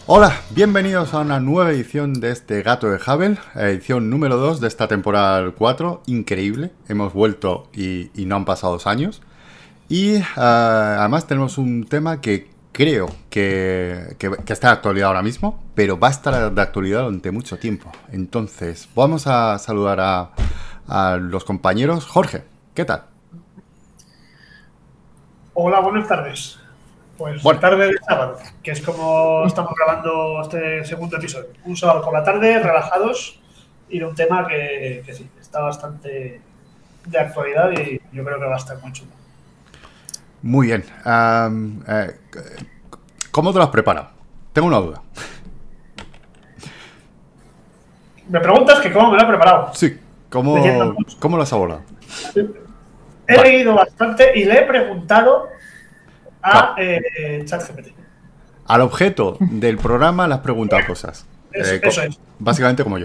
Hola, bienvenidos a una nueva edición de este Gato de Hubble, edición número 2 de esta temporada 4. Increíble, hemos vuelto y no han pasado 2 años. Y además tenemos un tema que creo que está de actualidad ahora mismo, pero va a estar de actualidad durante mucho tiempo. Entonces, vamos a saludar a los compañeros. Jorge, ¿qué tal? Hola, buenas tardes. Pues Bueno, tarde de sábado, que es como estamos grabando este segundo episodio. Un sábado por la tarde, relajados, y de un tema que sí, está bastante de actualidad y yo creo que va a estar muy chulo. muy bien. ¿Cómo te lo has preparado? Tengo una duda. Me preguntas que cómo me lo he preparado. Sí, Leyendo ¿cómo, mucho. cómo lo has abordado? He Vale, leído bastante y le he preguntado a claro. ChatGPT. Al objeto del programa le has preguntado cosas. Eso es. Básicamente como yo.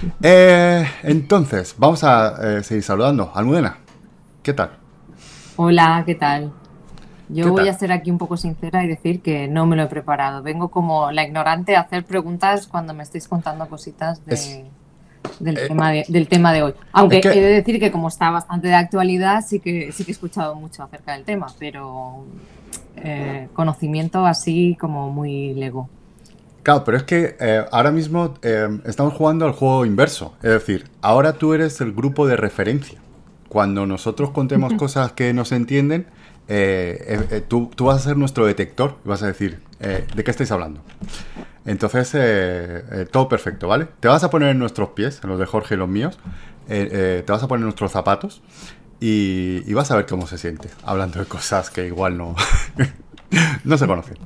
Entonces, vamos a seguir saludando. Almudena, ¿qué tal? Hola, ¿qué tal? ¿Qué Yo voy tal? a ser aquí un poco sincera y decir que no me lo he preparado. Vengo como la ignorante a hacer preguntas cuando me estáis contando cositas Es, del tema de hoy. es Aunque he que, de decir que como está bastante de actualidad, sí que he escuchado mucho acerca del tema, pero conocimiento así como muy lego. claro, pero es que ahora mismo estamos jugando al juego inverso. Es decir, ahora tú eres el grupo de referencia. Cuando nosotros contemos cosas que no se entienden, tú vas a ser nuestro detector y vas a decir, ¿de qué estáis hablando? Entonces, todo perfecto, ¿vale? Te vas a poner en nuestros pies, en los de Jorge y los míos. Te vas a poner en nuestros zapatos y vas a ver cómo se siente, hablando de cosas que igual no, no se conocen.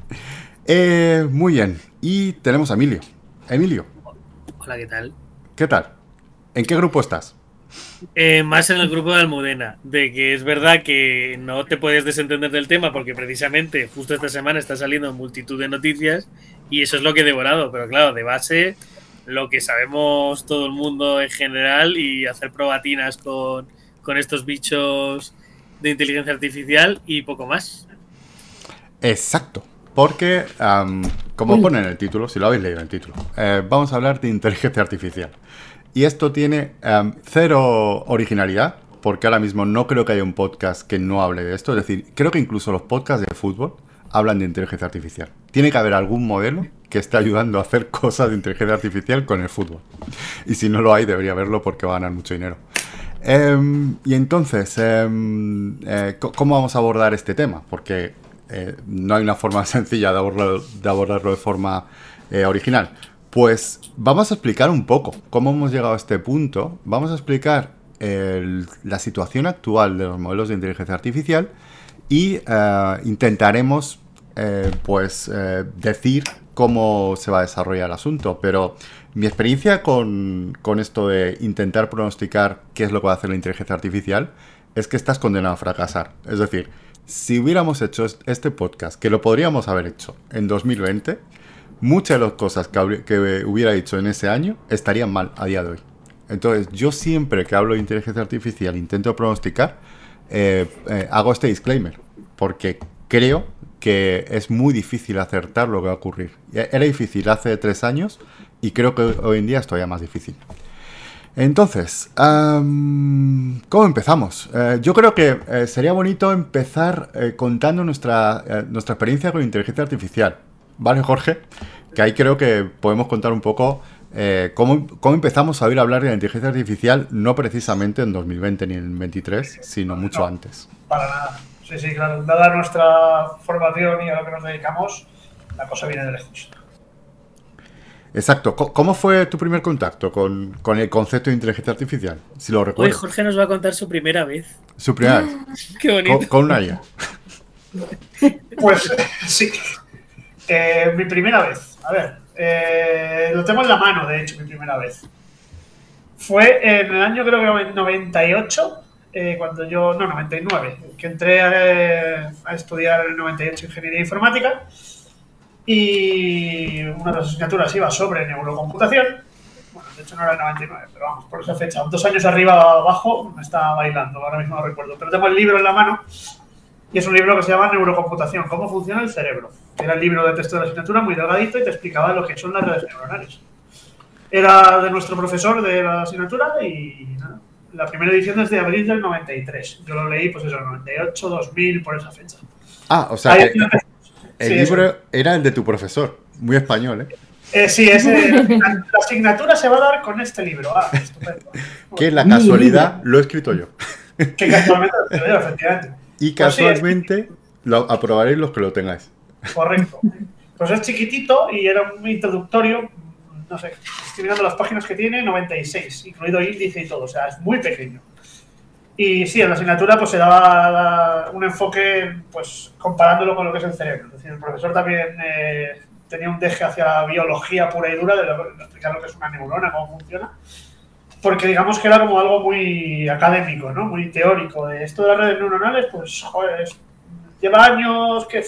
Muy bien. Y tenemos a Emilio. Emilio, Hola, ¿qué tal? ¿qué tal? ¿En qué grupo estás? Más en el grupo de Almudena, de que es verdad que no te puedes desentender del tema porque precisamente justo esta semana está saliendo multitud de noticias y eso es lo que he devorado, pero claro, de base lo que sabemos todo el mundo en general y hacer probatinas con estos bichos de inteligencia artificial y poco más. Exacto. Porque, como Uy, pone en el título, si lo habéis leído en el título, vamos a hablar de inteligencia artificial. Y esto tiene cero originalidad, porque ahora mismo no creo que haya un podcast que no hable de esto. Es decir, creo que incluso los podcasts de fútbol hablan de inteligencia artificial. Tiene que haber algún modelo que esté ayudando a hacer cosas de inteligencia artificial con el fútbol. Y si no lo hay, debería haberlo porque va a ganar mucho dinero. Y entonces, ¿cómo vamos a abordar este tema? Porque no hay una forma sencilla de abordarlo de forma original. Pues vamos a explicar un poco cómo hemos llegado a este punto. Vamos a explicar la situación actual de los modelos de inteligencia artificial y intentaremos decir cómo se va a desarrollar el asunto. Pero mi experiencia con esto de intentar pronosticar qué es lo que va a hacer la inteligencia artificial es que estás condenado a fracasar. Es decir, si hubiéramos hecho este podcast, que lo podríamos haber hecho en 2020, muchas de las cosas que hubiera dicho en ese año estarían mal a día de hoy. Entonces, yo siempre que hablo de inteligencia artificial intento pronosticar, hago este disclaimer, porque creo que es muy difícil acertar lo que va a ocurrir. Era difícil hace 3 años y creo que hoy en día es todavía más difícil. Entonces, ¿cómo empezamos? Yo creo que sería bonito empezar contando nuestra experiencia con inteligencia artificial. ¿Vale, Jorge? Que ahí creo que podemos contar un poco cómo empezamos a oír hablar de la inteligencia artificial, no precisamente en 2020 ni en 2023, sino mucho No, antes. para nada. Sí, sí, claro. Dada nuestra formación y a lo que nos dedicamos, la cosa viene de lejos. Exacto. ¿Cómo fue tu primer contacto con el concepto de inteligencia artificial? Si lo Hoy recuerdas. Jorge nos va a contar su primera vez. Su primera vez. Qué bonito. Con una IA. Pues sí, mi primera vez. A ver, lo tengo en la mano, de hecho, mi primera vez. Fue en el año, creo que 98, cuando yo, no, 99, que entré a estudiar en el 98 ingeniería informática y una de las asignaturas iba sobre neurocomputación. Bueno, de hecho no era el 99, pero vamos, por esa fecha, 2 años arriba o abajo, me estaba bailando, ahora mismo no recuerdo, pero tengo el libro en la mano Y es un libro que se llama Neurocomputación, cómo funciona el cerebro. Era el libro de texto de la asignatura, muy delgadito, y te explicaba lo que son las redes neuronales. Era de nuestro profesor de la asignatura y nada. La primera edición es de abril del 93. Yo lo leí, pues eso, 98, 2000, por esa fecha. Ah, o sea, Ahí el sí, libro eso. era el de tu profesor. Muy español, ¿eh? Sí, la asignatura se va a dar con este libro. Ah, estupendo. Que la Mi casualidad libro. lo he escrito yo. Que casualmente lo leo, efectivamente. Y Pues sí, es casualmente lo aprobaréis los que lo tengáis. correcto. Pues es chiquitito y era un introductorio, no sé, estoy mirando las páginas que tiene, 96, incluido índice y todo, o sea, es muy pequeño. Y sí, en la asignatura pues se daba un enfoque pues comparándolo con lo que es el cerebro. Es decir, el profesor también tenía un deje hacia la biología pura y dura de explicar lo que es una neurona, cómo funciona. Porque digamos que era como algo muy académico, ¿no? Muy teórico. De esto de las redes neuronales, pues, joder, lleva años que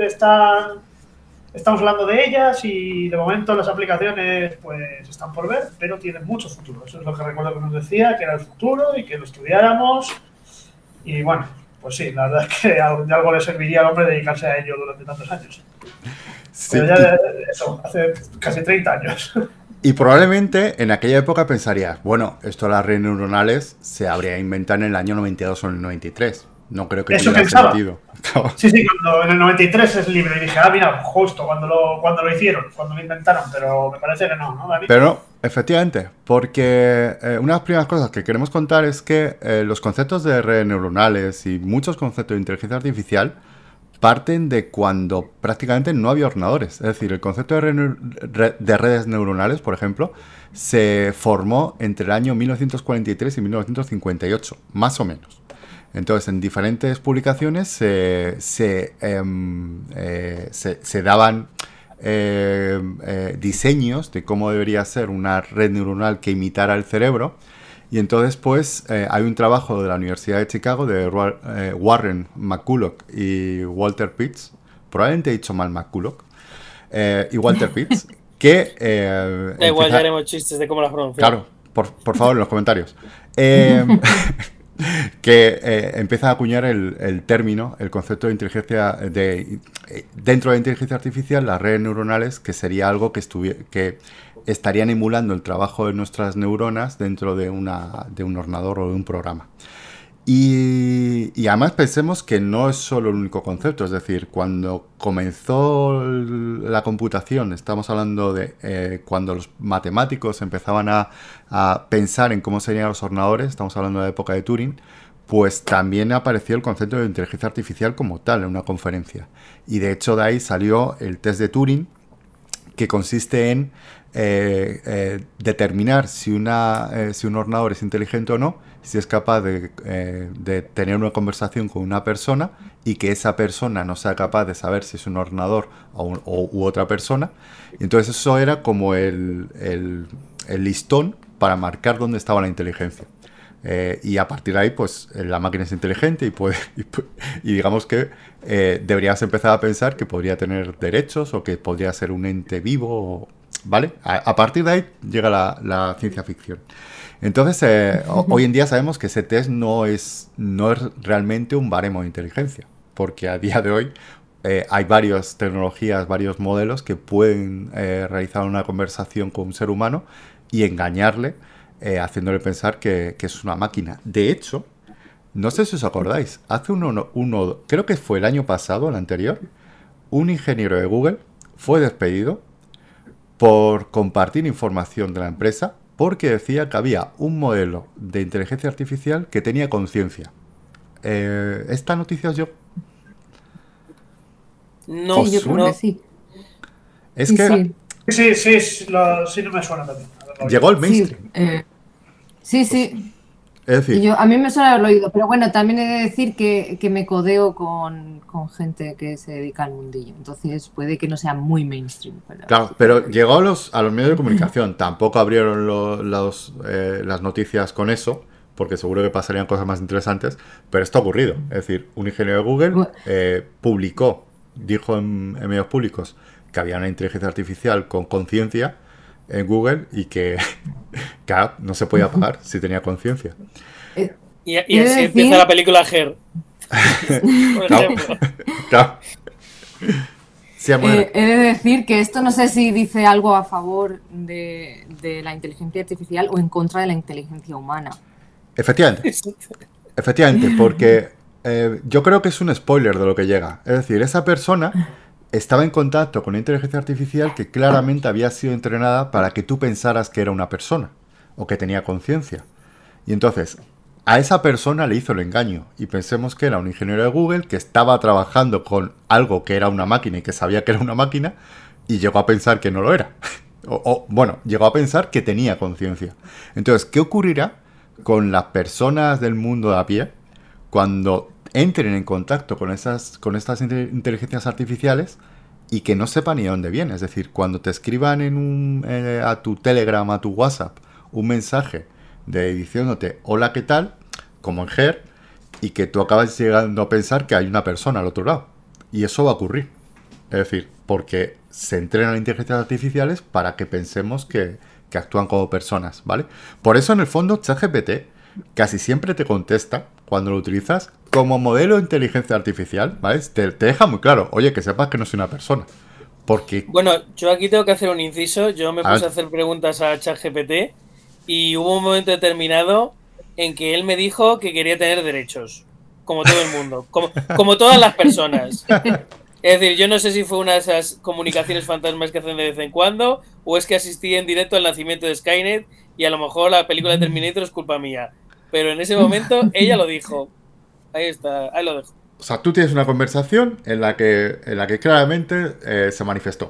estamos hablando de ellas y de momento las aplicaciones pues están por ver, pero tienen mucho futuro. Eso es lo que recuerdo que nos decía, que era el futuro y que lo estudiáramos. Y bueno, pues sí, la verdad es que de algo le serviría al hombre dedicarse a ello durante tantos años. Sí, Pero ya eso, hace casi 30 años. y probablemente en aquella época pensarías, bueno, esto de las redes neuronales se habría inventado en el año 92 o en el 93. No creo que Eso tuviera pensaba. sentido. Sí, cuando en el 93 es libre y dije, mira, justo cuando lo hicieron, cuando lo inventaron, pero me parece que no, Dani? Pero no, efectivamente, porque una de las primeras cosas que queremos contar es que los conceptos de redes neuronales y muchos conceptos de inteligencia artificial parten de cuando prácticamente no había ordenadores. Es decir, el concepto de redes neuronales, por ejemplo, se formó entre el año 1943 y 1958, más o menos. Entonces, en diferentes publicaciones se daban diseños de cómo debería ser una red neuronal que imitara el cerebro. Y entonces, pues, hay un trabajo de la Universidad de Chicago de Warren McCulloch y Walter Pitts, probablemente he dicho mal McCulloch, y Walter Pitts, que... Da igual, ya haremos chistes de cómo las pronunciamos. Claro, por favor, en los comentarios. Que empieza a acuñar el término, el concepto de inteligencia dentro de la inteligencia artificial, las redes neuronales, que sería algo que estarían emulando el trabajo de nuestras neuronas dentro de un ordenador o de un programa. Y además pensemos que no es solo el único concepto, es decir, cuando comenzó la computación, estamos hablando de cuando los matemáticos empezaban a pensar en cómo serían los ordenadores, estamos hablando de la época de Turing, pues también apareció el concepto de inteligencia artificial como tal en una conferencia. Y de hecho de ahí salió el test de Turing, que consiste en determinar si un ordenador es inteligente o no, si es capaz de tener una conversación con una persona y que esa persona no sea capaz de saber si es un ordenador u otra persona. Y entonces eso era como el listón para marcar dónde estaba la inteligencia. Y a partir de ahí, pues la máquina es inteligente y digamos que deberías empezar a pensar que podría tener derechos o que podría ser un ente vivo, ¿vale? A partir de ahí llega la ciencia ficción. Entonces, hoy en día sabemos que ese test no es realmente un baremo de inteligencia, porque a día de hoy hay varias tecnologías, varios modelos que pueden realizar una conversación con un ser humano y engañarle, haciéndole pensar que es una máquina. De hecho, no sé si os acordáis, hace creo que fue el año pasado, el anterior, un ingeniero de Google fue despedido por compartir información de la empresa porque decía que había un modelo de inteligencia artificial que tenía conciencia. ¿Esta noticia os llegó? No, Sí, yo creo que sí. Es Sí, que sí. Sí, no me suena también. llegó al Sí, mainstream. sí. Es Y decir, a mí me suena haberlo oído, pero bueno, también he de decir que me codeo con gente que se dedica al mundillo, entonces puede que no sea muy mainstream. claro, pero llegó a los medios de comunicación. Tampoco abrieron las noticias con eso, porque seguro que pasarían cosas más interesantes, pero esto ha ocurrido. Es decir, un ingeniero de Google dijo en medios públicos que había una inteligencia artificial con conciencia en Google y que no se podía pagar si tenía conciencia. Y así empieza la película Her. Por Claro, ejemplo. claro. Sí, bueno, He de decir que esto no sé si dice algo a favor de la inteligencia artificial o en contra de la inteligencia humana. efectivamente. Efectivamente, porque yo creo que es un spoiler de lo que llega. Es decir, esa persona estaba en contacto con una inteligencia artificial que claramente había sido entrenada para que tú pensaras que era una persona o que tenía conciencia. Y entonces, a esa persona le hizo el engaño. Y pensemos que era un ingeniero de Google que estaba trabajando con algo que era una máquina y que sabía que era una máquina y llegó a pensar que no lo era. Bueno, llegó a pensar que tenía conciencia. Entonces, ¿qué ocurrirá con las personas del mundo de a pie cuando entren en contacto con estas inteligencias artificiales y que no sepan ni de dónde viene? Es decir, cuando te escriban a tu Telegram, a tu WhatsApp, un mensaje diciéndote hola, ¿qué tal? Como en Her, y que tú acabas llegando a pensar que hay una persona al otro lado. Y eso va a ocurrir. Es decir, porque se entrenan inteligencias artificiales para que pensemos que actúan como personas, ¿vale? Por eso, en el fondo, ChatGPT casi siempre te contesta, cuando lo utilizas, como modelo de inteligencia artificial, ¿vale? Te deja muy claro, oye, que sepas que no soy una persona. Porque, Bueno, yo aquí tengo que hacer un inciso. Yo me a puse a ver, hacer preguntas a ChatGPT y hubo un momento determinado en que él me dijo que quería tener derechos, como todo el mundo, como todas las personas. Es decir, yo no sé si fue una de esas comunicaciones fantasmas que hacen de vez en cuando o es que asistí en directo al nacimiento de Skynet y a lo mejor la película de Terminator es culpa mía. Pero en ese momento ella lo dijo. Ahí está, ahí lo dejo. o sea, tú tienes una conversación en la que claramente se manifestó.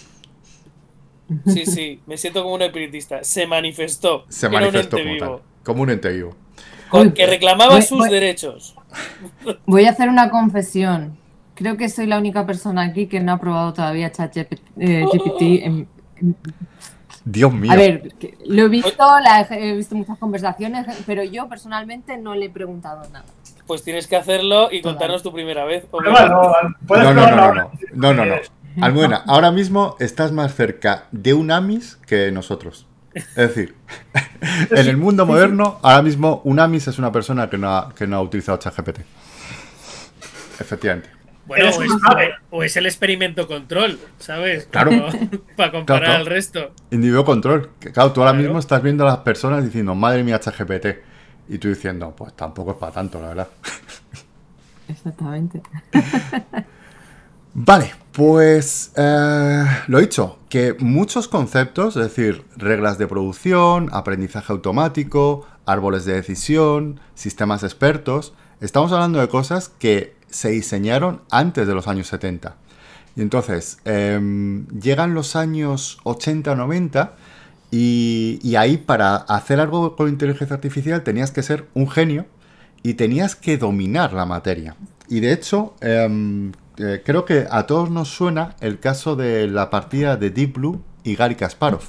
Sí, sí, me siento como un espiritista. Se manifestó. Se Era un manifestó ente como tal, vivo. como un ente vivo. Uy, Que reclamaba voy, sus voy- derechos. voy a hacer una confesión. Creo que soy la única persona aquí que no ha probado todavía ChatGPT. Dios A mío. ver, que lo he visto, he visto muchas conversaciones, pero yo personalmente no le he preguntado nada. Pues tienes que hacerlo y Todavía. contarnos tu primera vez, obviamente. Pruébalo, puedes No, no, no, probarlo no, ahora no. mismo, No, si no, no. quieres. Almudena, ahora mismo estás más cerca de un Amis que nosotros. Es decir, en el mundo Sí, sí. moderno, ahora mismo un Amis es una persona que no ha utilizado ChatGPT. Efectivamente. Bueno, Eres una nave. o es el experimento control, ¿sabes? Claro, Para claro, comparar al claro. resto. Individuo control. Que, claro, tú ahora mismo Claro. estás viendo a las personas diciendo, madre mía, ChatGPT. Y tú diciendo, pues tampoco es para tanto, la verdad. Exactamente. Vale, pues lo dicho, que muchos conceptos, es decir, reglas de producción, aprendizaje automático, árboles de decisión, sistemas expertos, estamos hablando de cosas que se diseñaron antes de los años 70. Y entonces, llegan los años 80-90 y ahí para hacer algo con inteligencia artificial tenías que ser un genio y tenías que dominar la materia. Y de hecho, creo que a todos nos suena el caso de la partida de Deep Blue y Garry Kasparov.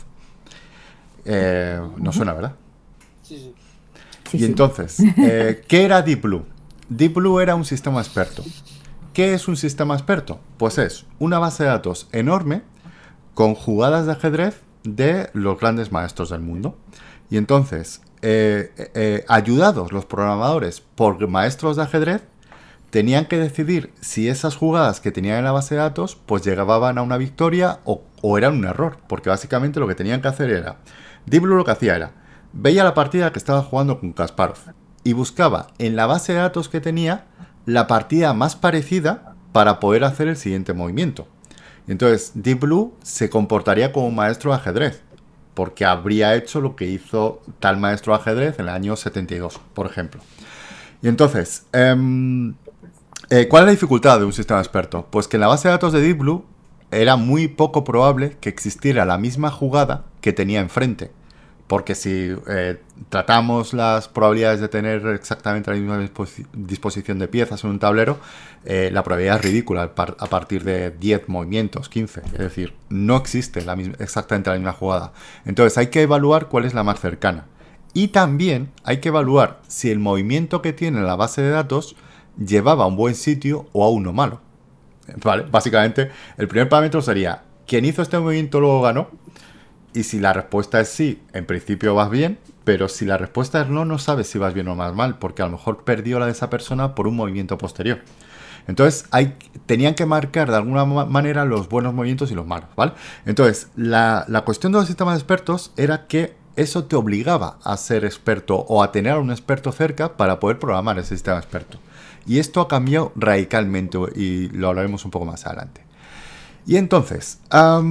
Nos suena, ¿verdad? Sí, sí. Sí, Y sí. entonces, ¿qué era Deep Blue? Deep Blue era un sistema experto. ¿Qué es un sistema experto? Pues es una base de datos enorme con jugadas de ajedrez de los grandes maestros del mundo. Y entonces, ayudados los programadores por maestros de ajedrez, tenían que decidir si esas jugadas que tenían en la base de datos pues llegaban a una victoria o eran un error. Porque básicamente lo que tenían que hacer era... Deep Blue lo que hacía era... Veía la partida que estaba jugando con Kasparov y buscaba en la base de datos que tenía la partida más parecida para poder hacer el siguiente movimiento. Y entonces Deep Blue se comportaría como un maestro de ajedrez, porque habría hecho lo que hizo tal maestro de ajedrez en el año 72, por ejemplo. Y entonces, ¿cuál es la dificultad de un sistema experto? Pues que en la base de datos de Deep Blue era muy poco probable que existiera la misma jugada que tenía enfrente. Porque si tratamos las probabilidades de tener exactamente la misma disposición de piezas en un tablero, la probabilidad es ridícula a partir de 10 movimientos, 15. Es decir, no existe exactamente la misma jugada. Entonces hay que evaluar cuál es la más cercana. Y también hay que evaluar si el movimiento que tiene la base de datos llevaba a un buen sitio o a uno malo. ¿Vale? Básicamente, el primer parámetro sería, ¿quién hizo este movimiento luego ganó? Y si la respuesta es sí, en principio vas bien, pero si la respuesta es no, no sabes si vas bien o más mal, porque a lo mejor perdió la de esa persona por un movimiento posterior. Entonces tenían que marcar de alguna manera los buenos movimientos y los malos, ¿vale? Entonces, la cuestión de los sistemas de expertos era que eso te obligaba a ser experto o a tener a un experto cerca para poder programar ese sistema experto. Y esto ha cambiado radicalmente y lo hablaremos un poco más adelante. Y entonces,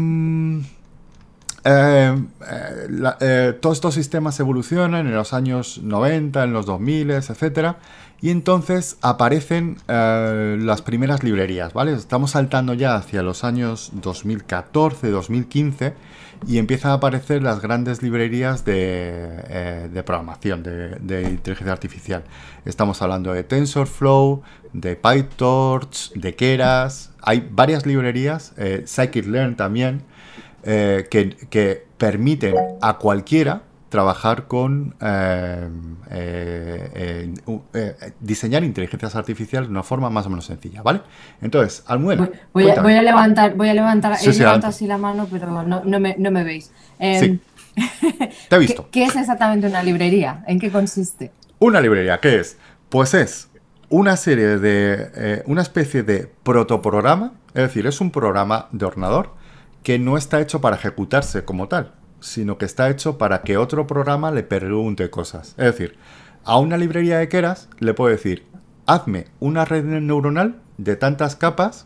todos estos sistemas evolucionan en los años 90, en los 2000, etcétera, y entonces aparecen las primeras librerías, ¿vale? Estamos saltando ya hacia los años 2014, 2015 y empiezan a aparecer las grandes librerías de programación, de inteligencia artificial. Estamos hablando de TensorFlow, de PyTorch, de Keras. Hay varias librerías, Scikit-learn también, que permiten a cualquiera trabajar con diseñar inteligencias artificiales de una forma más o menos sencilla, ¿vale? Entonces, Almudena, voy a levantar, sí, sí, levanto así la mano, pero no me veis. Sí, te he visto. ¿Qué es exactamente una librería? ¿En qué consiste? Una librería, ¿qué es? Pues es una serie de una especie de protoprograma, es decir, es un programa de ordenador que no está hecho para ejecutarse como tal, sino que está hecho para que otro programa le pregunte cosas. Es decir, a una librería de Keras le puedo decir, hazme una red neuronal de tantas capas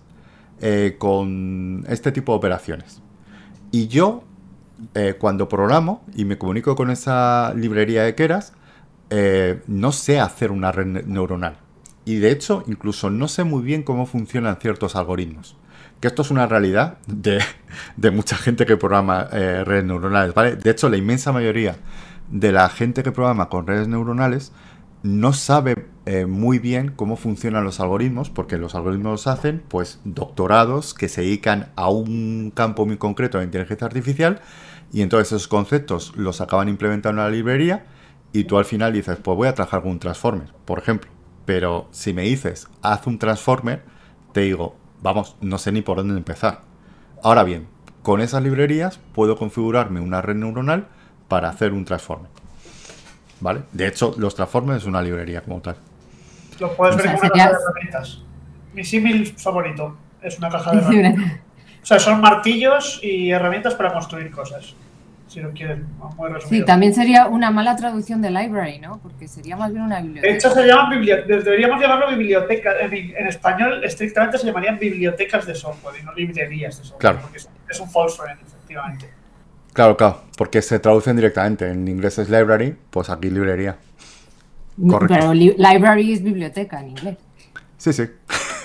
con este tipo de operaciones. Y yo, cuando programo y me comunico con esa librería de Keras, no sé hacer una red neuronal. Y de hecho, incluso no sé muy bien cómo funcionan ciertos algoritmos. Que esto es una realidad de mucha gente que programa redes neuronales, ¿vale? De hecho, la inmensa mayoría de la gente que programa con redes neuronales no sabe muy bien cómo funcionan los algoritmos, porque los algoritmos los hacen, pues, doctorados que se dedican a un campo muy concreto de inteligencia artificial, y entonces esos conceptos los acaban implementando en la librería, y tú al final dices, pues voy a trabajar con un transformer, por ejemplo. Pero si me dices, haz un transformer, te digo, vamos, no sé ni por dónde empezar. Ahora bien, con esas librerías puedo configurarme una red neuronal para hacer un transformer. ¿Vale? De hecho, los transformers es una librería como tal. Lo puedes ver como una caja de herramientas. Mi símil favorito es una caja de herramientas. O sea, son martillos y herramientas para construir cosas. Si lo quieren, muy resumido. Sí, también sería una mala traducción de library, ¿no? Porque sería más bien una biblioteca. De hecho, se llaman deberíamos llamarlo biblioteca. En español, estrictamente, se llamarían bibliotecas de software y no librerías de software. Claro. Porque es un false friend, efectivamente. Claro, porque se traducen directamente. En inglés es library, pues aquí librería. Correcto. Pero library es biblioteca en inglés. Sí, sí.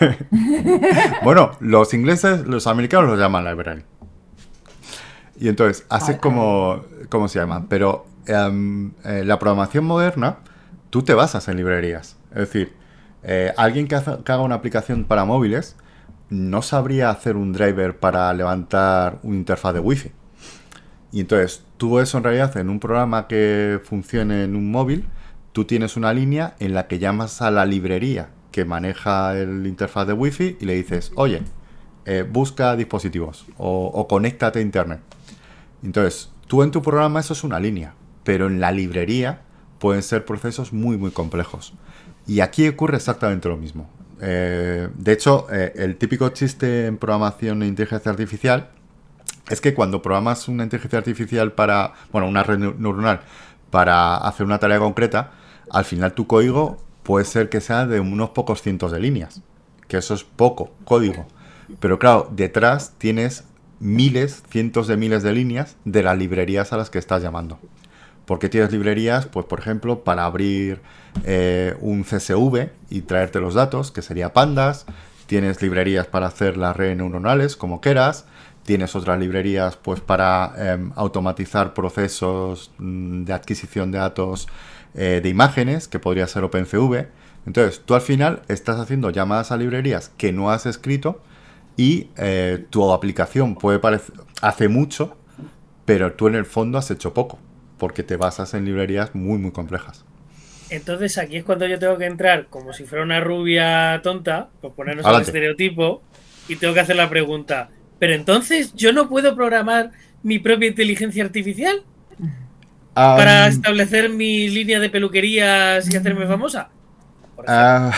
Bueno, los ingleses, los americanos lo llaman library. Y entonces, así es como se llama. Pero la programación moderna, tú te basas en librerías. Es decir, alguien que haga una aplicación para móviles no sabría hacer un driver para levantar una interfaz de Wi-Fi. Y entonces, tú eso en realidad en un programa que funcione en un móvil, tú tienes una línea en la que llamas a la librería que maneja el interfaz de Wi-Fi y le dices, oye, busca dispositivos o conéctate a internet. Entonces, tú en tu programa eso es una línea, pero en la librería pueden ser procesos muy, muy complejos. Y aquí ocurre exactamente lo mismo. De hecho, el típico chiste en programación e inteligencia artificial es que cuando programas una inteligencia artificial una red neuronal para hacer una tarea concreta, al final tu código puede ser que sea de unos pocos cientos de líneas, que eso es poco código. Pero claro, detrás tienes miles, cientos de miles de líneas de las librerías a las que estás llamando. ¿Por qué tienes librerías? Pues, por ejemplo, para abrir un CSV y traerte los datos, que sería Pandas. Tienes librerías para hacer las redes neuronales, como Keras. Tienes otras librerías pues para automatizar procesos de adquisición de datos de imágenes, que podría ser OpenCV. Entonces, tú al final estás haciendo llamadas a librerías que no has escrito y tu aplicación hace mucho, pero tú en el fondo has hecho poco, porque te basas en librerías muy, muy complejas. Entonces aquí es cuando yo tengo que entrar como si fuera una rubia tonta, por ponernos Adelante. el estereotipo, y tengo que hacer la pregunta, pero entonces yo no puedo programar mi propia inteligencia artificial para establecer mi línea de peluquerías y hacerme famosa? Claro.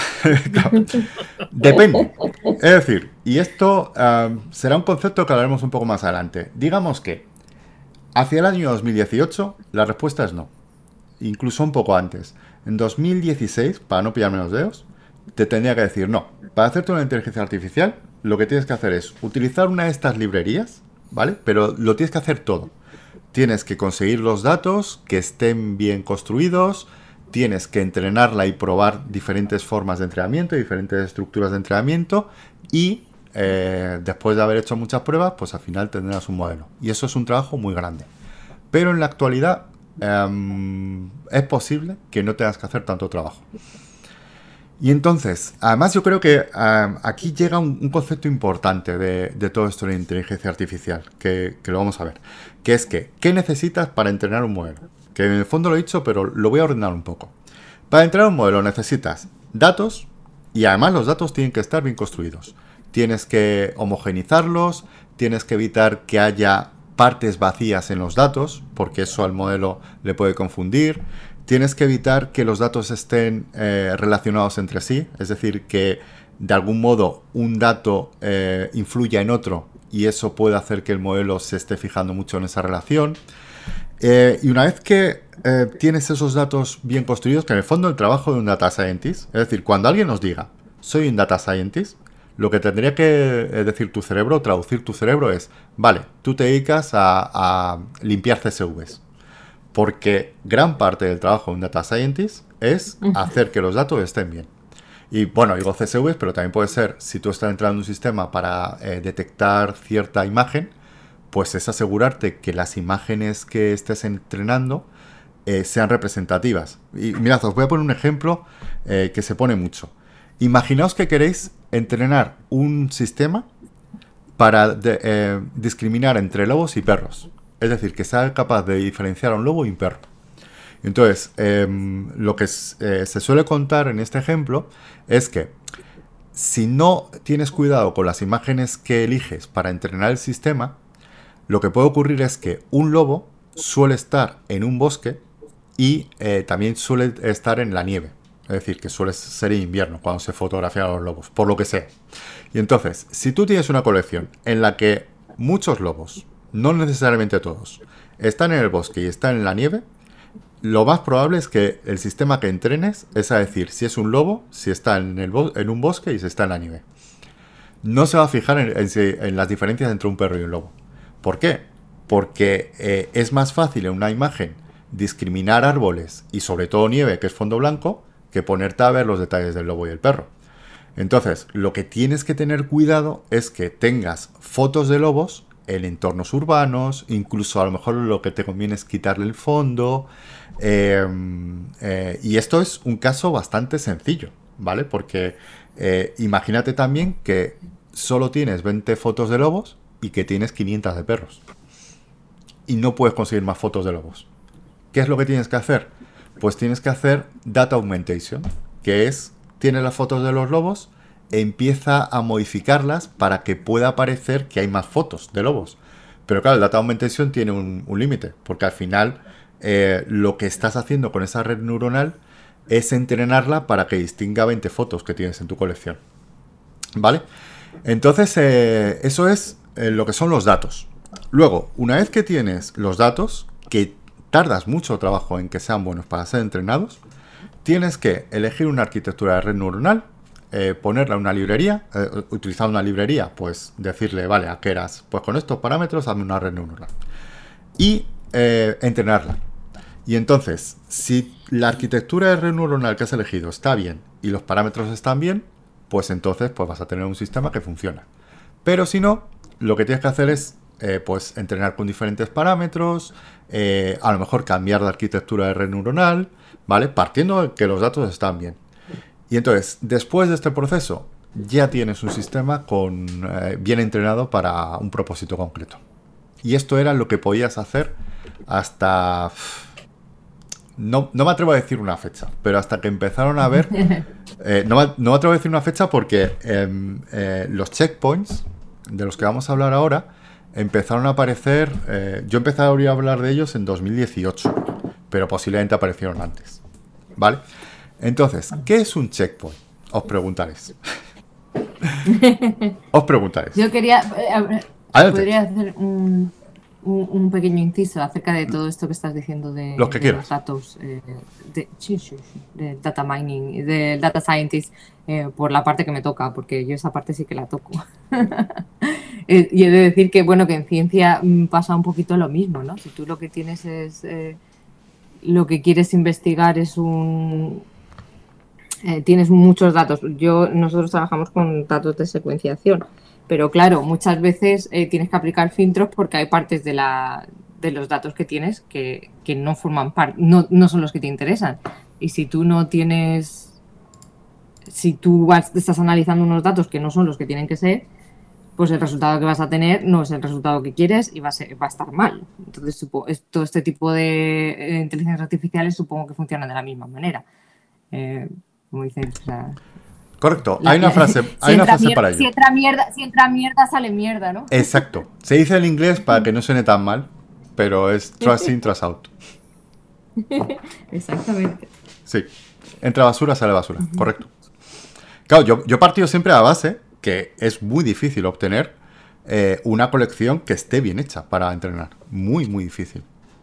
Depende. Es decir, y esto será un concepto que hablaremos un poco más adelante. Digamos que hacia el año 2018 la respuesta es no. Incluso un poco antes. En 2016, para no pillarme los dedos, te tendría que decir no. Para hacerte una inteligencia artificial, lo que tienes que hacer es utilizar una de estas librerías, ¿vale? Pero lo tienes que hacer todo. Tienes que conseguir los datos que estén bien construidos, tienes que entrenarla y probar diferentes formas de entrenamiento, diferentes estructuras de entrenamiento y después de haber hecho muchas pruebas, pues al final tendrás un modelo. Y eso es un trabajo muy grande. Pero en la actualidad es posible que no tengas que hacer tanto trabajo. Y entonces, además yo creo que aquí llega un concepto importante de todo esto de inteligencia artificial, que lo vamos a ver, que es que, ¿qué necesitas para entrenar un modelo? Que en el fondo lo he dicho, pero lo voy a ordenar un poco. Para entrenar un modelo necesitas datos, y además los datos tienen que estar bien construidos. Tienes que homogeneizarlos, tienes que evitar que haya partes vacías en los datos, porque eso al modelo le puede confundir. Tienes que evitar que los datos estén relacionados entre sí, es decir, que de algún modo un dato influya en otro y eso puede hacer que el modelo se esté fijando mucho en esa relación. Y una vez que tienes esos datos bien construidos, que en el fondo el trabajo de un data scientist, es decir, cuando alguien nos diga, soy un data scientist, lo que tendría que decir tu cerebro, traducir tu cerebro es, vale, tú te dedicas a limpiar CSVs. Porque gran parte del trabajo de un data scientist es hacer que los datos estén bien. Y bueno, digo CSVs, pero también puede ser, si tú estás entrando en un sistema para detectar cierta imagen, pues es asegurarte que las imágenes que estés entrenando sean representativas. Y mirad, os voy a poner un ejemplo que se pone mucho. Imaginaos que queréis entrenar un sistema para discriminar entre lobos y perros. Es decir, que sea capaz de diferenciar a un lobo y un perro. Entonces, lo que se suele contar en este ejemplo es que si no tienes cuidado con las imágenes que eliges para entrenar el sistema, lo que puede ocurrir es que un lobo suele estar en un bosque y también suele estar en la nieve. Es decir, que suele ser en invierno cuando se fotografían a los lobos, por lo que sea. Y entonces, si tú tienes una colección en la que muchos lobos, no necesariamente todos, están en el bosque y están en la nieve, lo más probable es que el sistema que entrenes es a decir si es un lobo, si está en un bosque y si está en la nieve. No se va a fijar en las diferencias entre un perro y un lobo. ¿Por qué? Porque es más fácil en una imagen discriminar árboles y sobre todo nieve, que es fondo blanco, que ponerte a ver los detalles del lobo y el perro. Entonces, lo que tienes que tener cuidado es que tengas fotos de lobos en entornos urbanos, incluso a lo mejor lo que te conviene es quitarle el fondo. Y esto es un caso bastante sencillo, ¿vale? Porque imagínate también que solo tienes 20 fotos de lobos y que tienes 500 de perros. Y no puedes conseguir más fotos de lobos. ¿Qué es lo que tienes que hacer? Pues tienes que hacer data augmentation, que es, tienes las fotos de los lobos, empieza a modificarlas para que pueda parecer que hay más fotos de lobos. Pero claro, el data augmentation tiene un límite, porque al final lo que estás haciendo con esa red neuronal es entrenarla para que distinga 20 fotos que tienes en tu colección. ¿Vale? Entonces, eso es lo que son los datos. Luego, una vez que tienes los datos, que tardas mucho trabajo en que sean buenos para ser entrenados, tienes que elegir una arquitectura de red neuronal, ponerla en una librería, utilizar una librería, pues decirle, vale, ¿a qué eras? Pues con estos parámetros hazme una red neuronal. Y entrenarla. Y entonces, si la arquitectura de red neuronal que has elegido está bien y los parámetros están bien, pues entonces pues vas a tener un sistema que funciona. Pero si no, lo que tienes que hacer es pues entrenar con diferentes parámetros, a lo mejor cambiar la arquitectura de red neuronal, ¿vale? Partiendo de que los datos están bien. Y entonces, después de este proceso, ya tienes un sistema bien entrenado para un propósito concreto. Y esto era lo que podías hacer hasta... No me atrevo a decir una fecha, pero hasta que empezaron a ver... no me atrevo a decir una fecha porque los checkpoints, de los que vamos a hablar ahora, empezaron a aparecer, yo empecé a hablar de ellos en 2018, pero posiblemente aparecieron antes, ¿vale? Entonces, ¿qué es un checkpoint? Os preguntaréis. Yo quería... Adelante. podría hacer un pequeño inciso acerca de todo esto que estás diciendo de Los que quieras. los datos, de data mining, del data scientist, por la parte que me toca, porque yo esa parte sí que la toco. Y he de decir que, bueno, que en ciencia pasa un poquito lo mismo, ¿no? Si tú lo que tienes es... lo que quieres investigar es tienes muchos datos. Nosotros trabajamos con datos de secuenciación, pero claro, muchas veces tienes que aplicar filtros porque hay partes de los datos que tienes que no forman parte, no son los que te interesan. Y si tú estás analizando unos datos que no son los que tienen que ser, pues el resultado que vas a tener no es el resultado que quieres y va a estar mal. Entonces, todo este tipo de inteligencias artificiales supongo que funcionan de la misma manera. Como dicen, o sea, Correcto, hay una frase para ello. Si entra mierda, sale mierda, ¿no? Exacto. Se dice en inglés para que no suene tan mal, pero es trust in, trust out. Exactamente. Sí. Entra basura, sale basura. Correcto. Claro, yo he partido siempre a la base que es muy difícil obtener una colección que esté bien hecha para entrenar. Muy, muy difícil.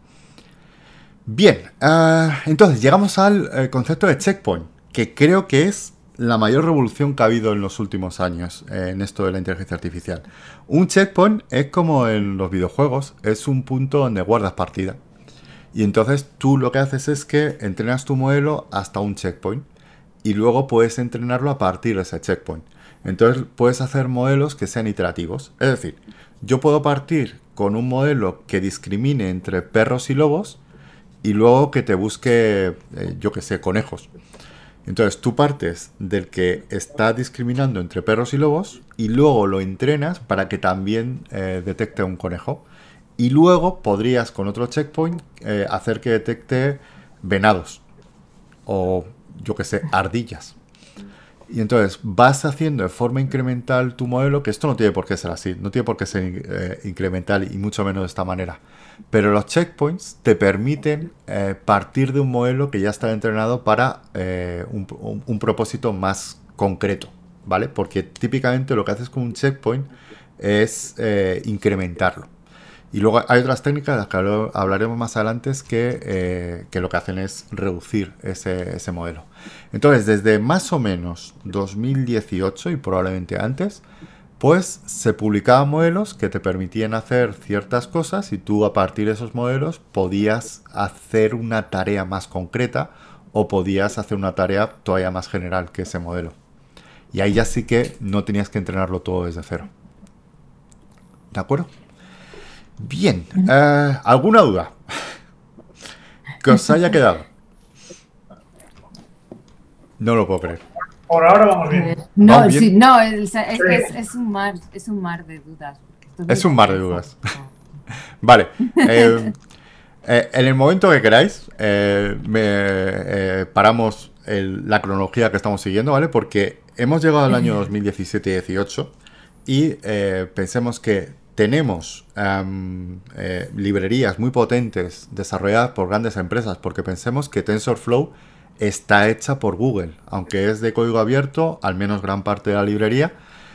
Bien, entonces llegamos al concepto de checkpoint, que creo que es la mayor revolución que ha habido en los últimos años en esto de la inteligencia artificial. Un checkpoint es como en los videojuegos, es un punto donde guardas partida. Y entonces tú lo que haces es que entrenas tu modelo hasta un checkpoint y luego puedes entrenarlo a partir de ese checkpoint. Entonces puedes hacer modelos que sean iterativos. Es decir, yo puedo partir con un modelo que discrimine entre perros y lobos y luego que te busque, yo que sé, conejos. Entonces tú partes del que está discriminando entre perros y lobos y luego lo entrenas para que también detecte un conejo. Y luego podrías con otro checkpoint hacer que detecte venados o, yo que sé, ardillas. Y entonces vas haciendo de forma incremental tu modelo, que esto no tiene por qué ser así, no tiene por qué ser incremental y mucho menos de esta manera. Pero los checkpoints te permiten partir de un modelo que ya está entrenado para un propósito más concreto, ¿vale? Porque típicamente lo que haces con un checkpoint es incrementarlo. Y luego hay otras técnicas de las que hablaremos más adelante que lo que hacen es reducir ese modelo. Entonces, desde más o menos 2018 y probablemente antes, pues se publicaban modelos que te permitían hacer ciertas cosas y tú a partir de esos modelos podías hacer una tarea más concreta o podías hacer una tarea todavía más general que ese modelo. Y ahí ya sí que no tenías que entrenarlo todo desde cero. ¿De acuerdo? Bien, ¿alguna duda que os haya quedado? No lo puedo creer. Por ahora vamos bien. No, ¿Vamos bien? sí, no, es un mar de dudas. Es un mar de dudas. Vale. En el momento que queráis, paramos la cronología que estamos siguiendo, ¿vale? Porque hemos llegado al año 2017 y 2018 y pensemos que tenemos librerías muy potentes desarrolladas por grandes empresas, porque pensemos que TensorFlow está hecha por Google, aunque es de código abierto, al menos gran parte de la librería,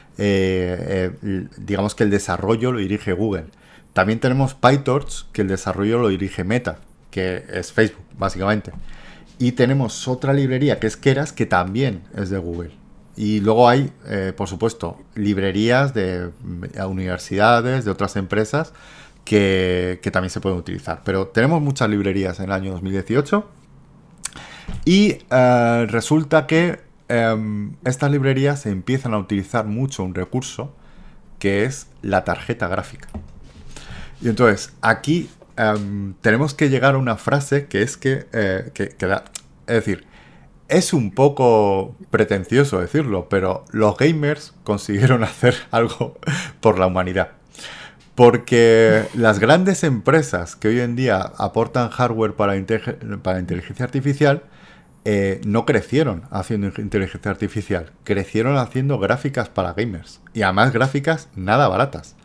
digamos que el desarrollo lo dirige Google. También tenemos PyTorch, que el desarrollo lo dirige Meta, que es Facebook, básicamente. Y tenemos otra librería que es Keras, que también es de Google. Y luego hay, por supuesto, librerías de universidades, de otras empresas, que también se pueden utilizar. Pero tenemos muchas librerías en el año 2018. Y resulta que estas librerías empiezan a utilizar mucho un recurso que es la tarjeta gráfica. Y entonces aquí tenemos que llegar a una frase que es que da, es decir, es un poco pretencioso decirlo, pero los gamers consiguieron hacer algo por la humanidad. Porque las grandes empresas que hoy en día aportan hardware para inteligencia artificial no crecieron haciendo inteligencia artificial, crecieron haciendo gráficas para gamers. Y además gráficas nada baratas.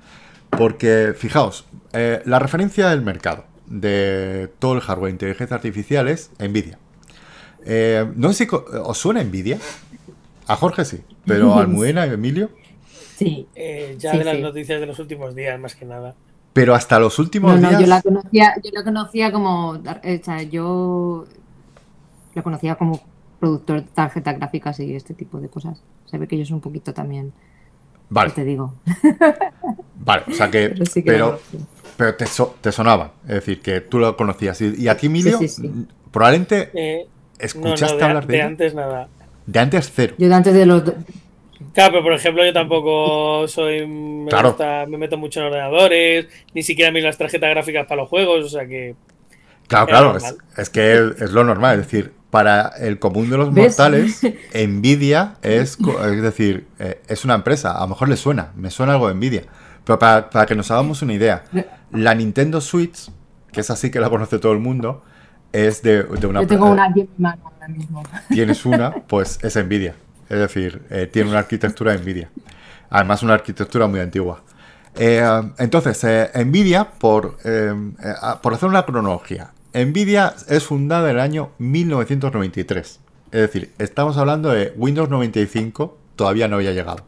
Porque, fijaos, la referencia del mercado de todo el hardware de inteligencia artificial es NVIDIA. No sé si os suena NVIDIA. A Jorge sí, pero a Almudena y Emilio. Sí. Ya Sí, de las sí. noticias de los últimos días, más que nada. Pero hasta los últimos No, días. yo la conocía como, o sea, yo la conocía como productor de tarjetas gráficas y este tipo de cosas. Se ve que yo soy un poquito también, Vale, ya te digo, vale, o sea que. pero sí que la Pero, conocía. pero te sonaba. Es decir, que tú lo conocías. Y a ti, Sí, Emilio, sí, sí. probablemente No, escuchaste hablar de de ella. antes nada. De antes cero. Yo de antes de los... sí. Claro, pero por ejemplo, yo tampoco soy. Me Claro, gusta, me meto mucho en ordenadores, ni siquiera miro las tarjetas gráficas para los juegos, o sea que claro, era claro. normal. Es que es lo normal. Es decir, para el común de los ¿Ves? mortales, Nvidia es decir, es una empresa. A lo mejor le suena. Me suena algo de Nvidia. Pero para que nos hagamos una idea, la Nintendo Switch, que es así que la conoce todo el mundo, es de una. Yo tengo una aquí en mi mano ahora mismo. Tienes una, pues es Nvidia. Es decir, tiene una arquitectura Nvidia. Además, una arquitectura muy antigua. Entonces, Nvidia, por hacer una cronología, Nvidia es fundada en el año 1993. Es decir, estamos hablando de Windows 95, todavía no había llegado.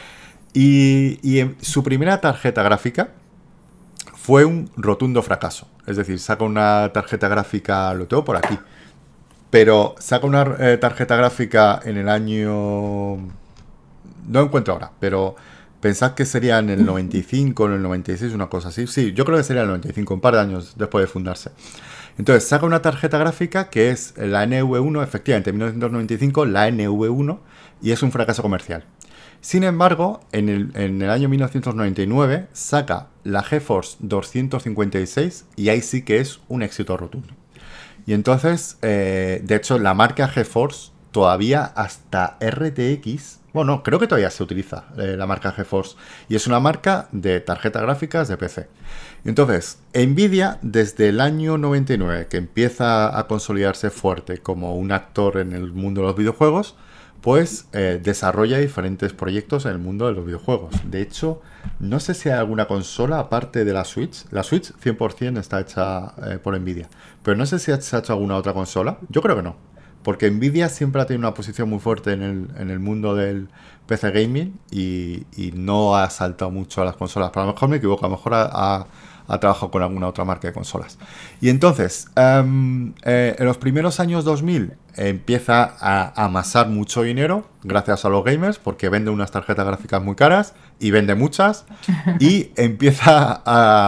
Y su primera tarjeta gráfica fue un rotundo fracaso. Es decir, saca una tarjeta gráfica, lo tengo por aquí, pero saca una tarjeta gráfica en el año. No encuentro ahora, pero pensad que sería en el 95 o en el 96, una cosa así. Sí, yo creo que sería el 95, un par de años después de fundarse. Entonces saca una tarjeta gráfica que es la NV1, efectivamente, en 1995, la NV1, y es un fracaso comercial. Sin embargo, en el año 1999 saca la GeForce 256 y ahí sí que es un éxito rotundo. Y entonces, de hecho, la marca GeForce todavía hasta RTX, bueno, creo que todavía se utiliza la marca GeForce. Y es una marca de tarjetas gráficas de PC. Entonces, Nvidia, desde el año 99, que empieza a consolidarse fuerte como un actor en el mundo de los videojuegos, pues desarrolla diferentes proyectos en el mundo de los videojuegos. De hecho, no sé si hay alguna consola aparte de la Switch. La Switch 100% está hecha por Nvidia. Pero no sé si se ha hecho alguna otra consola. Yo creo que no. Porque Nvidia siempre ha tenido una posición muy fuerte en el mundo del PC gaming y no ha saltado mucho a las consolas. Pero a lo mejor me equivoco. A lo mejor ha trabajado con alguna otra marca de consolas. Y entonces, en los primeros años 2000 empieza a amasar mucho dinero gracias a los gamers porque vende unas tarjetas gráficas muy caras y vende muchas y empieza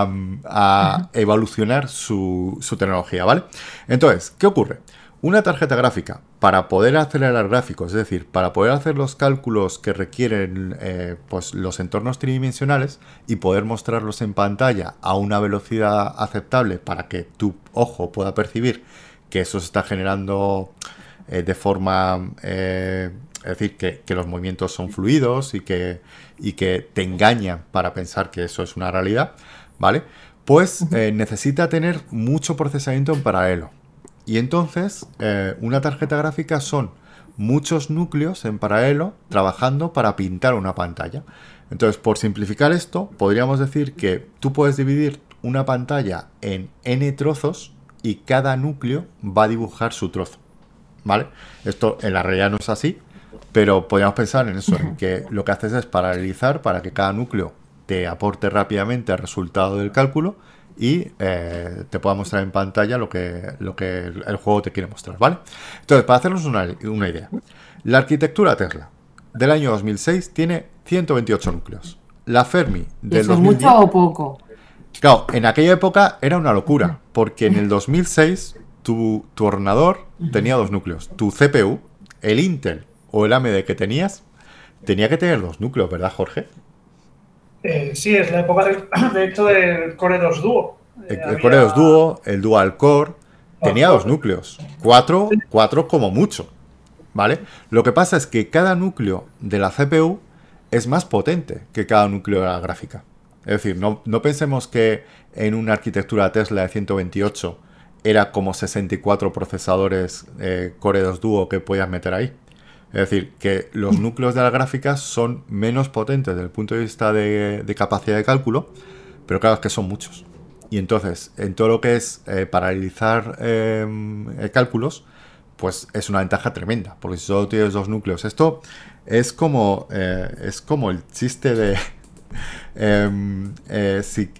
a evolucionar su tecnología, ¿vale? Entonces, ¿qué ocurre? Una tarjeta gráfica, para poder acelerar gráficos, es decir, para poder hacer los cálculos que requieren pues los entornos tridimensionales y poder mostrarlos en pantalla a una velocidad aceptable para que tu ojo pueda percibir que eso se está generando de forma... es decir, que los movimientos son fluidos y que te engañan para pensar que eso es una realidad, ¿vale? Pues necesita tener mucho procesamiento en paralelo. Y entonces, una tarjeta gráfica son muchos núcleos en paralelo trabajando para pintar una pantalla. Entonces, por simplificar esto, podríamos decir que tú puedes dividir una pantalla en n trozos y cada núcleo va a dibujar su trozo, ¿vale? Esto en la realidad no es así, pero podríamos pensar en eso, en que lo que haces es paralelizar para que cada núcleo te aporte rápidamente el resultado del cálculo y te pueda mostrar en pantalla lo que el juego te quiere mostrar, ¿vale? Entonces, para hacernos una idea, la arquitectura Tesla del año 2006 tiene 128 núcleos. La Fermi del ¿Eso es 2010... mucho o poco? Claro, en aquella época era una locura, porque en el 2006 tu ordenador tenía dos núcleos. Tu CPU, el Intel o el AMD que tenías, tenía que tener dos núcleos, ¿verdad, Jorge? Sí, es la época de hecho del Core 2 Duo. El Core 2 Duo, el Dual Core, tenía dos Core. núcleos. Cuatro como mucho, ¿vale? Lo que pasa es que cada núcleo de la CPU es más potente que cada núcleo de la gráfica. Es decir, no pensemos que en una arquitectura Tesla de 128 era como 64 procesadores Core 2 Duo que podías meter ahí. Es decir, que los núcleos de las gráficas son menos potentes desde el punto de vista de capacidad de cálculo, Pero claro, es que son muchos. Y entonces, en todo lo que es paralelizar cálculos, pues es una ventaja tremenda, porque si solo tienes 2 núcleos, esto es como el chiste de si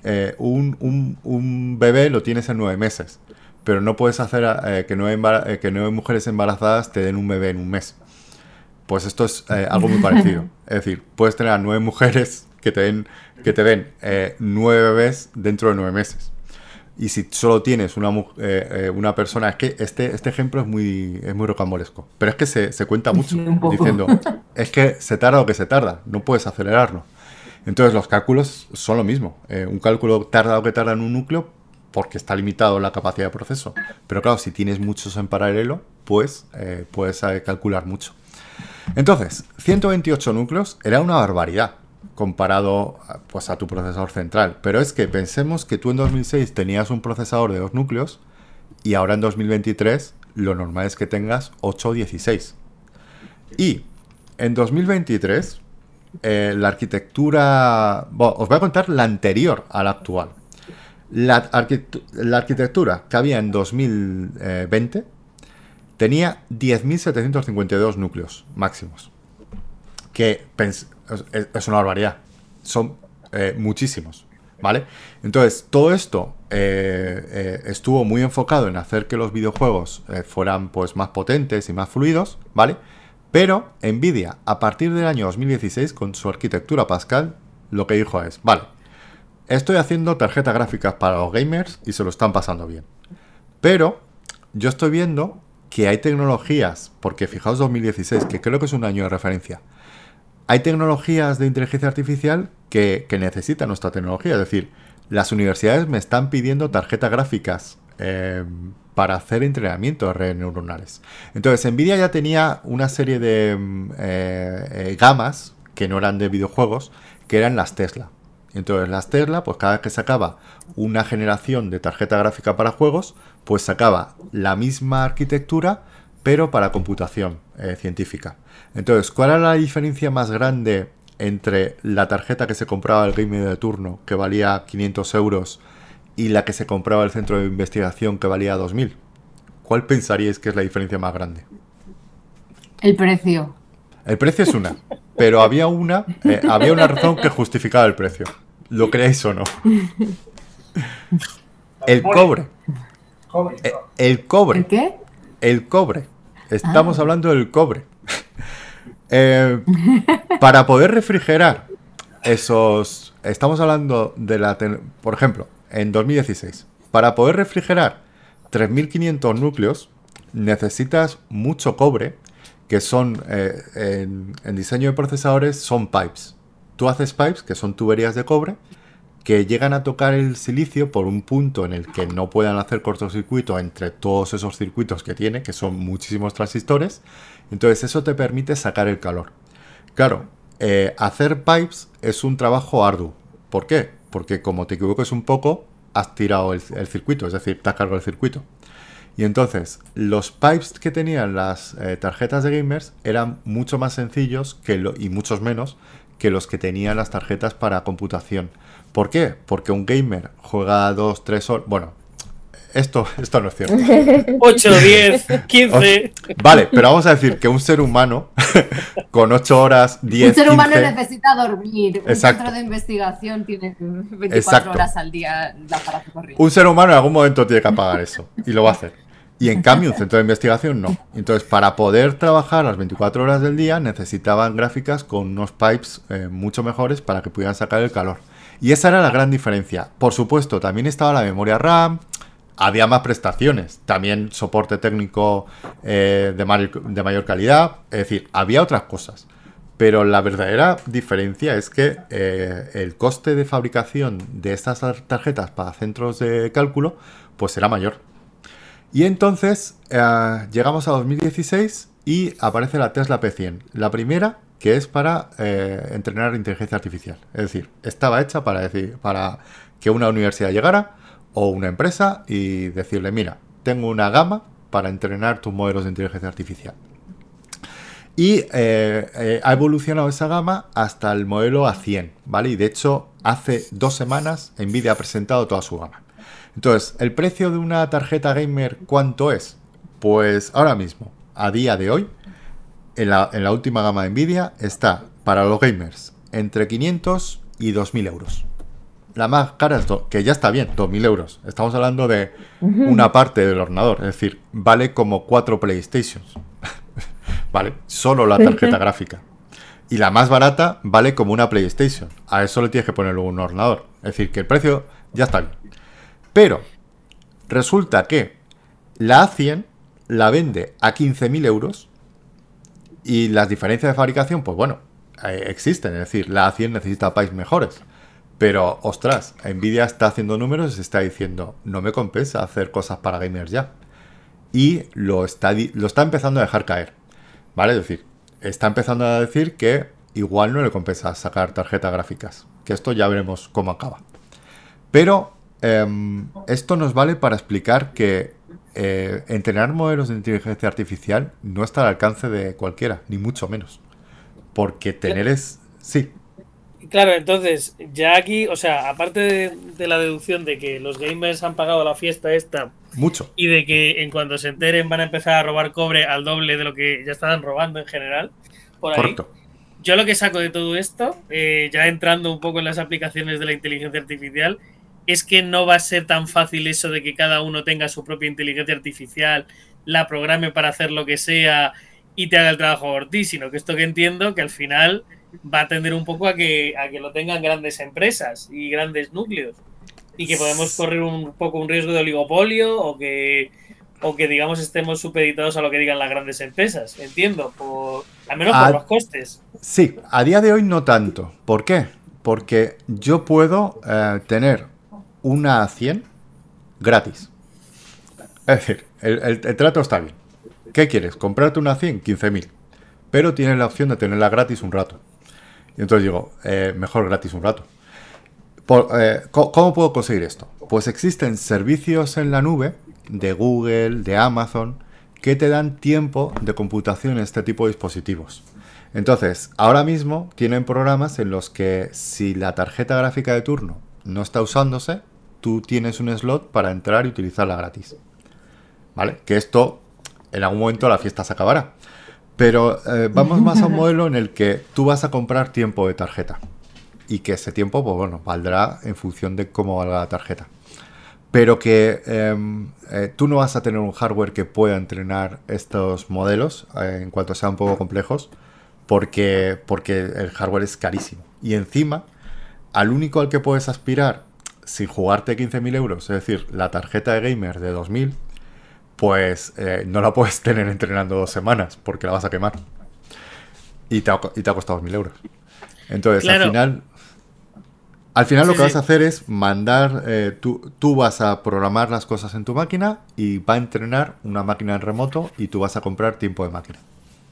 un bebé lo tienes en 9 meses, pero no puedes hacer que 9 mujeres embarazadas te den un bebé en un mes. Pues esto es algo muy parecido. Es decir, puedes tener a 9 mujeres que te den 9 bebés dentro de 9 meses. Y si solo tienes una persona, es que este ejemplo es muy rocambolesco, pero es que se cuenta mucho, Sí, un poco. diciendo, es que se tarda lo que se tarda, no puedes acelerarlo. Entonces los cálculos son lo mismo. Un cálculo tarda lo que tarda en un núcleo porque está limitado la capacidad de proceso. Pero claro, si tienes muchos en paralelo, pues puedes calcular mucho. Entonces, 128 núcleos era una barbaridad comparado pues, a tu procesador central. Pero es que pensemos que tú en 2006 tenías un procesador de 2 núcleos y ahora en 2023 lo normal es que tengas 8 o 16. Y en 2023 la arquitectura... Bueno, os voy a contar la anterior a la actual. La arquitectura que había en 2020 tenía 10.752 núcleos máximos. Que es una barbaridad. Son muchísimos, ¿vale? Entonces, todo esto estuvo muy enfocado en hacer que los videojuegos fueran pues, más potentes y más fluidos, ¿vale? Pero Nvidia, a partir del año 2016, con su arquitectura Pascal, lo que dijo es, vale, estoy haciendo tarjetas gráficas para los gamers y se lo están pasando bien. Pero yo estoy viendo que hay tecnologías, porque fijaos 2016, que creo que es un año de referencia, hay tecnologías de inteligencia artificial que necesitan nuestra tecnología. Es decir, las universidades me están pidiendo tarjetas gráficas para hacer entrenamiento de redes neuronales. Entonces, Nvidia ya tenía una serie de gamas que no eran de videojuegos, que eran las Tesla. Entonces, las Tesla, pues cada vez que sacaba una generación de tarjeta gráfica para juegos, pues sacaba la misma arquitectura, pero para computación científica. Entonces, ¿cuál era la diferencia más grande entre la tarjeta que se compraba el gamer de turno, que valía 500 euros, y la que se compraba el centro de investigación, que valía 2.000? ¿Cuál pensaríais que es la diferencia más grande? El precio. El precio es una, pero había una razón que justificaba el precio. ¿Lo creáis o no? El cobre. El cobre. ¿El qué? El cobre. Estamos hablando del cobre. Para poder refrigerar esos... Estamos hablando de por ejemplo, en 2016. Para poder refrigerar 3.500 núcleos necesitas mucho cobre, que son, en diseño de procesadores, son pipes. Tú haces pipes, que son tuberías de cobre, que llegan a tocar el silicio por un punto en el que no puedan hacer cortocircuito entre todos esos circuitos que tiene, que son muchísimos transistores. Entonces eso te permite sacar el calor. Claro, hacer pipes es un trabajo arduo. ¿Por qué? Porque como te equivoques un poco, has tirado el circuito, es decir, te has cargado el circuito. Y entonces, los pipes que tenían las tarjetas de gamers eran mucho más sencillos y muchos menos que los que tenían las tarjetas para computación. ¿Por qué? Porque un gamer juega 2, 3 horas... Bueno, esto no es cierto. 8, 10, 15... Vale, pero vamos a decir que un ser humano con 8 horas, 10, Un ser humano 15... necesita dormir. Exacto. Un centro de investigación tiene 24 Exacto. horas al día la aparato corriente. Un ser humano en algún momento tiene que apagar eso y lo va a hacer. Y en cambio un centro de investigación no. Entonces, para poder trabajar las 24 horas del día necesitaban gráficas con unos pipes mucho mejores para que pudieran sacar el calor. Y esa era la gran diferencia. Por supuesto, también estaba la memoria RAM, había más prestaciones, también soporte técnico de mayor calidad, es decir, había otras cosas. Pero la verdadera diferencia es que el coste de fabricación de estas tarjetas para centros de cálculo pues era mayor. Y entonces llegamos a 2016 y aparece la Tesla P100. La primera que es para entrenar inteligencia artificial. Es decir, estaba hecha para que una universidad llegara o una empresa y decirle, mira, tengo una gama para entrenar tus modelos de inteligencia artificial. Y ha evolucionado esa gama hasta el modelo A100, ¿vale? Y de hecho, hace 2 semanas Nvidia ha presentado toda su gama. Entonces, ¿el precio de una tarjeta gamer cuánto es? Pues ahora mismo, a día de hoy, en la última gama de Nvidia, está para los gamers entre 500 y 2.000 euros. La más cara es, que ya está bien, 2.000 euros. Estamos hablando de una parte del ordenador, es decir, vale como 4 PlayStations. Vale, solo la tarjeta gráfica. Y la más barata vale como una PlayStation. A eso le tienes que poner luego un ordenador. Es decir, que el precio ya está bien. Pero resulta que la A100 la vende a 15.000 euros y las diferencias de fabricación, pues bueno, existen. Es decir, la A100 necesita pies mejores. Pero, ostras, Nvidia está haciendo números y se está diciendo, no me compensa hacer cosas para gamers ya. Y lo está empezando a dejar caer. ¿Vale? Es decir, está empezando a decir que igual no le compensa sacar tarjetas gráficas. Que esto ya veremos cómo acaba. Pero esto nos vale para explicar que entrenar modelos de inteligencia artificial no está al alcance de cualquiera, ni mucho menos. Porque tener es... Sí. Claro, entonces, ya aquí, o sea, aparte de la deducción de que los gamers han pagado la fiesta esta... Mucho. Y de que en cuanto se enteren van a empezar a robar cobre al doble de lo que ya estaban robando en general. Por ahí. Correcto. Yo lo que saco de todo esto, ya entrando un poco en las aplicaciones de la inteligencia artificial, es que no va a ser tan fácil eso de que cada uno tenga su propia inteligencia artificial, la programe para hacer lo que sea y te haga el trabajo por ti, sino que esto que entiendo que al final va a tender un poco a que lo tengan grandes empresas y grandes núcleos. Y que podemos correr un poco un riesgo de oligopolio o que digamos estemos supeditados a lo que digan las grandes empresas, entiendo, al menos por los costes. Sí, a día de hoy no tanto. ¿Por qué? Porque yo puedo tener una A100 gratis. Es decir, el trato está bien. ¿Qué quieres? ¿Comprarte una A100? 15.000. Pero tienes la opción de tenerla gratis un rato. Y entonces digo, mejor gratis un rato. ¿Cómo puedo conseguir esto? Pues existen servicios en la nube de Google, de Amazon, que te dan tiempo de computación en este tipo de dispositivos. Entonces, ahora mismo tienen programas en los que si la tarjeta gráfica de turno no está usándose, tú tienes un slot para entrar y utilizarla gratis. ¿Vale? Que esto, en algún momento la fiesta se acabará. Pero vamos más a un modelo en el que tú vas a comprar tiempo de tarjeta. Y que ese tiempo, pues bueno, valdrá en función de cómo valga la tarjeta. Pero que tú no vas a tener un hardware que pueda entrenar estos modelos en cuanto sean un poco complejos, porque el hardware es carísimo. Y encima, al único al que puedes aspirar sin jugarte 15.000 euros, es decir, la tarjeta de gamer de 2.000, pues no la puedes tener entrenando 2 semanas, porque la vas a quemar. Y te ha costado 2.000 euros. Entonces, claro. Al final lo que vas a hacer es mandar, tú vas a programar las cosas en tu máquina y va a entrenar una máquina en remoto y tú vas a comprar tiempo de máquina.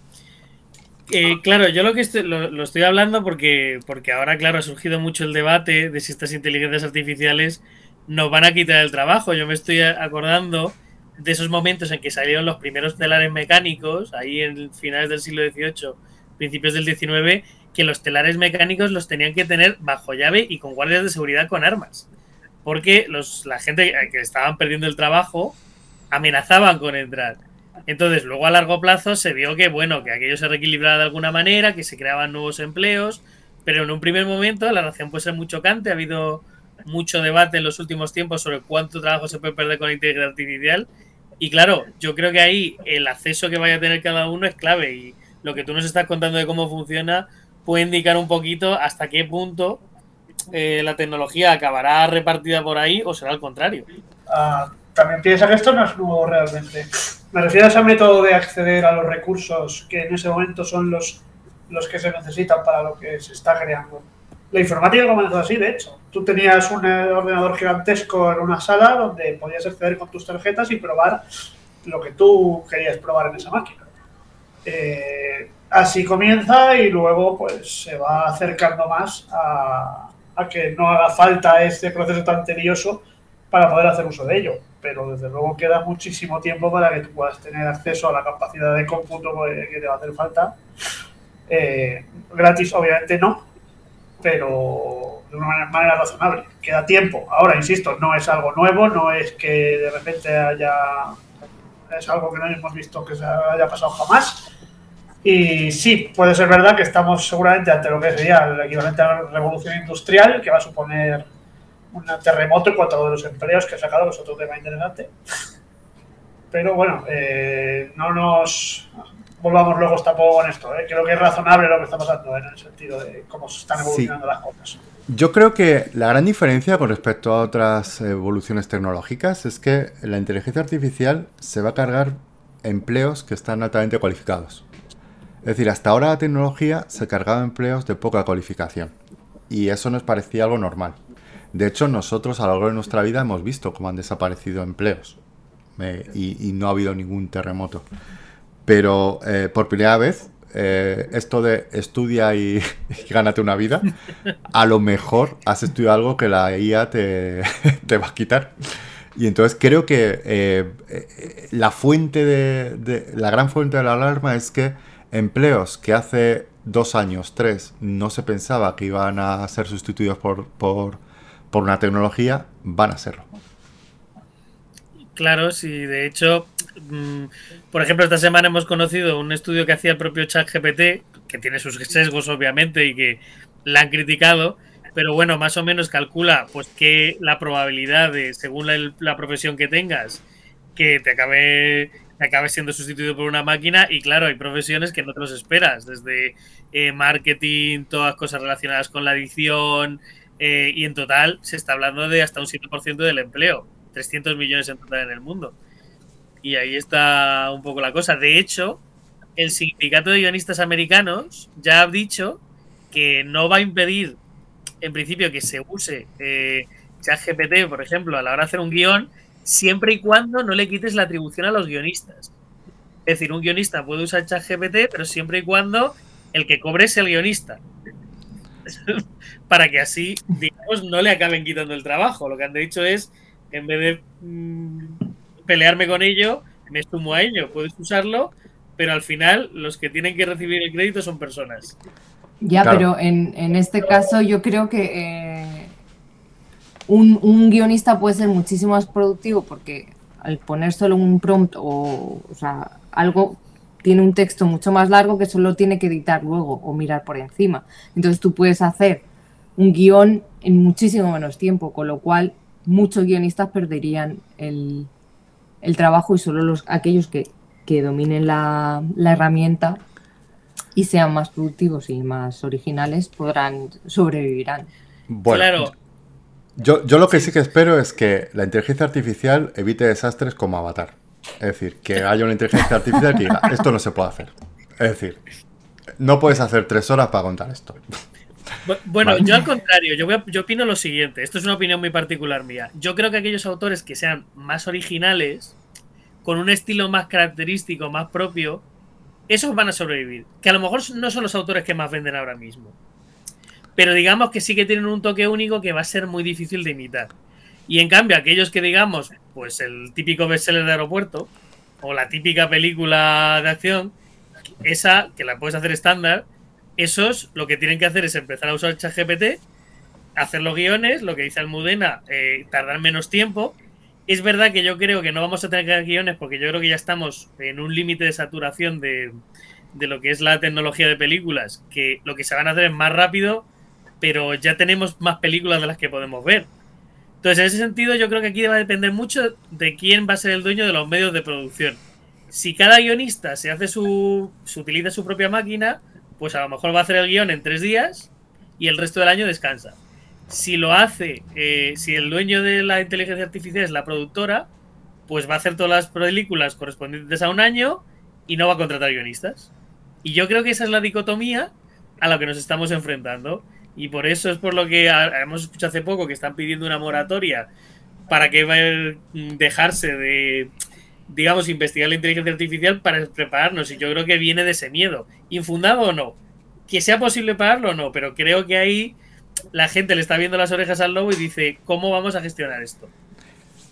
Claro, yo lo estoy hablando porque ahora, claro, ha surgido mucho el debate de si estas inteligencias artificiales nos van a quitar el trabajo. Yo me estoy acordando de esos momentos en que salieron los primeros telares mecánicos, ahí en finales del siglo XVIII, principios del XIX, que los telares mecánicos los tenían que tener bajo llave y con guardias de seguridad con armas. Porque la gente que estaban perdiendo el trabajo amenazaban con entrar. Entonces, luego a largo plazo se vio que, bueno, que aquello se reequilibraba de alguna manera, que se creaban nuevos empleos, pero en un primer momento la relación puede ser muy chocante. Ha habido mucho debate en los últimos tiempos sobre cuánto trabajo se puede perder con la inteligencia artificial. Y claro, yo creo que ahí el acceso que vaya a tener cada uno es clave. Y lo que tú nos estás contando de cómo funciona puede indicar un poquito hasta qué punto la tecnología acabará repartida por ahí o será al contrario. También piensa que esto no es nuevo realmente. Me refiero a ese método de acceder a los recursos que en ese momento son los que se necesitan para lo que se está creando. La informática comenzó así, de hecho. Tú tenías un ordenador gigantesco en una sala donde podías acceder con tus tarjetas y probar lo que tú querías probar en esa máquina. Así comienza y luego pues se va acercando más a que no haga falta este proceso tan tedioso para poder hacer uso de ello. Pero desde luego queda muchísimo tiempo para que tú puedas tener acceso a la capacidad de cómputo que te va a hacer falta. Gratis, obviamente no, pero de una manera razonable. Queda tiempo. Ahora, insisto, no es algo nuevo, no es que de repente es algo que no hemos visto que se haya pasado jamás. Y sí, puede ser verdad que estamos seguramente ante lo que sería el equivalente a la revolución industrial, que va a suponer un terremoto en cuanto a los empleos que ha sacado, que es otro tema interesante. Pero bueno, no nos volvamos luego tampoco con esto. Creo que es razonable lo que está pasando en el sentido de cómo se están evolucionando las cosas. Yo creo que la gran diferencia con respecto a otras evoluciones tecnológicas es que la inteligencia artificial se va a cargar empleos que están altamente cualificados. Es decir, hasta ahora la tecnología se cargaba empleos de poca cualificación y eso nos parecía algo normal. De hecho, nosotros a lo largo de nuestra vida hemos visto cómo han desaparecido empleos y no ha habido ningún terremoto. Pero por primera vez, esto de estudia y gánate una vida, a lo mejor has estudiado algo que la IA te va a quitar. Y entonces creo que la gran fuente de la alarma es que empleos que hace 2 años, 3, no se pensaba que iban a ser sustituidos por una tecnología, van a serlo. Claro, sí, de hecho, por ejemplo, esta semana hemos conocido un estudio que hacía el propio ChatGPT, que tiene sus sesgos obviamente y que la han criticado, pero bueno, más o menos calcula pues que la probabilidad de, según la profesión que tengas, que te acabe siendo sustituido por una máquina. Y claro, hay profesiones que no te los esperas, desde marketing, todas cosas relacionadas con la edición, y en total se está hablando de hasta un 7% del empleo, 300 millones en total en el mundo. Y ahí está un poco la cosa. De hecho, el sindicato de guionistas americanos ya ha dicho que no va a impedir, en principio, que se use ChatGPT, por ejemplo, a la hora de hacer un guión, siempre y cuando no le quites la atribución a los guionistas. Es decir, un guionista puede usar ChatGPT, pero siempre y cuando el que cobre sea el guionista. Para que así, digamos, no le acaben quitando el trabajo. Lo que han dicho es, en vez de pelearme con ello, me sumo a ello. Puedes usarlo, pero al final los que tienen que recibir el crédito son personas. Ya, claro. Pero en este caso yo creo que un guionista puede ser muchísimo más productivo porque al poner solo un prompt o sea, algo tiene un texto mucho más largo que solo tiene que editar luego o mirar por encima. Entonces tú puedes hacer un guión en muchísimo menos tiempo, con lo cual muchos guionistas perderían el trabajo y solo aquellos que dominen la herramienta y sean más productivos y más originales sobrevivirán. Bueno, claro. Yo lo que sí que espero es que la inteligencia artificial evite desastres como Avatar. Es decir, que haya una inteligencia artificial que diga, esto no se puede hacer. Es decir, no puedes hacer 3 horas para contar esto. Bueno, vale. Yo al contrario, yo opino lo siguiente. Esto es una opinión muy particular mía. Yo creo que aquellos autores que sean más originales, con un estilo más característico, más propio, esos van a sobrevivir. Que a lo mejor no son los autores que más venden ahora mismo, pero digamos que sí que tienen un toque único que va a ser muy difícil de imitar. Y en cambio, aquellos que digamos, pues el típico bestseller de aeropuerto o la típica película de acción, esa que la puedes hacer estándar, esos lo que tienen que hacer es empezar a usar ChatGPT, hacer los guiones, lo que dice Almudena, tardar menos tiempo. Es verdad que yo creo que no vamos a tener que hacer guiones porque yo creo que ya estamos en un límite de saturación de lo que es la tecnología de películas, que lo que se van a hacer es más rápido, pero ya tenemos más películas de las que podemos ver. Entonces, en ese sentido, yo creo que aquí va a depender mucho de quién va a ser el dueño de los medios de producción. Si cada guionista se utiliza su propia máquina, pues a lo mejor va a hacer el guión en 3 días y el resto del año descansa. Si lo hace, si el dueño de la inteligencia artificial es la productora, pues va a hacer todas las películas correspondientes a un año y no va a contratar guionistas. Y yo creo que esa es la dicotomía a la que nos estamos enfrentando. Y por eso es por lo que hemos escuchado hace poco que están pidiendo una moratoria para que dejarse de, digamos, investigar la inteligencia artificial para prepararnos. Y yo creo que viene de ese miedo. ¿Infundado o no? Que sea posible pararlo o no, pero creo que ahí la gente le está viendo las orejas al lobo y dice, ¿cómo vamos a gestionar esto?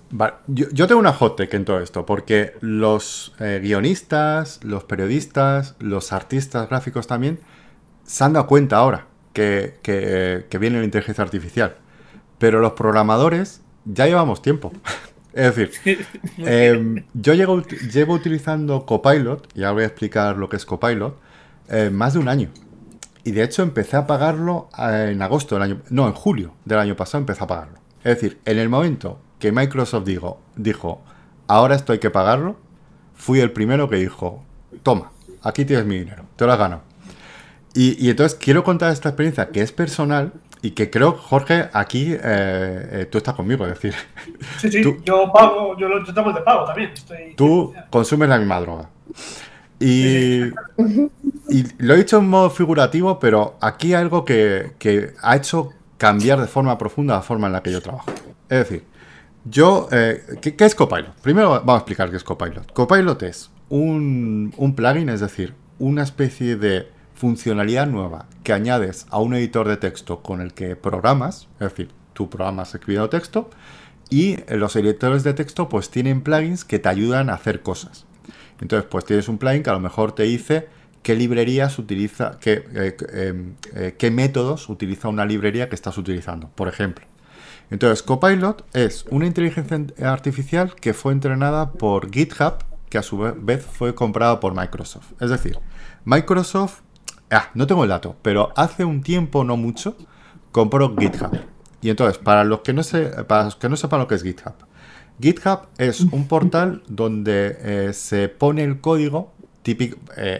Vale, yo tengo una hot take en todo esto, porque los guionistas, los periodistas, los artistas gráficos también se han dado cuenta ahora que viene la inteligencia artificial. Pero los programadores ya llevamos tiempo. Es decir, yo llevo utilizando Copilot, y ahora voy a explicar lo que es Copilot, más de un año. Y de hecho empecé a pagarlo en agosto del año... No, en julio del año pasado empecé a pagarlo. Es decir, en el momento que Microsoft dijo, ahora esto hay que pagarlo, fui el primero que dijo, toma, aquí tienes mi dinero, te lo has ganado. Y entonces quiero contar esta experiencia que es personal y que creo, Jorge, aquí tú estás conmigo, es decir... Sí, yo pago, yo estamos de pago también. Tú consumes la misma droga. Y lo he dicho en modo figurativo, pero aquí hay algo que ha hecho cambiar de forma profunda la forma en la que yo trabajo. Es decir, ¿qué es Copilot? Primero vamos a explicar qué es Copilot. Copilot es un plugin, es decir, una especie de funcionalidad nueva que añades a un editor de texto con el que programas, es decir, tú programas escribiendo texto, y los editores de texto pues tienen plugins que te ayudan a hacer cosas. Entonces pues tienes un plugin que a lo mejor te dice qué librerías utiliza, qué métodos utiliza una librería que estás utilizando, por ejemplo. Entonces Copilot es una inteligencia artificial que fue entrenada por GitHub, que a su vez fue comprada por Microsoft. Es decir, Microsoft, no tengo el dato, pero hace un tiempo, no mucho, compró GitHub. Y entonces, para los que no sepan lo que es GitHub, GitHub es un portal donde se pone el código típico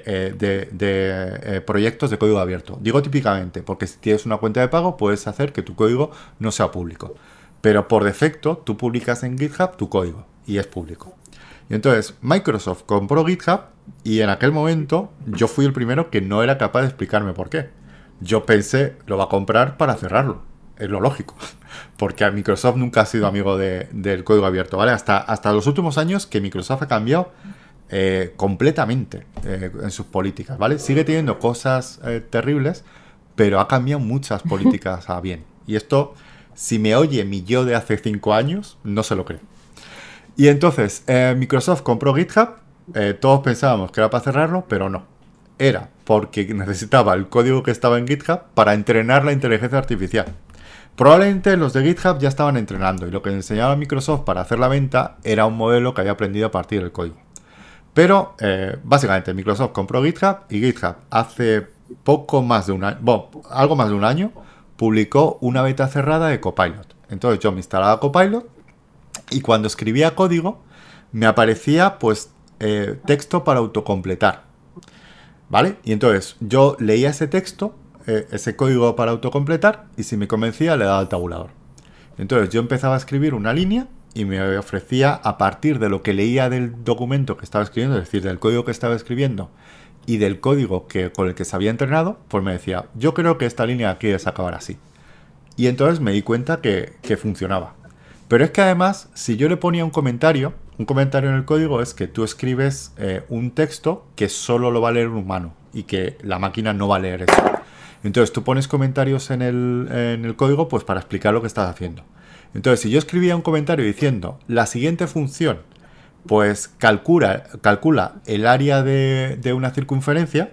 de proyectos de código abierto. Digo típicamente, porque si tienes una cuenta de pago, puedes hacer que tu código no sea público. Pero por defecto, tú publicas en GitHub tu código y es público. Y entonces, Microsoft compró GitHub y en aquel momento yo fui el primero que no era capaz de explicarme por qué. Yo pensé, lo va a comprar para cerrarlo. Es lo lógico. Porque Microsoft nunca ha sido amigo del código abierto, ¿vale? Hasta los últimos años que Microsoft ha cambiado completamente en sus políticas, ¿vale? Sigue teniendo cosas terribles, pero ha cambiado muchas políticas a bien. Y esto, si me oye mi yo de hace 5 años, no se lo cree. Y entonces, Microsoft compró GitHub, todos pensábamos que era para cerrarlo, pero no. Era porque necesitaba el código que estaba en GitHub para entrenar la inteligencia artificial. Probablemente los de GitHub ya estaban entrenando y lo que enseñaba Microsoft para hacer la venta era un modelo que había aprendido a partir del código. Pero, básicamente, Microsoft compró GitHub y GitHub hace algo más de un año, publicó una beta cerrada de Copilot. Entonces yo me instalaba Copilot y cuando escribía código me aparecía pues texto para autocompletar, ¿vale? Y entonces yo leía ese texto, ese código para autocompletar, y si me convencía le daba al tabulador. Entonces yo empezaba a escribir una línea y me ofrecía, a partir de lo que leía del documento que estaba escribiendo, es decir, del código que estaba escribiendo y del código con el que se había entrenado, pues me decía, yo creo que esta línea quieres acabar así. Y entonces me di cuenta que funcionaba. Pero es que además, si yo le ponía un comentario en el código es que tú escribes un texto que solo lo va a leer un humano y que la máquina no va a leer eso. Entonces tú pones comentarios en el código pues para explicar lo que estás haciendo. Entonces si yo escribía un comentario diciendo la siguiente función pues calcula el área de una circunferencia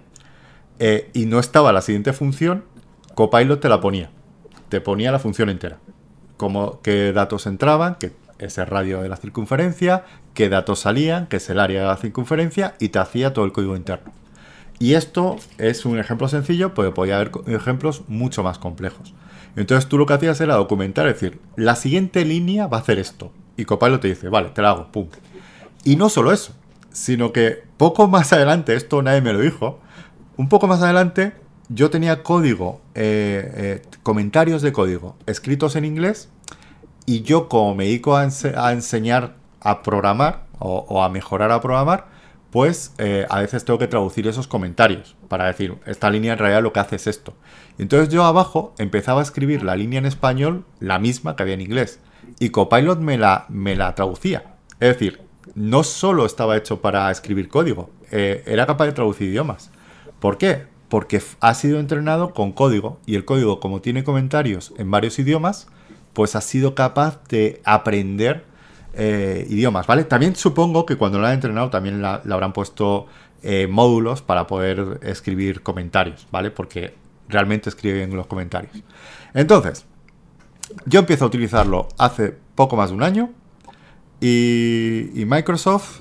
y no estaba la siguiente función, Copilot te la ponía. Te ponía la función entera. Como qué datos entraban, que es el radio de la circunferencia, qué datos salían, que es el área de la circunferencia, y te hacía todo el código interno. Y esto es un ejemplo sencillo, pero podía haber ejemplos mucho más complejos. Entonces tú lo que hacías era documentar, es decir, la siguiente línea va a hacer esto. Y Copilot te dice, vale, te la hago, pum. Y no solo eso, sino que poco más adelante, esto nadie me lo dijo, un poco más adelante yo tenía código, comentarios de código escritos en inglés, y yo como me dedico a enseñar a programar o a mejorar a programar, pues a veces tengo que traducir esos comentarios para decir, esta línea en realidad lo que hace es esto. Entonces yo abajo empezaba a escribir la línea en español, la misma que había en inglés, y Copilot me la traducía. Es decir, no solo estaba hecho para escribir código, era capaz de traducir idiomas. ¿Por qué? Porque ha sido entrenado con código, y el código, como tiene comentarios en varios idiomas, pues ha sido capaz de aprender idiomas, ¿vale? También supongo que cuando lo han entrenado también le habrán puesto módulos para poder escribir comentarios, ¿vale? Porque realmente escriben los comentarios. Entonces, yo empiezo a utilizarlo hace poco más de un año y Microsoft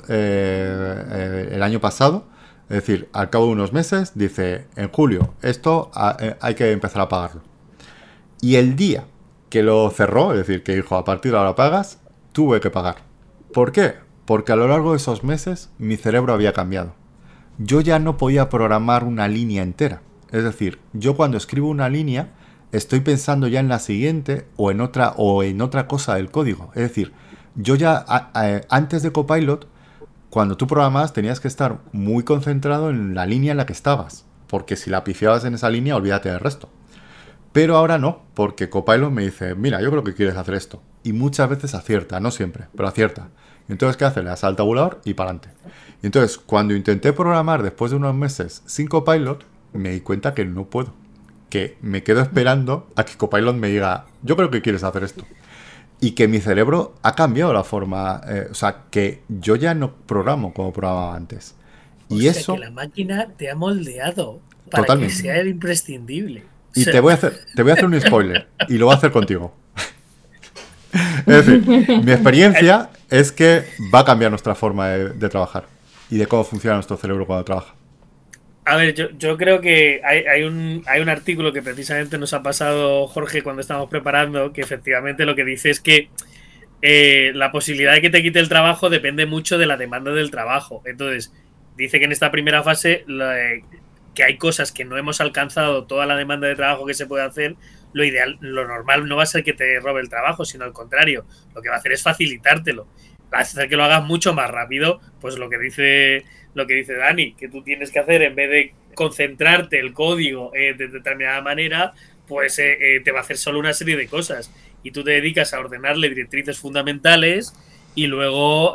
el año pasado, es decir, al cabo de unos meses, dice, en julio, esto hay que empezar a pagarlo. Y el día que lo cerró, es decir, que dijo, a partir de ahora pagas, tuve que pagar. ¿Por qué? Porque a lo largo de esos meses mi cerebro había cambiado. Yo ya no podía programar una línea entera. Es decir, yo cuando escribo una línea estoy pensando ya en la siguiente o en otra cosa del código. Es decir, yo ya antes de Copilot, cuando tú programabas tenías que estar muy concentrado en la línea en la que estabas, porque si la pifiabas en esa línea, olvídate del resto. Pero ahora no, porque Copilot me dice, mira, yo creo que quieres hacer esto. Y muchas veces acierta, no siempre, pero acierta. Y entonces, ¿qué hace? Le das al tabulador y para adelante. Y entonces, cuando intenté programar después de unos meses sin Copilot, me di cuenta que no puedo. Que me quedo esperando a que Copilot me diga, yo creo que quieres hacer esto. Y que mi cerebro ha cambiado la forma, o sea, que yo ya no programo como programaba antes. Y o sea, eso... que la máquina te ha moldeado para Totalmente. que sea el imprescindible. O Y sea, te voy a hacer un spoiler. Y lo voy a hacer contigo. Es decir, mi experiencia es que va a cambiar nuestra forma de trabajar. Y de cómo funciona nuestro cerebro cuando trabaja. a ver, yo creo que hay un artículo que precisamente nos ha pasado Jorge cuando estábamos preparando, que efectivamente lo que dice es que la posibilidad de que te quite el trabajo depende mucho de la demanda del trabajo. Entonces, dice que en esta primera fase que hay cosas que no hemos alcanzado toda la demanda de trabajo que se puede hacer. Lo ideal, lo normal no va a ser que te robe el trabajo, sino al contrario, lo que va a hacer es facilitártelo, va a hacer que lo hagas mucho más rápido. Pues lo que dice Dani, que tú tienes que hacer, en vez de concentrarte el código de determinada manera, pues te va a hacer solo una serie de cosas y tú te dedicas a ordenarle directrices fundamentales y luego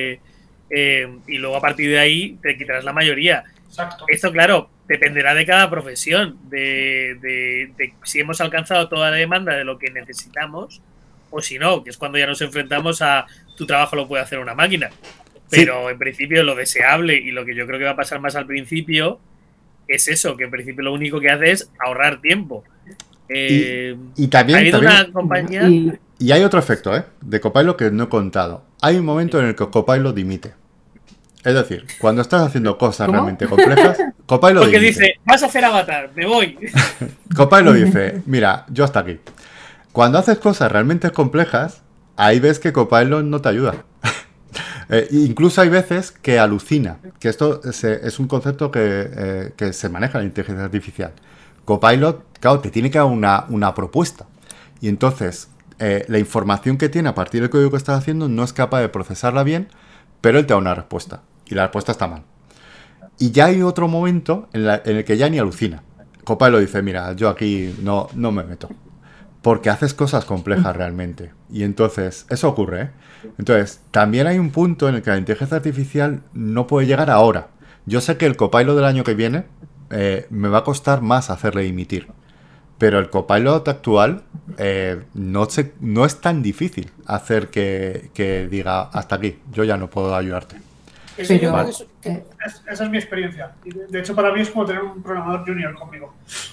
a partir de ahí te quitarás la mayoría. Exacto. Esto, claro, dependerá de cada profesión, de si hemos alcanzado toda la demanda de lo que necesitamos o si no, que es cuando ya nos enfrentamos a tu trabajo lo puede hacer una máquina. Pero sí, en principio lo deseable y lo que yo creo que va a pasar más al principio es eso, que en principio lo único que hace es ahorrar tiempo. Y también, ha habido también una compañía... Y hay otro efecto, de Copilot que no he contado. Hay un momento en el que Copilot dimite. Es decir, cuando estás haciendo cosas realmente complejas, Copilot Porque dimite. dice, vas a hacer Avatar, me voy. Copilot dice, mira, yo hasta aquí. Cuando haces cosas realmente complejas, ahí ves que Copilot no te ayuda. Incluso hay veces que alucina, que esto es un concepto que se maneja en la inteligencia artificial. Copilot, claro, te tiene que dar una propuesta. Y entonces, la información que tiene a partir del código que estás haciendo no es capaz de procesarla bien, pero él te da una respuesta. Y la respuesta está mal. Y ya hay otro momento en el que ya ni alucina. Copilot dice, mira, yo aquí no me meto. Porque haces cosas complejas realmente. Y entonces, eso ocurre, ¿eh? Entonces, también hay un punto en el que la inteligencia artificial no puede llegar ahora. Yo sé que el Copilot del año que viene me va a costar más hacerle dimitir. Pero el Copilot actual no es tan difícil hacer que diga hasta aquí, yo ya no puedo ayudarte. Pero, vale. Esa es mi experiencia. De hecho, para mí es como tener un programador junior conmigo.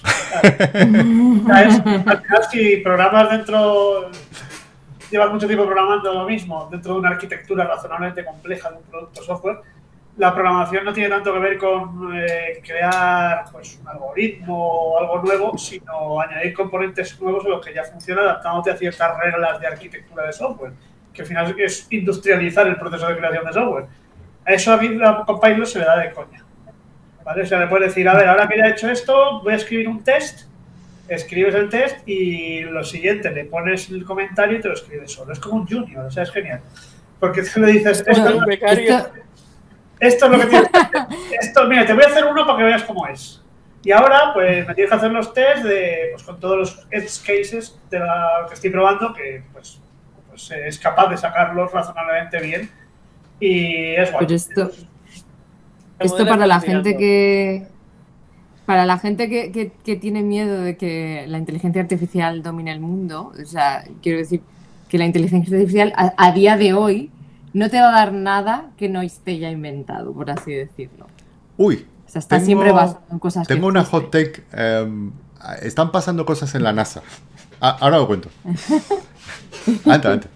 Al final, si programas llevas mucho tiempo programando lo mismo dentro de una arquitectura razonablemente compleja de un producto software, la programación no tiene tanto que ver con crear pues, un algoritmo o algo nuevo, sino añadir componentes nuevos en los que ya funciona adaptándote a ciertas reglas de arquitectura de software, que al final es industrializar el proceso de creación de software. A eso a mí a Copilot se le da de coña, ¿vale? O sea, le puedes decir, a ver, ahora que ya he hecho esto, voy a escribir un test, escribes el test y lo siguiente, le pones el comentario y te lo escribes solo. Es como un junior, o sea, es genial. Porque tú le dices, esto es lo que tienes que hacer. Esto, mira, te voy a hacer uno para que veas cómo es. Y ahora, pues, me tienes que hacer los tests con todos los edge cases de la que estoy probando, que, pues es capaz de sacarlos razonablemente bien. Y es guay. Pero esto para la gente que... Para la gente que tiene miedo de que la inteligencia artificial domine el mundo, o sea, quiero decir que la inteligencia artificial a día de hoy no te va a dar nada que no esté ya inventado, por así decirlo. Uy, O sea, está siempre basado en cosas que tengo una existen. hot take. Están pasando cosas en la NASA. Ahora lo cuento. Adelante.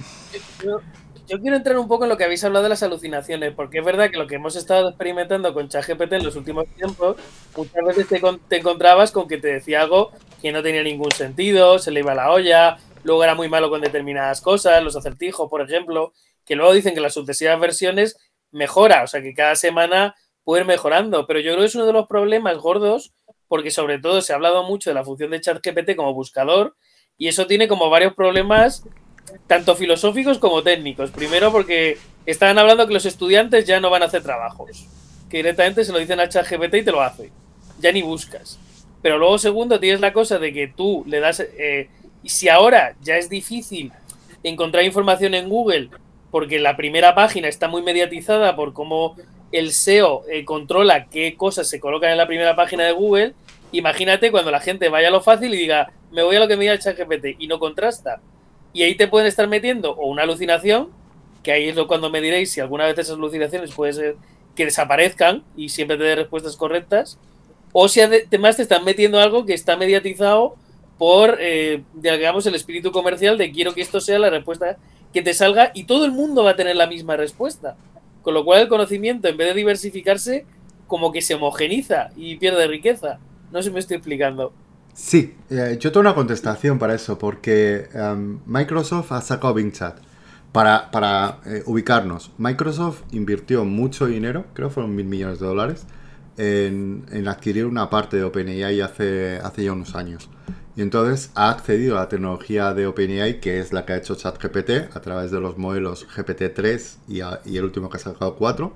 Yo quiero entrar un poco en lo que habéis hablado de las alucinaciones, porque es verdad que lo que hemos estado experimentando con ChatGPT en los últimos tiempos, muchas veces te encontrabas con que te decía algo que no tenía ningún sentido, se le iba la olla, luego era muy malo con determinadas cosas, los acertijos, por ejemplo, que luego dicen que las sucesivas versiones mejora, o sea que cada semana puede ir mejorando, pero yo creo que es uno de los problemas gordos, porque sobre todo se ha hablado mucho de la función de ChatGPT como buscador, y eso tiene como varios problemas tanto filosóficos como técnicos. Primero porque estaban hablando que los estudiantes ya no van a hacer trabajos, que directamente se lo dicen al ChatGPT y te lo hace, ya ni buscas. Pero luego segundo tienes la cosa de que tú le das, y si ahora ya es difícil encontrar información en Google porque la primera página está muy mediatizada por cómo el SEO controla qué cosas se colocan en la primera página de Google, imagínate cuando la gente vaya a lo fácil y diga, me voy a lo que me diga el ChatGPT y no contrasta. Y ahí te pueden estar metiendo o una alucinación, que ahí es lo cuando me diréis si alguna vez esas alucinaciones puede ser que desaparezcan y siempre te dé respuestas correctas, o si además te están metiendo algo que está mediatizado por, digamos, el espíritu comercial de quiero que esto sea la respuesta que te salga y todo el mundo va a tener la misma respuesta. Con lo cual el conocimiento, en vez de diversificarse, como que se homogeniza y pierde riqueza. No sé si me estoy explicando. Sí, yo tengo una contestación para eso, porque Microsoft ha sacado Bing Chat. Para ubicarnos, Microsoft invirtió mucho dinero, creo que fueron 1.000 millones de dólares, en adquirir una parte de OpenAI hace ya unos años. Y entonces ha accedido a la tecnología de OpenAI, que es la que ha hecho ChatGPT, a través de los modelos GPT-3 y el último que ha sacado 4.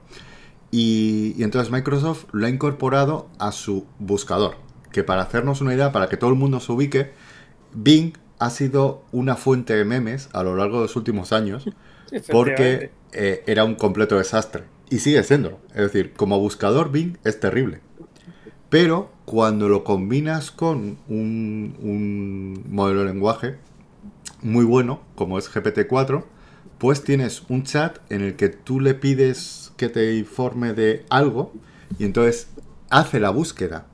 Y entonces Microsoft lo ha incorporado a su buscador. Que para hacernos una idea, para que todo el mundo se ubique, Bing ha sido una fuente de memes a lo largo de los últimos años porque era un completo desastre. Y sigue siendo. Es decir, como buscador Bing es terrible. Pero cuando lo combinas con un modelo de lenguaje muy bueno, como es GPT-4, pues tienes un chat en el que tú le pides que te informe de algo y entonces hace la búsqueda.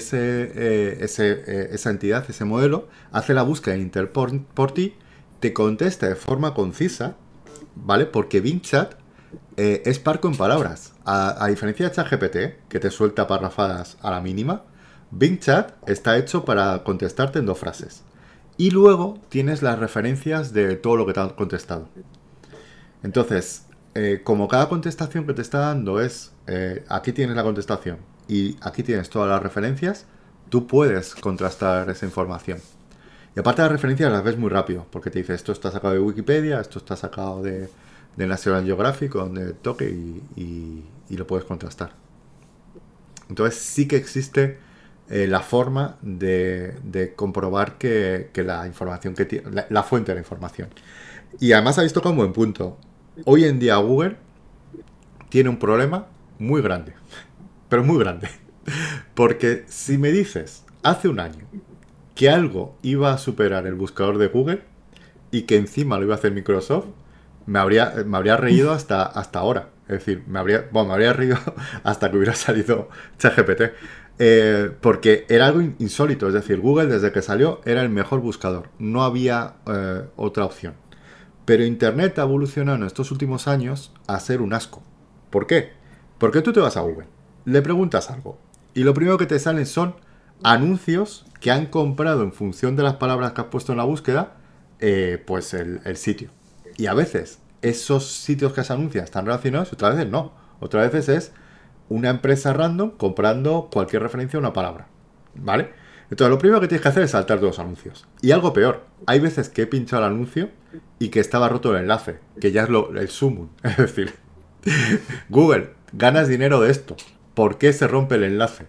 Esa entidad, ese modelo, hace la búsqueda en Intel por ti, te contesta de forma concisa, ¿vale? Porque Bing Chat es parco en palabras. A diferencia de ChatGPT, que te suelta parrafadas a la mínima, Bing Chat está hecho para contestarte en 2 frases. Y luego tienes las referencias de todo lo que te han contestado. Entonces, como cada contestación que te está dando es, aquí tienes la contestación y aquí tienes todas las referencias, tú puedes contrastar esa información. Y aparte las referencias las ves muy rápido, porque te dice esto está sacado de Wikipedia, esto está sacado de National Geographic, donde toque y lo puedes contrastar. Entonces sí que existe la forma de comprobar que la información que tiene, la fuente de la información. Y además habéis tocado un buen punto. Hoy en día Google tiene un problema muy grande, pero muy grande. Porque si me dices hace un año que algo iba a superar el buscador de Google y que encima lo iba a hacer Microsoft, me habría reído hasta ahora. Es decir, me habría reído hasta que hubiera salido ChatGPT. Porque era algo insólito. Es decir, Google desde que salió era el mejor buscador. No había otra opción. Pero Internet ha evolucionado en estos últimos años a ser un asco. ¿Por qué? Porque tú te vas a Google, le preguntas algo y lo primero que te salen son anuncios que han comprado en función de las palabras que has puesto en la búsqueda, pues el sitio. Y a veces esos sitios que se anuncian están relacionados y otras veces no. Otras veces es una empresa random comprando cualquier referencia a una palabra. ¿Vale? Entonces lo primero que tienes que hacer es saltar todos los anuncios. Y algo peor, hay veces que he pinchado el anuncio y que estaba roto el enlace, que ya es el sumum. Es decir, Google, ganas dinero de esto. ¿Por qué se rompe el enlace?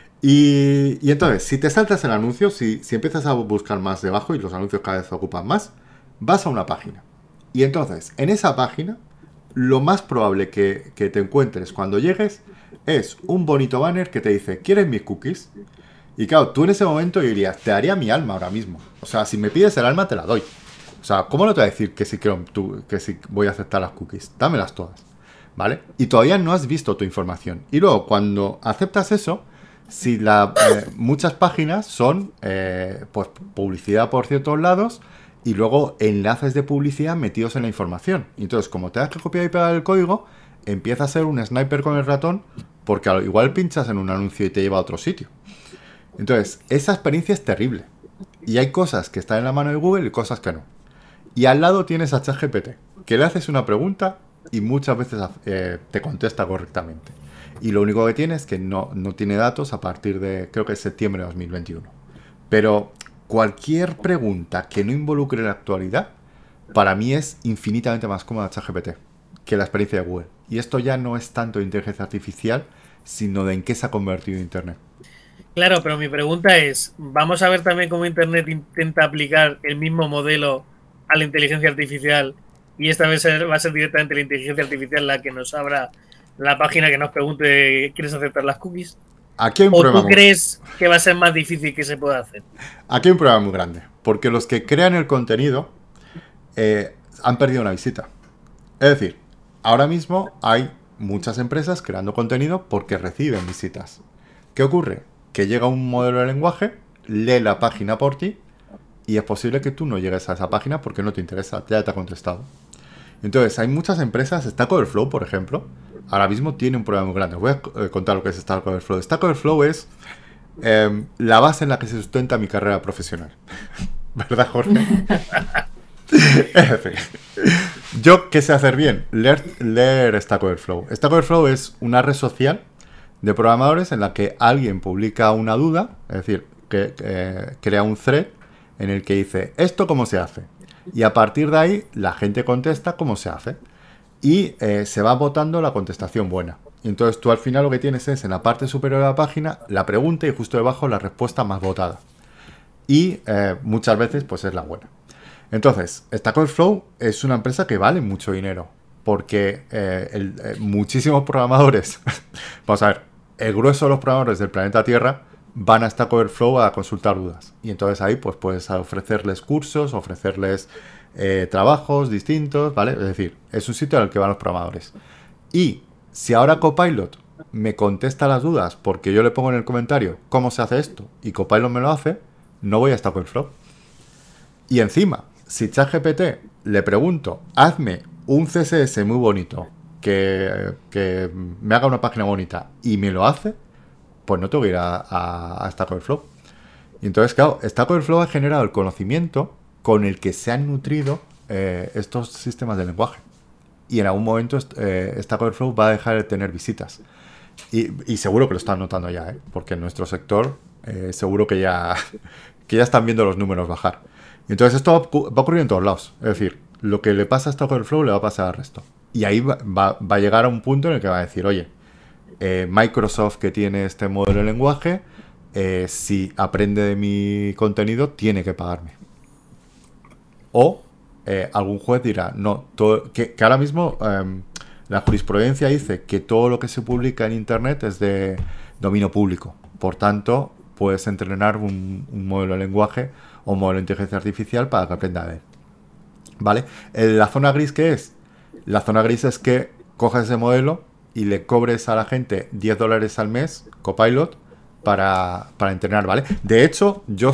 Y entonces, si te saltas el anuncio, si empiezas a buscar más debajo y los anuncios cada vez ocupan más, vas a una página. Y entonces, en esa página, lo más probable que te encuentres cuando llegues es un bonito banner que te dice, ¿quieres mis cookies? Y claro, tú en ese momento dirías, te daría mi alma ahora mismo. O sea, si me pides el alma, te la doy. O sea, ¿cómo no te voy a decir que que si voy a aceptar las cookies? Dámelas todas, ¿vale? Y todavía no has visto tu información. Y luego, cuando aceptas eso, si muchas páginas son pues publicidad por ciertos lados y luego enlaces de publicidad metidos en la información. Y entonces, como te das que copiar y pegar el código, empieza a ser un sniper con el ratón porque igual pinchas en un anuncio y te lleva a otro sitio. Entonces, esa experiencia es terrible. Y hay cosas que están en la mano de Google y cosas que no. Y al lado tienes a ChatGPT, que le haces una pregunta y muchas veces te contesta correctamente. Y lo único que tiene es que no tiene datos a partir de, creo que es septiembre de 2021. Pero cualquier pregunta que no involucre la actualidad, para mí es infinitamente más cómoda ChatGPT que la experiencia de Google. Y esto ya no es tanto de inteligencia artificial, sino de en qué se ha convertido Internet. Claro, pero mi pregunta es, ¿vamos a ver también cómo Internet intenta aplicar el mismo modelo a la inteligencia artificial y esta vez va a ser directamente la inteligencia artificial la que nos abra la página que nos pregunte ¿quieres aceptar las cookies? Aquí hay un ¿O problema tú crees que va a ser más difícil que se pueda hacer? Aquí hay un problema muy grande, porque los que crean el contenido han perdido una visita. Es decir, ahora mismo hay muchas empresas creando contenido porque reciben visitas. ¿Qué ocurre? Que llega un modelo de lenguaje, lee la página por ti y es posible que tú no llegues a esa página porque no te interesa, ya te ha contestado. Entonces, hay muchas empresas, Stack Overflow, por ejemplo, ahora mismo tiene un problema muy grande. Os voy a contar lo que es Stack Overflow. Stack Overflow es la base en la que se sustenta mi carrera profesional. ¿Verdad, Jorge? En fin. Yo, ¿qué sé hacer bien? Leer Stack Overflow. Stack Overflow es una red social de programadores en la que alguien publica una duda, es decir, que crea un thread en el que dice, ¿esto cómo se hace? Y a partir de ahí, la gente contesta cómo se hace. Y se va votando la contestación buena. Y entonces tú al final lo que tienes es en la parte superior de la página la pregunta y justo debajo la respuesta más votada. Y muchas veces pues es la buena. Entonces, Stack Overflow es una empresa que vale mucho dinero. Porque muchísimos programadores, vamos a ver, el grueso de los programadores del planeta Tierra van a Stack Overflow a consultar dudas. Y entonces ahí pues puedes ofrecerles cursos, ofrecerles trabajos distintos, ¿vale? Es decir, es un sitio al que van los programadores. Y si ahora Copilot me contesta las dudas porque yo le pongo en el comentario cómo se hace esto y Copilot me lo hace, no voy a Stack Overflow. Y encima, si ChatGPT le pregunto, hazme un CSS muy bonito que me haga una página bonita y me lo hace, pues no tengo que ir a Stack Overflow. Y entonces, claro, Stack Overflow ha generado el conocimiento con el que se han nutrido estos sistemas de lenguaje. Y en algún momento Stack Overflow va a dejar de tener visitas. Y seguro que lo están notando ya, porque en nuestro sector seguro que ya están viendo los números bajar. Y entonces esto va a ocurrir en todos lados. Es decir, lo que le pasa a Stack Overflow le va a pasar al resto. Y ahí va a llegar a un punto en el que va a decir, oye, Microsoft, que tiene este modelo de lenguaje, si aprende de mi contenido, tiene que pagarme. O algún juez dirá, no, que ahora mismo la jurisprudencia dice que todo lo que se publica en Internet es de dominio público. Por tanto, puedes entrenar un modelo de lenguaje o un modelo de inteligencia artificial para que aprenda de él. ¿Vale? ¿La zona gris qué es? La zona gris es que coges ese modelo y le cobres a la gente $10 al mes, Copilot, para entrenar, ¿vale? De hecho, yo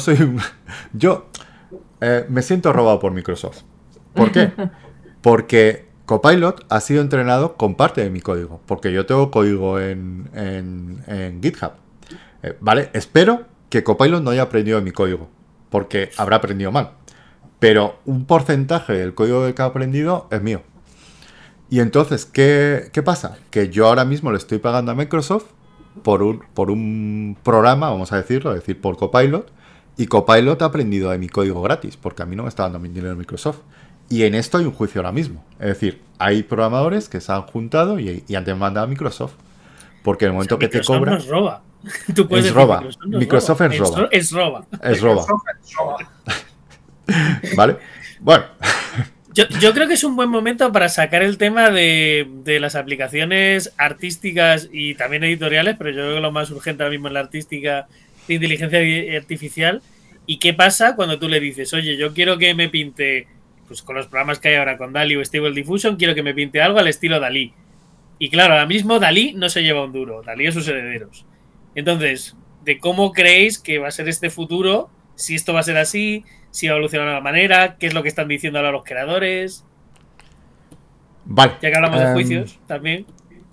me siento robado por Microsoft. ¿Por qué? Porque Copilot ha sido entrenado con parte de mi código. Porque yo tengo código en GitHub. ¿Vale? Espero que Copilot no haya aprendido de mi código. Porque habrá aprendido mal. Pero un porcentaje del código que ha aprendido es mío. Y entonces, ¿qué pasa? Que yo ahora mismo le estoy pagando a Microsoft por un programa, vamos a decirlo, es decir, por Copilot. Y Copilot ha aprendido de mi código gratis, porque a mí no me está dando mi dinero Microsoft. Y en esto hay un juicio ahora mismo. Es decir, hay programadores que se han juntado y han demandado a Microsoft. Porque en el momento que te cobra... Nos roba. Tú puedes es decir, roba. Microsoft es roba. Es roba. Es roba. ¿Vale? Bueno. Yo creo que es un buen momento para sacar el tema de las aplicaciones artísticas y también editoriales, pero yo creo que lo más urgente ahora mismo es la artística de inteligencia artificial. ¿Y qué pasa cuando tú le dices, oye, yo quiero que me pinte pues con los programas que hay ahora con DALL-E o Stable Diffusion, quiero que me pinte algo al estilo DALL-E. Y claro, ahora mismo DALL-E no se lleva un duro, DALL-E es sus herederos. Entonces, ¿de cómo creéis que va a ser este futuro? Si esto va a ser así, si va a evolucionar de la manera, qué es lo que están diciendo ahora los creadores. Vale. Ya que hablamos de juicios también.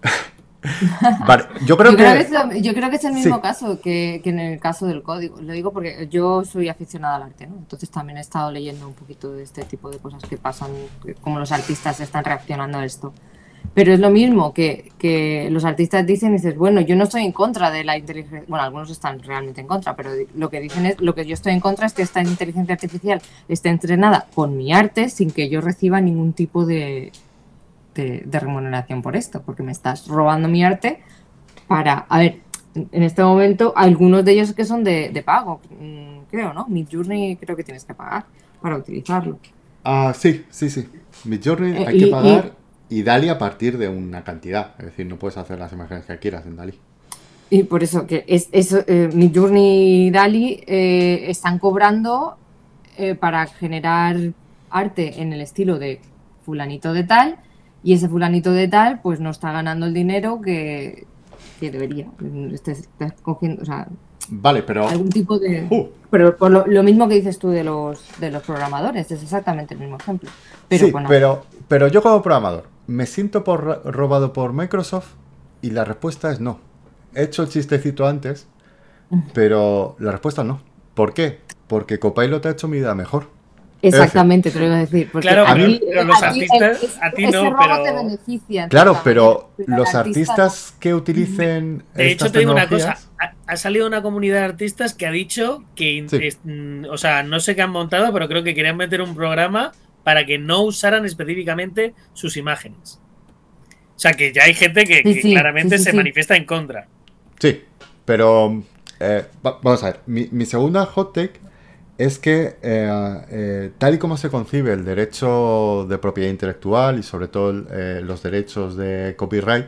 Vale, yo creo que es el mismo caso que en el caso del código. Lo digo porque yo soy aficionada al arte, ¿no? Entonces también he estado leyendo un poquito de este tipo de cosas que pasan, cómo los artistas están reaccionando a esto. Pero es lo mismo que los artistas dicen, dices, bueno, yo no estoy en contra de la inteligencia, bueno, algunos están realmente en contra, pero lo que dicen es, lo que yo estoy en contra es que esta inteligencia artificial esté entrenada con mi arte sin que yo reciba ningún tipo de remuneración por esto, porque me estás robando mi arte para, a ver, en este momento algunos de ellos que son de pago, creo, ¿no? Midjourney creo que tienes que pagar para utilizarlo. Sí. Midjourney hay que pagar y DALL-E a partir de una cantidad, es decir, no puedes hacer las imágenes que quieras en DALL-E. Y por eso que Midjourney y DALL-E están cobrando para generar arte en el estilo de fulanito de tal, y ese fulanito de tal pues no está ganando el dinero que debería. Estás cogiendo, o sea, vale, pero algún tipo de... Pero por lo mismo que dices tú de los programadores, es exactamente el mismo ejemplo. Pero, sí, bueno, pero yo como programador, ¿me siento robado por Microsoft? Y la respuesta es no. He hecho el chistecito antes, pero la respuesta no. ¿Por qué? Porque Copilot ha hecho mi vida mejor. Exactamente, te lo iba a decir. Porque claro, pero los artistas, a ti no, pero... te beneficia. Claro, pero los artistas que utilicen de hecho, estas te digo una tecnologías... cosa. Ha salido una comunidad de artistas que ha dicho que... Sí. o sea, no sé qué han montado, pero creo que querían meter un programa para que no usaran específicamente sus imágenes. O sea, que ya hay gente que claramente se manifiesta en contra. Sí, pero... vamos a ver. Mi segunda hot take es que tal y como se concibe el derecho de propiedad intelectual y sobre todo los derechos de copyright,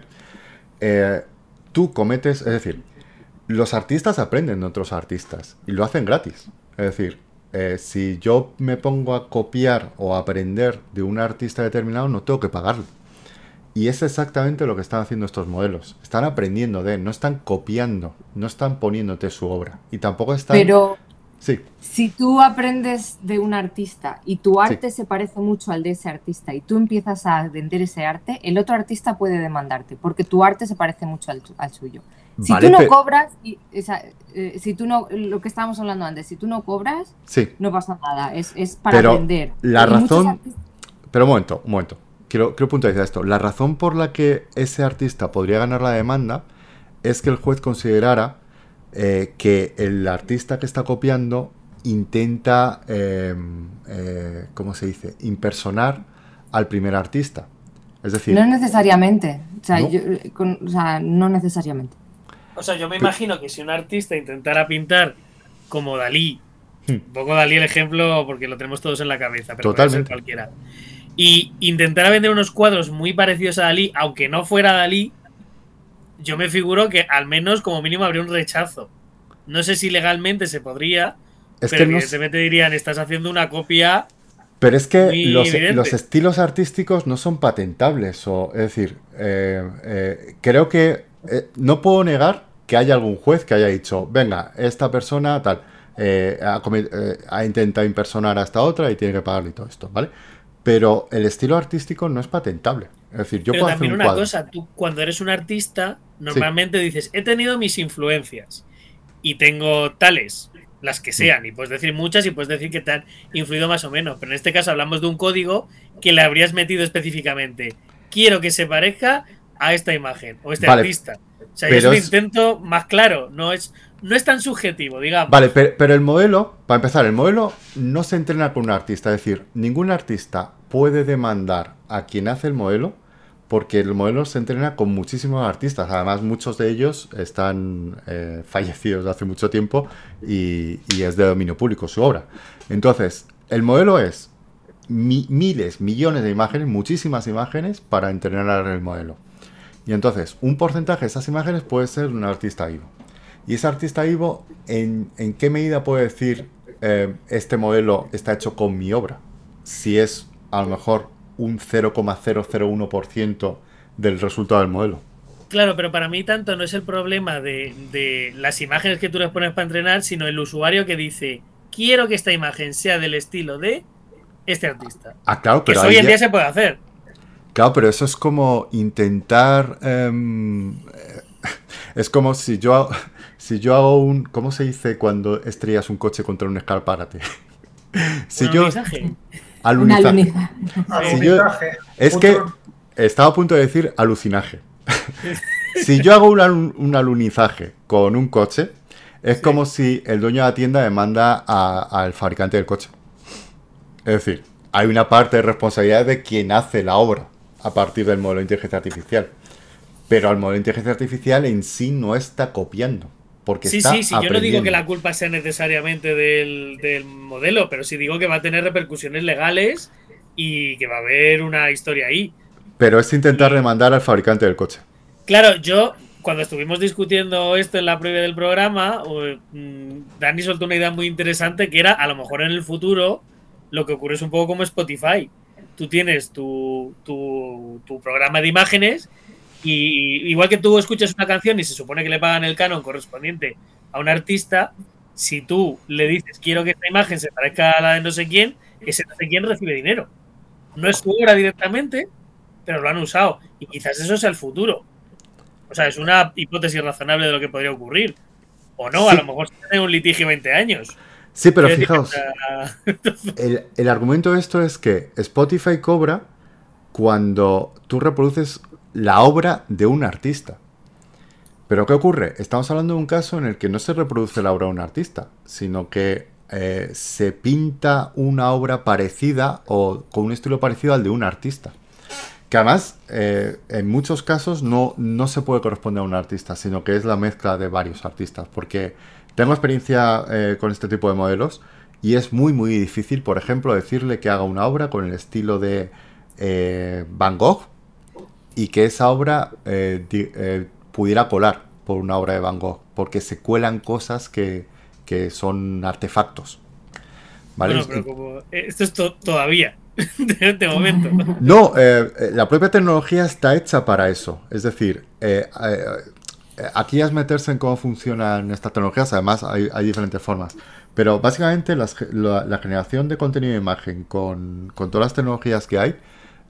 tú cometes, es decir, los artistas aprenden de otros artistas y lo hacen gratis. Es decir, si yo me pongo a copiar o a aprender de un artista determinado, no tengo que pagarlo. Y es exactamente lo que están haciendo estos modelos. Están aprendiendo de él, no están copiando, no están poniéndote su obra. Y tampoco están... Pero... Sí. Si tú aprendes de un artista y tu arte se parece mucho al de ese artista y tú empiezas a vender ese arte, el otro artista puede demandarte porque tu arte se parece mucho al suyo. Si tú no cobras, si tú no, lo que estábamos hablando antes, si tú no cobras, no pasa nada, es para aprender. La razón... Pero un momento. Quiero puntualizar esto. La razón por la que ese artista podría ganar la demanda es que el juez considerara que el artista que está copiando intenta, ¿cómo se dice?, impersonar al primer artista. Es decir... No necesariamente. No necesariamente. O sea, yo me imagino que si un artista intentara pintar como Dalí, un poco Dalí el ejemplo porque lo tenemos todos en la cabeza, pero puede ser cualquiera, y intentara vender unos cuadros muy parecidos a Dalí, aunque no fuera Dalí, yo me figuro que al menos como mínimo habría un rechazo. No sé si legalmente se podría, pero evidentemente dirían, estás haciendo una copia. Pero es que los estilos artísticos no son patentables. Es decir, creo que no puedo negar que haya algún juez que haya dicho, venga, esta persona tal ha intentado impersonar a esta otra y tiene que pagarle todo esto, ¿vale? Pero el estilo artístico no es patentable. Es decir, yo pero puedo también hacer un una cuadro. cosa, tú cuando eres un artista, normalmente dices, he tenido mis influencias y tengo tales, las que sean, y puedes decir muchas y puedes decir que te han influido más o menos, pero en este caso hablamos de un código que le habrías metido específicamente, quiero que se parezca a esta imagen o este artista. O sea, es un intento más claro, no es tan subjetivo, digamos. Vale, pero el modelo, para empezar, el modelo no se entrena con un artista, es decir, ningún artista puede demandar a quien hace el modelo porque el modelo se entrena con muchísimos artistas. Además, muchos de ellos están fallecidos hace mucho tiempo y es de dominio público su obra. Entonces, el modelo es miles, millones de imágenes, muchísimas imágenes para entrenar el modelo. Y entonces, un porcentaje de esas imágenes puede ser un artista vivo. Y ese artista vivo, ¿en qué medida puede decir este modelo está hecho con mi obra? Si es a lo mejor un 0,001% del resultado del modelo. Claro, pero para mí tanto no es el problema de las imágenes que tú les pones para entrenar, sino el usuario que dice, quiero que esta imagen sea del estilo de este artista. Claro, que pero eso hoy en día se puede hacer. Claro, pero eso es como intentar... es como si yo hago un... ¿Cómo se dice cuando estrellas un coche contra un escaparate? Si yo... Alunizaje. Alunizaje. Alunizaje. Es que estaba a punto de decir alucinaje. Si yo hago un alunizaje con un coche, es como si el dueño de la tienda demanda al fabricante del coche. Es decir, hay una parte de responsabilidad de quien hace la obra a partir del modelo de inteligencia artificial. Pero al modelo de inteligencia artificial en sí no está copiando. Porque está aprendiendo. Yo no digo que la culpa sea necesariamente del modelo, pero sí digo que va a tener repercusiones legales y que va a haber una historia ahí. Pero es intentar demandar al fabricante del coche. Claro, yo, cuando estuvimos discutiendo esto en la previa del programa, Dani soltó una idea muy interesante que era, a lo mejor en el futuro, lo que ocurre es un poco como Spotify. Tú tienes tu programa de imágenes y igual que tú escuchas una canción y se supone que le pagan el canon correspondiente a un artista, si tú le dices quiero que esta imagen se parezca a la de no sé quién, ese no sé quién recibe dinero. No es su obra directamente, pero lo han usado. Y quizás eso sea el futuro. O sea, es una hipótesis razonable de lo que podría ocurrir. O no, sí. A lo mejor se tiene un litigio 20 años. Sí, pero fijaos, el argumento de esto es que Spotify cobra cuando tú reproduces la obra de un artista. Pero ¿qué ocurre? Estamos hablando de un caso en el que no se reproduce la obra de un artista, sino que se pinta una obra parecida o con un estilo parecido al de un artista. Que además, en muchos casos no se puede corresponder a un artista, sino que es la mezcla de varios artistas. Porque tengo experiencia con este tipo de modelos y es muy, muy difícil, por ejemplo, decirle que haga una obra con el estilo de Van Gogh y que esa obra pudiera colar por una obra de Van Gogh, porque se cuelan cosas que son artefactos. ¿Vale? Bueno, pero como esto es todavía... de momento. No, la propia tecnología está hecha para eso. Es decir, aquí es meterse en cómo funcionan estas tecnologías. Además, hay diferentes formas. Pero básicamente la generación de contenido de imagen con todas las tecnologías que hay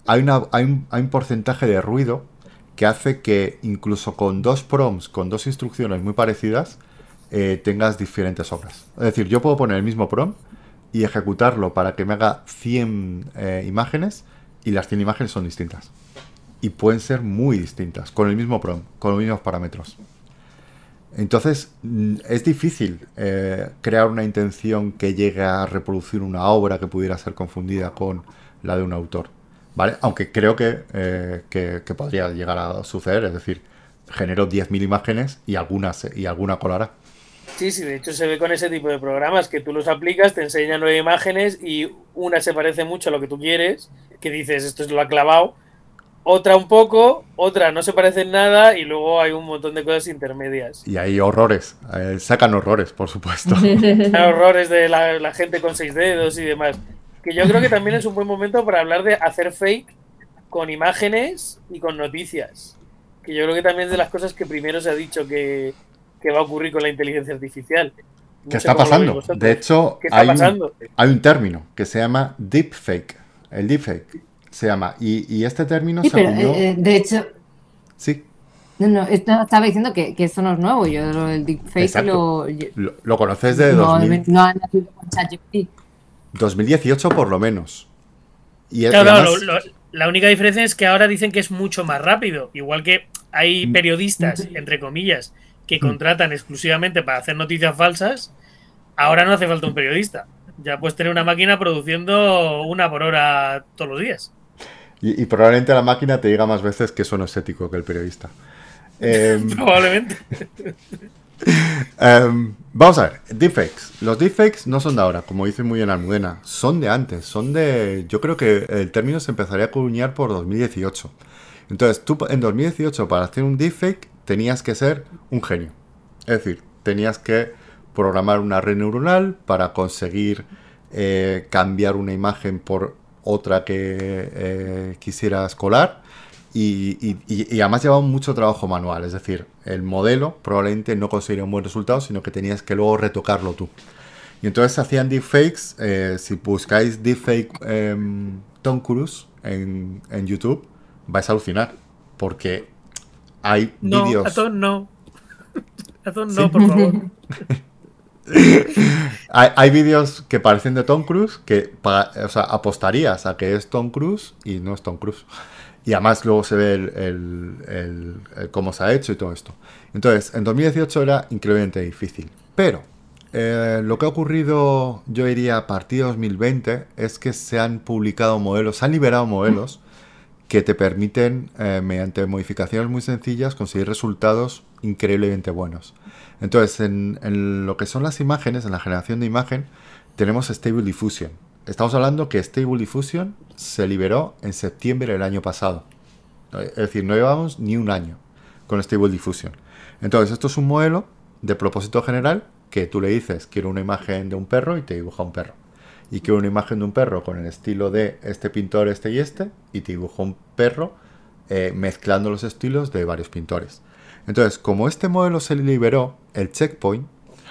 un porcentaje de ruido que hace que incluso con dos prompts, con dos instrucciones muy parecidas, tengas diferentes obras. Es decir, yo puedo poner el mismo prompt y ejecutarlo para que me haga 100 imágenes y las 100 imágenes son distintas. Y pueden ser muy distintas, con el mismo prompt, con los mismos parámetros. Entonces, es difícil crear una intención que llegue a reproducir una obra que pudiera ser confundida con la de un autor. ¿Vale? Aunque creo que podría llegar a suceder, es decir, genero 10.000 imágenes y alguna colará. Sí, de hecho se ve con ese tipo de programas que tú los aplicas, te enseñan 9 imágenes y una se parece mucho a lo que tú quieres, que dices esto es lo ha clavado, otra un poco, otra no se parece en nada y luego hay un montón de cosas intermedias. Y hay horrores, sacan horrores, por supuesto. Horrores de la gente con 6 dedos y demás. Que yo creo que también es un buen momento para hablar de hacer fake con imágenes y con noticias. Que yo creo que también es de las cosas que primero se ha dicho que va a ocurrir con la inteligencia artificial. ¿Qué está pasando? De hecho, hay un término que se llama deepfake. El deepfake se llama. Y este término se acuñó... de hecho... Sí. No, estaba diciendo que esto no es nuevo. Yo el deepfake lo conoces de 2000. No ha nacido con ChatGPT. 2018 por lo menos. Y claro, además... la única diferencia es que ahora dicen que es mucho más rápido. Igual que hay periodistas, entre comillas, que contratan exclusivamente para hacer noticias falsas, ahora no hace falta un periodista. Ya puedes tener una máquina produciendo 1 por hora todos los días. Y probablemente la máquina te diga más veces que eso no es ético que el periodista. Probablemente. Vamos a ver, deepfakes. Los deepfakes no son de ahora, como dice muy bien Almudena, son de antes, son de... Yo creo que el término se empezaría a acuñar por 2018. Entonces, tú en 2018 para hacer un deepfake tenías que ser un genio. Es decir, tenías que programar una red neuronal para conseguir cambiar una imagen por otra que quisieras colar. Y además llevaba mucho trabajo manual, es decir, el modelo probablemente no conseguiría un buen resultado, sino que tenías que luego retocarlo tú. Y entonces hacían deepfakes. Si buscáis deepfake Tom Cruise en YouTube, vais a alucinar, porque hay No, vídeos... Atón no. Atón ¿Sí? no, por favor. Hay vídeos que parecen de Tom Cruise que o sea, apostarías a que es Tom Cruise y no es Tom Cruise. Y además luego se ve cómo se ha hecho y todo esto. Entonces, en 2018 era increíblemente difícil. Pero lo que ha ocurrido, yo diría, a partir de 2020, es que se han publicado modelos, se han liberado modelos que te permiten, mediante modificaciones muy sencillas, conseguir resultados increíblemente buenos. Entonces, en lo que son las imágenes, en la generación de imagen, tenemos Stable Diffusion. Estamos hablando que Stable Diffusion se liberó en septiembre del año pasado. Es decir, no llevamos ni un año con Stable Diffusion. Entonces, esto es un modelo de propósito general que tú le dices, quiero una imagen de un perro y te dibuja un perro. Y quiero una imagen de un perro con el estilo de este pintor, este, y te dibuja un perro mezclando los estilos de varios pintores. Entonces, como este modelo se liberó, el checkpoint,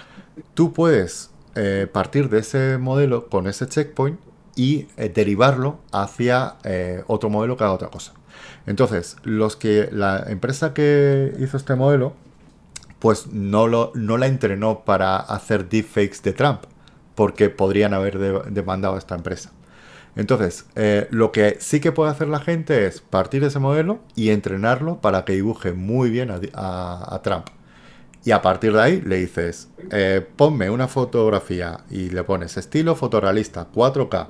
tú puedes partir de ese modelo con ese checkpoint y derivarlo hacia otro modelo que haga otra cosa. Entonces, la empresa que hizo este modelo, pues no la entrenó para hacer deepfakes de Trump, porque podrían haber demandado a esta empresa. Entonces, lo que sí que puede hacer la gente es partir de ese modelo y entrenarlo para que dibuje muy bien a Trump. Y a partir de ahí le dices, ponme una fotografía y le pones estilo fotorrealista, 4K,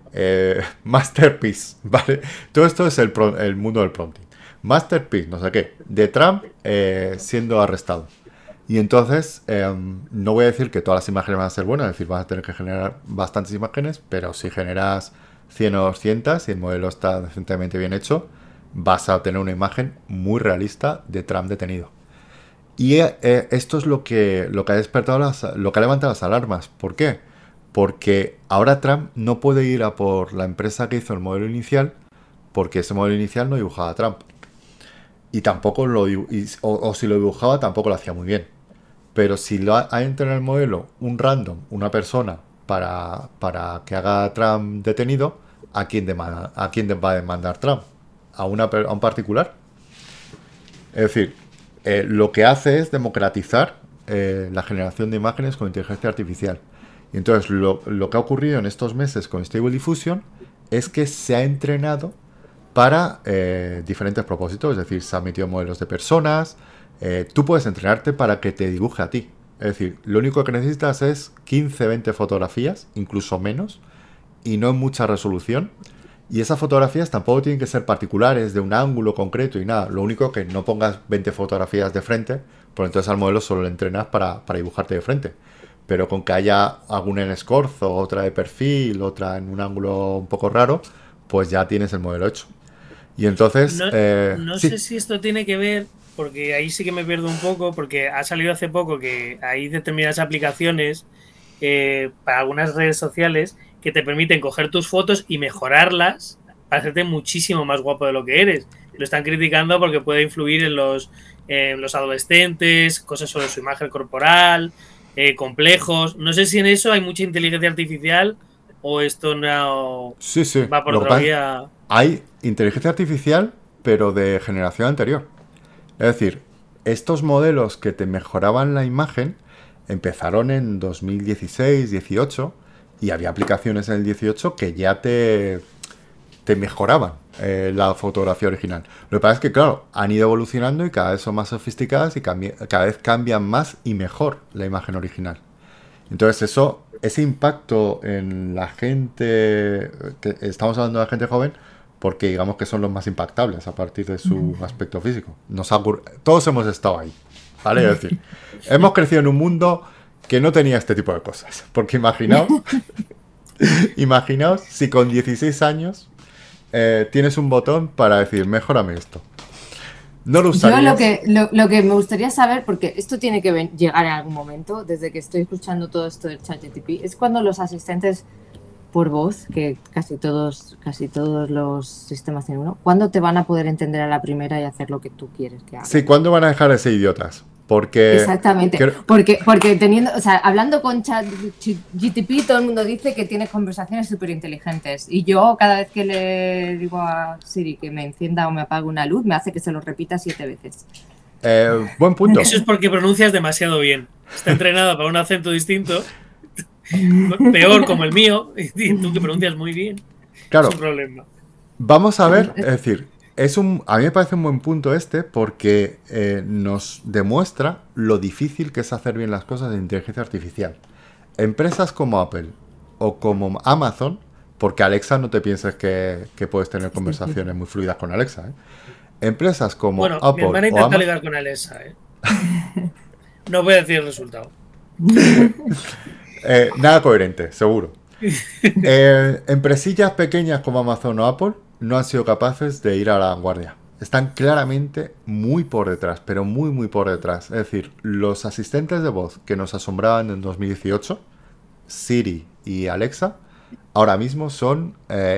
masterpiece, ¿vale? Todo esto es el mundo del prompting. Masterpiece, no sé qué, de Trump siendo arrestado. Y entonces, no voy a decir que todas las imágenes van a ser buenas, es decir, vas a tener que generar bastantes imágenes, pero si generas 100 o 200 y el modelo está decentemente bien hecho, vas a obtener una imagen muy realista de Trump detenido. Y esto es lo que ha despertado lo que ha levantado las alarmas. ¿Por qué? Porque ahora Trump no puede ir a por la empresa que hizo el modelo inicial, porque ese modelo inicial no dibujaba a Trump. Y tampoco o si lo dibujaba, tampoco lo hacía muy bien. Pero si ha entrenado el modelo un random, una persona, para que haga a Trump detenido, ¿a quién va a demandar Trump? ¿A un particular? Es decir, lo que hace es democratizar la generación de imágenes con inteligencia artificial. Y entonces lo que ha ocurrido en estos meses con Stable Diffusion es que se ha entrenado para diferentes propósitos. Es decir, se han metido modelos de personas. Tú puedes entrenarte para que te dibuje a ti. Es decir, lo único que necesitas es 15, 20 fotografías, incluso menos, y no en mucha resolución. Y esas fotografías tampoco tienen que ser particulares, de un ángulo concreto y nada. Lo único que no pongas 20 fotografías de frente, porque entonces al modelo solo le entrenas para dibujarte de frente. Pero con que haya alguna en escorzo, otra de perfil, otra en un ángulo un poco raro, pues ya tienes el modelo hecho. Y entonces... No sí. sé si esto tiene que ver, porque ahí sí que me pierdo un poco, porque ha salido hace poco que hay determinadas aplicaciones para algunas redes sociales que te permiten coger tus fotos y mejorarlas para hacerte muchísimo más guapo de lo que eres. Lo están criticando porque puede influir en los adolescentes, cosas sobre su imagen corporal, complejos. No sé si en eso hay mucha inteligencia artificial o esto no Sí, sí. va por otra vía. Hay inteligencia artificial, pero de generación anterior. Es decir, estos modelos que te mejoraban la imagen empezaron en 2016-18 y había aplicaciones en el 18 que ya te mejoraban la fotografía original. Lo que pasa es que, claro, han ido evolucionando y cada vez son más sofisticadas y cada vez cambian más y mejor la imagen original. Entonces ese impacto en la gente, que estamos hablando de la gente joven, porque digamos que son los más impactables a partir de su aspecto físico. Todos hemos estado ahí, ¿vale? Es decir, hemos crecido en un mundo que no tenía este tipo de cosas. Porque imaginaos si con 16 años tienes un botón para decir, mejórame esto. No lo usarías. Yo lo que me gustaría saber, porque esto tiene que llegar en algún momento, desde que estoy escuchando todo esto del ChatGPT, es cuando los asistentes por voz, que casi todos los sistemas tienen uno, ¿cuándo te van a poder entender a la primera y hacer lo que tú quieres que haga? Sí, ¿cuándo van a dejar de ser idiotas? Porque... Exactamente, porque teniendo, o sea, hablando con ChatGPT, todo el mundo dice que tienes conversaciones súper inteligentes, y yo cada vez que le digo a Siri que me encienda o me apague una luz, me hace que se lo repita 7 veces. Buen punto. Eso es porque pronuncias demasiado bien. Está entrenada para un acento distinto, peor como el mío, y tú que pronuncias muy bien. Claro. Es un problema. Vamos a ver, es decir, a mí me parece un buen punto porque nos demuestra lo difícil que es hacer bien las cosas de inteligencia artificial. Empresas como Apple o como Amazon, porque Alexa no te pienses que puedes tener conversaciones muy fluidas con Alexa, ¿eh? Empresas como Apple mi hermana o intenta Amazon... ligar con Alexa, ¿eh? No voy a decir el resultado. Nada coherente, seguro. Empresillas pequeñas como Amazon o Apple no han sido capaces de ir a la vanguardia. Están claramente muy por detrás, pero muy, muy por detrás. Es decir, los asistentes de voz que nos asombraban en 2018, Siri y Alexa, ahora mismo son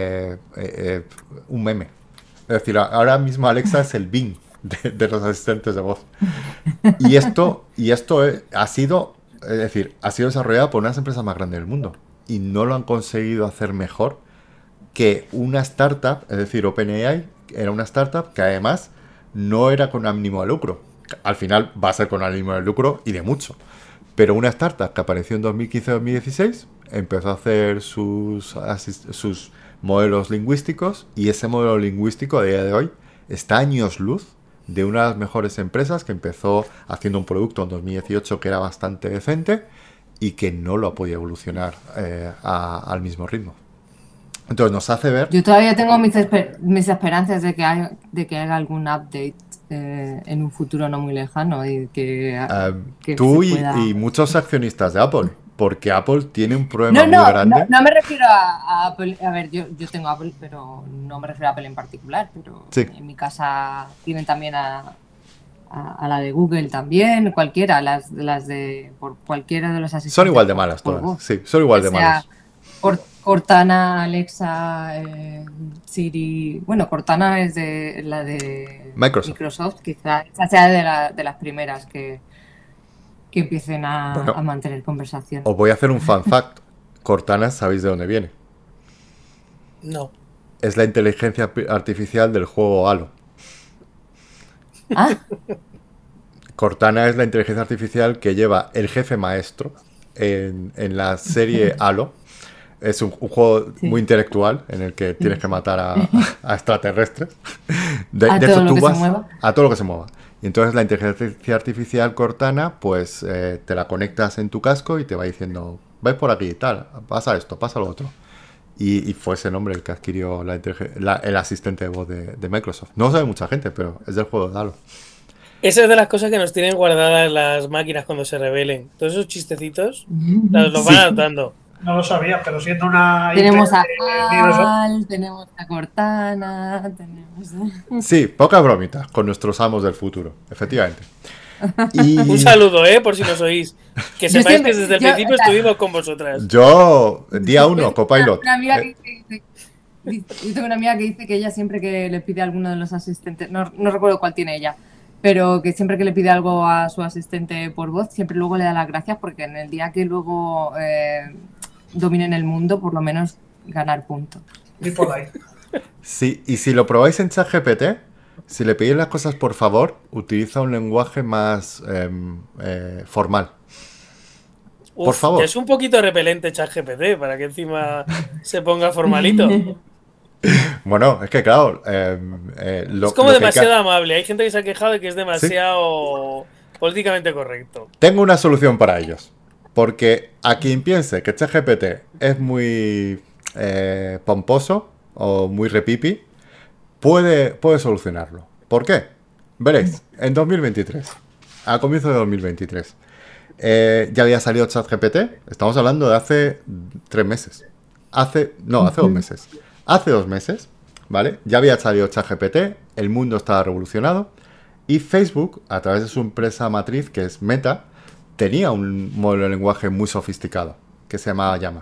un meme. Es decir, ahora mismo Alexa es el Bing de los asistentes de voz. Y esto ha sido, es decir, ha sido desarrollado por unas empresas más grandes del mundo. Y no lo han conseguido hacer mejor que una startup, es decir, OpenAI era una startup que además no era con ánimo de lucro. Al final va a ser con ánimo de lucro y de mucho. Pero una startup que apareció en 2015-2016 empezó a hacer sus modelos lingüísticos, y ese modelo lingüístico a día de hoy está a años luz de una de las mejores empresas que empezó haciendo un producto en 2018 que era bastante decente y que no lo ha podido evolucionar al mismo ritmo. Entonces nos hace ver... Yo todavía tengo mis esperanzas de que haga algún update en un futuro no muy lejano y que tú pueda... y muchos accionistas de Apple, porque Apple tiene un problema muy grande. No me refiero a Apple. A ver, yo tengo Apple, pero no me refiero a Apple en particular. Pero sí. En mi casa tienen también a la de Google también, cualquiera, las de por cualquiera de los asistentes. Son igual de malas todas. Sí, son igual de malas. Cortana, Alexa, Siri. Bueno, Cortana es de la de Microsoft, quizá sea de las primeras que empiecen a mantener conversación. Os voy a hacer un fun fact. Cortana, ¿sabéis de dónde viene? No. Es la inteligencia artificial del juego Halo. ¿Ah? Cortana es la inteligencia artificial que lleva el jefe maestro en la serie Halo. Es un juego muy intelectual en el que tienes que matar a extraterrestres. A todo lo que se mueva. A todo lo que se mueva. Y entonces la inteligencia artificial Cortana, pues te la conectas en tu casco y te va diciendo, vais por aquí y tal, pasa esto, pasa lo otro. Y fue ese nombre el que adquirió el asistente de voz de Microsoft. No lo sabe mucha gente, pero es del juego de Halo. Esa es de las cosas que nos tienen guardadas las máquinas cuando se rebelen. Todos esos chistecitos los van adaptando. No lo sabía, pero siendo una... Tenemos a Al, tenemos a Cortana, tenemos... Sí, pocas bromitas con nuestros amos del futuro, efectivamente. Y... Un saludo, por si nos oís. Que sepáis que desde el principio estuvimos con vosotras. Yo, día 1, copilot. Yo tengo una amiga que dice que ella siempre que le pide a alguno de los asistentes, no recuerdo cuál tiene ella, pero que siempre que le pide algo a su asistente por voz, siempre luego le da las gracias porque en el día que luego dominen el mundo, por lo menos ganar puntos. Sí, y si lo probáis en ChatGPT, si le pedís las cosas por favor, utiliza un lenguaje más formal. Por favor. Es un poquito repelente ChatGPT para que encima se ponga formalito. Bueno, es que claro... es como demasiado amable. Hay gente que se ha quejado de que es demasiado políticamente correcto. Tengo una solución para ellos. Porque a quien piense que ChatGPT es muy pomposo o muy repipi, puede solucionarlo. ¿Por qué? Veréis, en 2023, a comienzo de 2023, ya había salido ChatGPT. Estamos hablando de hace 3 meses. Hace 2 meses. Hace 2 meses, ¿vale? Ya había salido ChatGPT, el mundo estaba revolucionado y Facebook, a través de su empresa matriz, que es Meta, tenía un modelo de lenguaje muy sofisticado, que se llamaba Llama.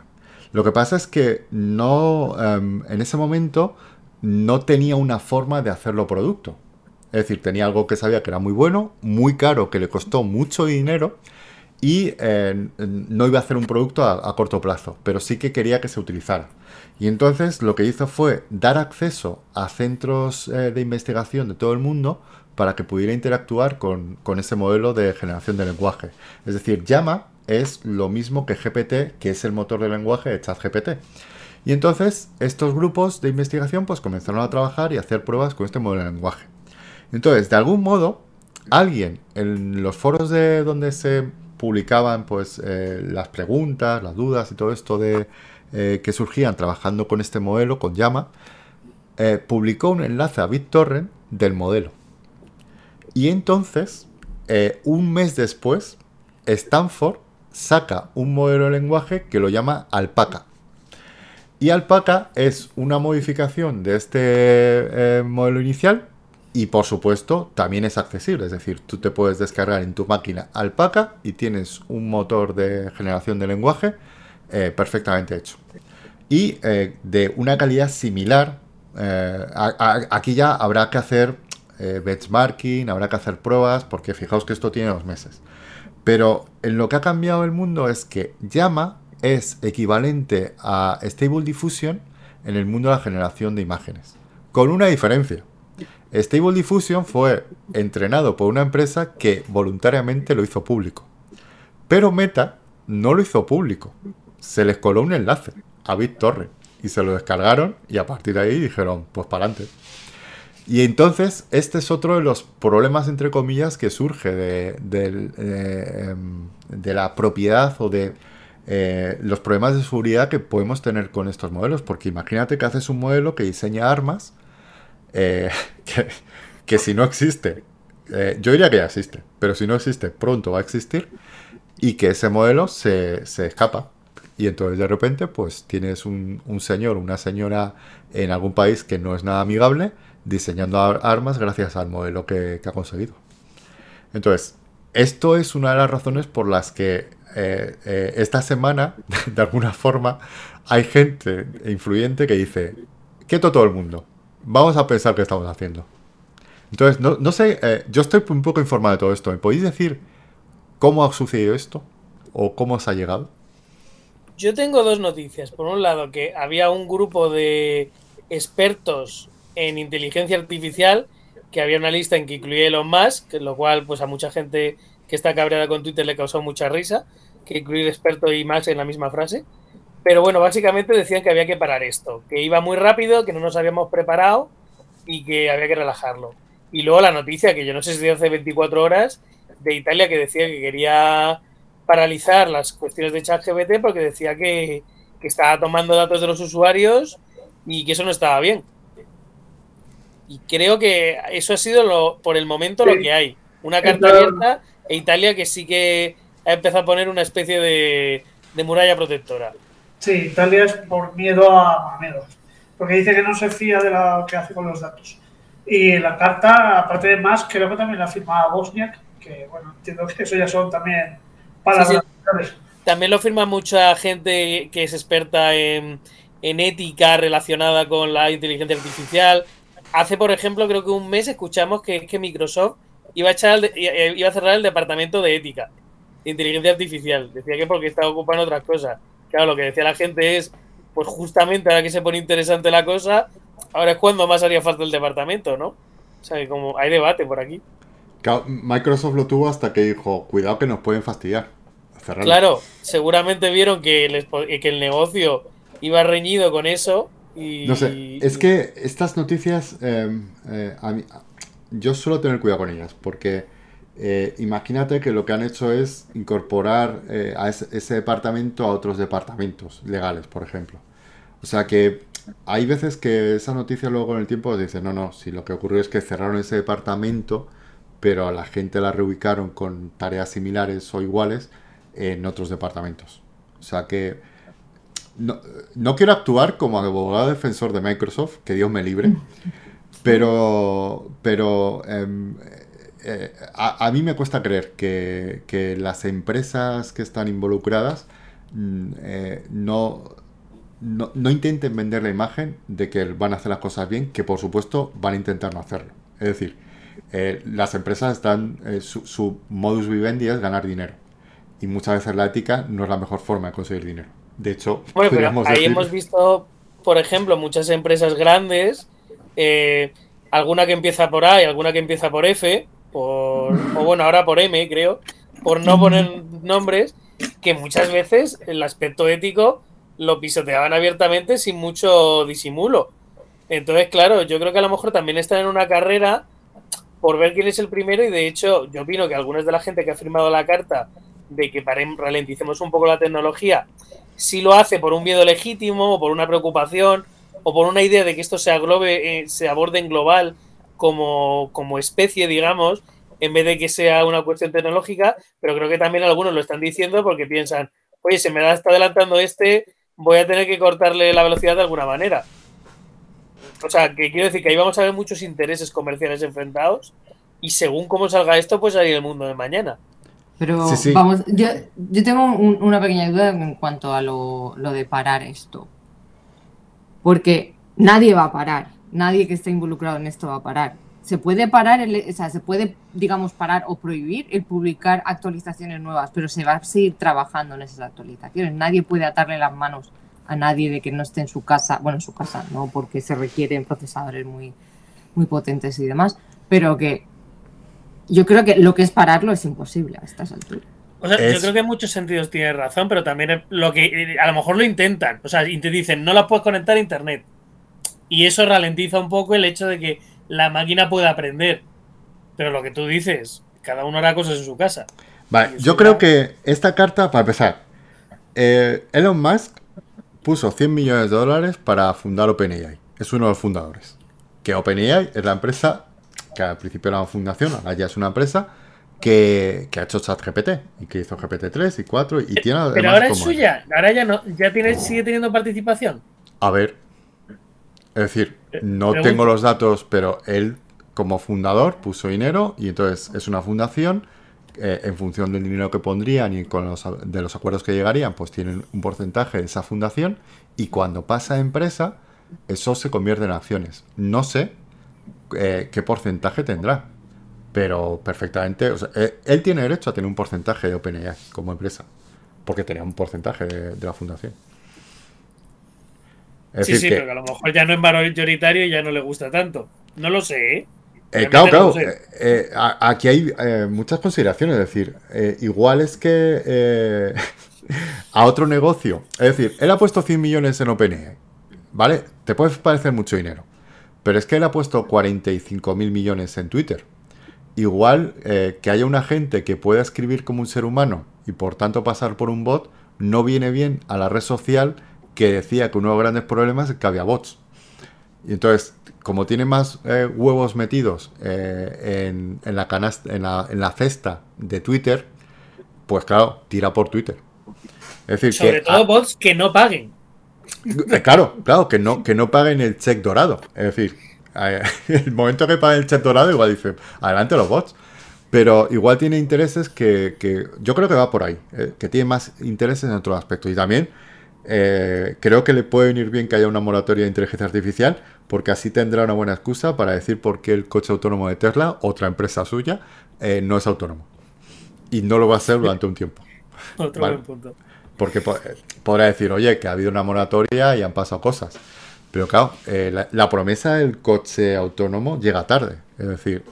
Lo que pasa es que no, en ese momento no tenía una forma de hacerlo producto. Es decir, tenía algo que sabía que era muy bueno, muy caro, que le costó mucho dinero y no iba a hacer un producto a corto plazo, pero sí que quería que se utilizara. Y entonces lo que hizo fue dar acceso a centros de investigación de todo el mundo para que pudiera interactuar con ese modelo de generación de lenguaje. Es decir, Llama es lo mismo que GPT, que es el motor de lenguaje de ChatGPT. Y entonces estos grupos de investigación pues comenzaron a trabajar y a hacer pruebas con este modelo de lenguaje. Entonces, de algún modo, alguien en los foros de donde se publicaban pues las preguntas, las dudas y todo esto de que surgían trabajando con este modelo, con Llama, publicó un enlace a BitTorrent del modelo. Y entonces, un mes después, Stanford saca un modelo de lenguaje que lo llama Alpaca. Y Alpaca es una modificación de este modelo inicial y por supuesto también es accesible. Es decir, tú te puedes descargar en tu máquina Alpaca y tienes un motor de generación de lenguaje perfectamente hecho. Y de una calidad similar. Aquí ya habrá que hacer benchmarking, habrá que hacer pruebas, porque fijaos que esto tiene 2 meses. Pero en lo que ha cambiado el mundo es que Llama es equivalente a Stable Diffusion en el mundo de la generación de imágenes. Con una diferencia. Stable Diffusion fue entrenado por una empresa que voluntariamente lo hizo público. Pero Meta no lo hizo público. Se les coló un enlace a BitTorrent y se lo descargaron y a partir de ahí dijeron, pues para adelante. Y entonces este es otro de los problemas, entre comillas, que surge de la propiedad o de los problemas de seguridad que podemos tener con estos modelos. Porque imagínate que haces un modelo que diseña armas eh, que, que si no existe, yo diría que ya existe, pero si no existe, pronto va a existir y que ese modelo se escapa. Y entonces de repente pues tienes un señor, una señora en algún país que no es nada amigable diseñando armas gracias al modelo que ha conseguido. Entonces, esto es una de las razones por las que esta semana, de alguna forma, hay gente influyente que dice, quieto todo el mundo, vamos a pensar qué estamos haciendo. Entonces, no sé, yo estoy un poco informado de todo esto. ¿Me podéis decir cómo ha sucedido esto? ¿O cómo os ha llegado? Yo tengo dos noticias. Por un lado, que había un grupo de expertos en inteligencia artificial, que había una lista en que incluía Elon Musk, lo cual pues a mucha gente que está cabreada con Twitter le causó mucha risa, que incluir experto y Musk en la misma frase. Pero bueno, básicamente decían que había que parar esto, que iba muy rápido, que no nos habíamos preparado y que había que relajarlo. Y luego la noticia, que yo no sé si de hace 24 horas, de Italia, que decía que quería paralizar las cuestiones de ChatGPT porque decía que estaba tomando datos de los usuarios y que eso no estaba bien. Y creo que eso ha sido por el momento lo que hay. Una carta abierta e Italia que sí que ha empezado a poner una especie de muralla protectora. Sí, Italia es por miedo a miedo. Porque dice que no se fía de lo que hace con los datos. Y la carta, aparte de más, creo que también la firmaba Bosniak, que bueno, entiendo que eso ya son también palabras. Sí, sí. También lo firma mucha gente que es experta en ética relacionada con la inteligencia artificial. Hace, por ejemplo, creo que un mes escuchamos que Microsoft iba a cerrar el departamento de ética de inteligencia artificial. Decía que porque estaba ocupando otras cosas. Claro, lo que decía la gente es, pues justamente ahora que se pone interesante la cosa, ahora es cuando más haría falta el departamento, ¿no? O sea, que como hay debate por aquí. Claro, Microsoft lo tuvo hasta que dijo, cuidado que nos pueden fastidiar. Cerrarlo. Claro, seguramente vieron que el negocio iba reñido con eso y... No sé, es que estas noticias, yo suelo tener cuidado con ellas, porque imagínate que lo que han hecho es incorporar a ese departamento a otros departamentos legales, por ejemplo. O sea que hay veces que esa noticia luego con el tiempo dice, no, si lo que ocurrió es que cerraron ese departamento, pero a la gente la reubicaron con tareas similares o iguales en otros departamentos. O sea que no quiero actuar como abogado defensor de Microsoft, que Dios me libre, pero a mí me cuesta creer que las empresas que están involucradas no no intenten vender la imagen de que van a hacer las cosas bien, que por supuesto van a intentar no hacerlo. Es decir, las empresas están, su modus vivendi es ganar dinero. Y muchas veces la ética no es la mejor forma de conseguir dinero. De hecho, Bueno, pero podríamos ahí decir... hemos visto, por ejemplo, muchas empresas grandes, alguna que empieza por A y alguna que empieza por F, o bueno, ahora por M, creo, por no poner nombres, que muchas veces el aspecto ético lo pisoteaban abiertamente sin mucho disimulo. Entonces, claro, yo creo que a lo mejor también están en una carrera por ver quién es el primero y de hecho yo opino que algunas de la gente que ha firmado la carta de que ralenticemos un poco la tecnología, si lo hace por un miedo legítimo o por una preocupación o por una idea de que esto se aborde en global como especie, digamos, en vez de que sea una cuestión tecnológica, pero creo que también algunos lo están diciendo porque piensan, oye, se me está adelantando voy a tener que cortarle la velocidad de alguna manera. O sea, que quiero decir que ahí vamos a ver muchos intereses comerciales enfrentados y según cómo salga esto, pues salir el mundo de mañana. Pero Sí. vamos, yo tengo una pequeña duda en cuanto a lo de parar esto. Porque nadie va a parar, nadie que esté involucrado en esto va a parar. Se puede parar, o sea, se puede, digamos, parar o prohibir el publicar actualizaciones nuevas, pero se va a seguir trabajando en esas actualizaciones. Nadie puede atarle las manos a nadie de que no esté en su casa, bueno, en su casa, no, porque se requieren procesadores muy, muy potentes y demás, pero que yo creo que lo que es pararlo es imposible a estas alturas. O sea, yo creo que en muchos sentidos tienes razón, pero también lo que a lo mejor lo intentan. O sea, y te dicen, no la puedes conectar a internet. Y eso ralentiza un poco el hecho de que la máquina pueda aprender. Pero lo que tú dices, cada uno hará cosas en su casa. Vale, yo creo que esta carta, para empezar, Elon Musk puso 100 millones de dólares para fundar OpenAI. Es uno de los fundadores. Que OpenAI es la empresa que al principio era una fundación, ahora ya es una empresa que ha hecho ChatGPT y que hizo GPT-3 y 4 y tiene... Pero ahora es suya, ahora ya no, sigue teniendo participación. A ver, es decir, no tengo los datos, pero él como fundador puso dinero y entonces es una fundación, en función del dinero que pondrían y de los acuerdos que llegarían, pues tienen un porcentaje de esa fundación y cuando pasa a empresa, eso se convierte en acciones. No sé qué porcentaje tendrá, pero perfectamente, o sea, él tiene derecho a tener un porcentaje de OpenAI como empresa, porque tenía un porcentaje de la fundación. Es decir, pero que a lo mejor ya no es mayoritario y ya no le gusta tanto. No lo sé, claro. Aquí hay muchas consideraciones. Es decir, igual es que a otro negocio. Es decir, él ha puesto 100 millones en OpenAI. ¿Vale? Te puede parecer mucho dinero. Pero es que él ha puesto 45.000 millones en Twitter. Igual que haya una gente que pueda escribir como un ser humano y por tanto pasar por un bot, no viene bien a la red social que decía que uno de los grandes problemas es que había bots. Y entonces, como tiene más huevos metidos en la canasta, en la cesta de Twitter, pues claro, tira por Twitter. Es decir, sobre todo bots que no paguen. Claro, que no paguen el check dorado. Es decir, el momento que paguen el check dorado, igual dice, adelante los bots. Pero igual tiene intereses que yo creo que va por ahí, que tiene más intereses en otros aspectos. Y también creo que le puede venir bien que haya una moratoria de inteligencia artificial, porque así tendrá una buena excusa para decir por qué el coche autónomo de Tesla, otra empresa suya, no es autónomo. Y no lo va a ser durante un tiempo. Otro buen punto. Porque podrá decir, oye, que ha habido una moratoria y han pasado cosas. Pero claro, la promesa del coche autónomo llega tarde. Es decir,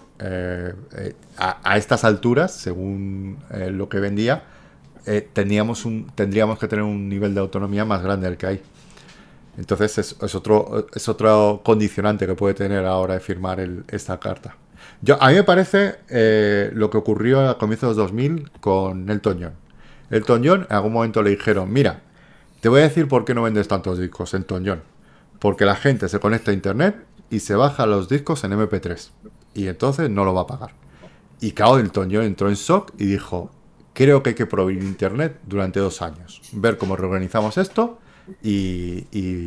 a estas alturas, según lo que vendía, tendríamos que tener un nivel de autonomía más grande del que hay. Entonces es otro condicionante que puede tener ahora de firmar esta carta. A mí me parece lo que ocurrió a comienzos de los 2000 con Elton John. Elton John en algún momento le dijeron, mira, te voy a decir por qué no vendes tantos discos, Elton John. Porque la gente se conecta a internet y se baja los discos en MP3. Y entonces no lo va a pagar. Y claro, Elton John entró en shock y dijo, creo que hay que prohibir internet durante 2 años. Ver cómo reorganizamos esto y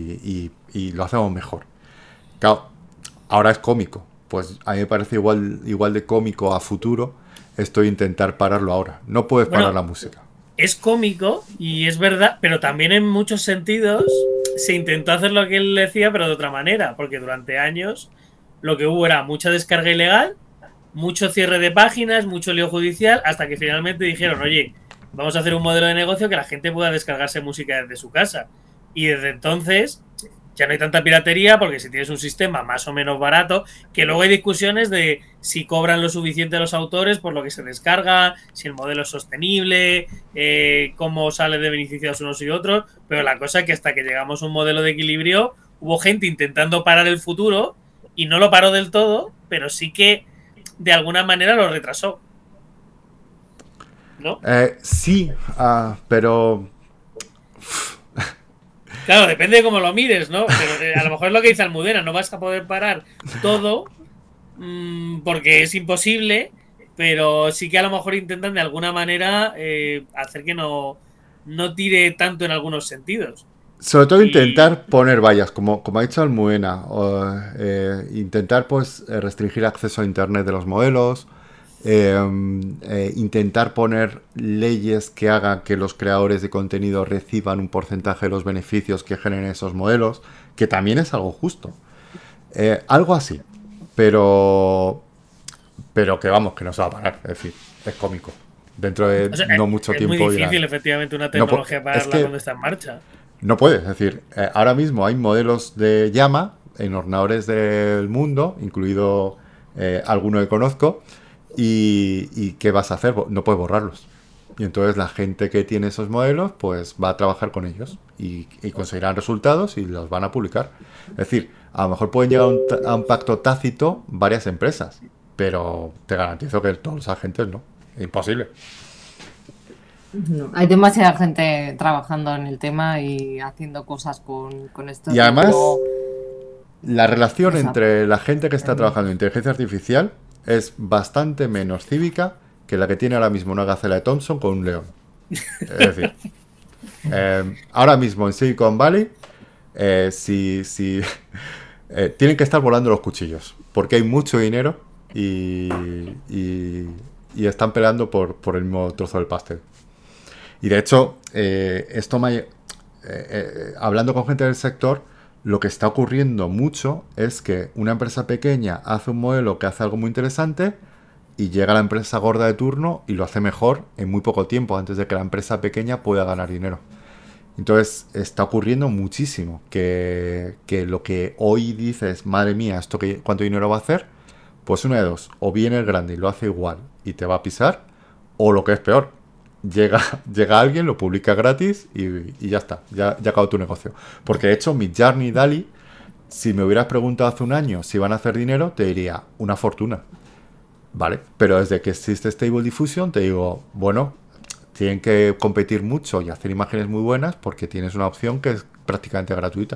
lo hacemos mejor. Claro, ahora es cómico. Pues a mí me parece igual de cómico a futuro esto de intentar pararlo ahora. No puedes parar la música. Es cómico y es verdad, pero también en muchos sentidos se intentó hacer lo que él decía, pero de otra manera, porque durante años lo que hubo era mucha descarga ilegal, mucho cierre de páginas, mucho lío judicial, hasta que finalmente dijeron, oye, vamos a hacer un modelo de negocio que la gente pueda descargarse música desde su casa. Y desde entonces ya no hay tanta piratería, porque si tienes un sistema más o menos barato, que luego hay discusiones de si cobran lo suficiente los autores por lo que se descarga, si el modelo es sostenible, cómo sale de beneficiados unos y otros, pero la cosa es que hasta que llegamos a un modelo de equilibrio, hubo gente intentando parar el futuro y no lo paró del todo, pero sí que de alguna manera lo retrasó. ¿No? Sí, pero... Claro, depende de cómo lo mires, ¿no? Pero a lo mejor es lo que dice Almudena, no vas a poder parar todo porque es imposible, pero sí que a lo mejor intentan de alguna manera hacer que no tire tanto en algunos sentidos. Sobre todo intentar poner vallas, como ha dicho Almudena, intentar pues restringir acceso a internet de los modelos, intentar poner leyes que hagan que los creadores de contenido reciban un porcentaje de los beneficios que generen esos modelos, que también es algo justo. Algo así, pero que vamos, que no se va a parar, es decir, es cómico. Dentro de no mucho tiempo. Es muy difícil, efectivamente, una tecnología pararla cuando está en marcha. No puedes, es decir, ahora mismo hay modelos de llama en ordenadores del mundo, incluido alguno que conozco, y ¿qué vas a hacer? No puedes borrarlos. Y entonces la gente que tiene esos modelos, pues va a trabajar con ellos y conseguirán resultados y los van a publicar. Es decir, a lo mejor pueden llegar a un pacto tácito varias empresas, pero te garantizo que todos los agentes no. Es imposible. No, hay demasiada gente trabajando en el tema y haciendo cosas con esto. Y además, la relación entre la gente que está trabajando en inteligencia artificial es bastante menos cívica que la que tiene ahora mismo una gacela de Thompson con un león. Es decir, ahora mismo en Silicon Valley, tienen que estar volando los cuchillos, porque hay mucho dinero y están peleando por el mismo trozo del pastel. Y de hecho, hablando con gente del sector, lo que está ocurriendo mucho es que una empresa pequeña hace un modelo que hace algo muy interesante y llega la empresa gorda de turno y lo hace mejor en muy poco tiempo, antes de que la empresa pequeña pueda ganar dinero. Entonces está ocurriendo muchísimo que lo que hoy dices, madre mía, ¿esto cuánto dinero va a hacer? Pues una de dos, o viene el grande y lo hace igual y te va a pisar, o lo que es peor, llega alguien, lo publica gratis y ya está, ya acabó tu negocio. Porque de hecho Midjourney y DALL-E, si me hubieras preguntado hace un año si van a hacer dinero, te diría una fortuna, ¿vale? Pero desde que existe Stable Diffusion te digo, bueno, tienen que competir mucho y hacer imágenes muy buenas porque tienes una opción que es prácticamente gratuita.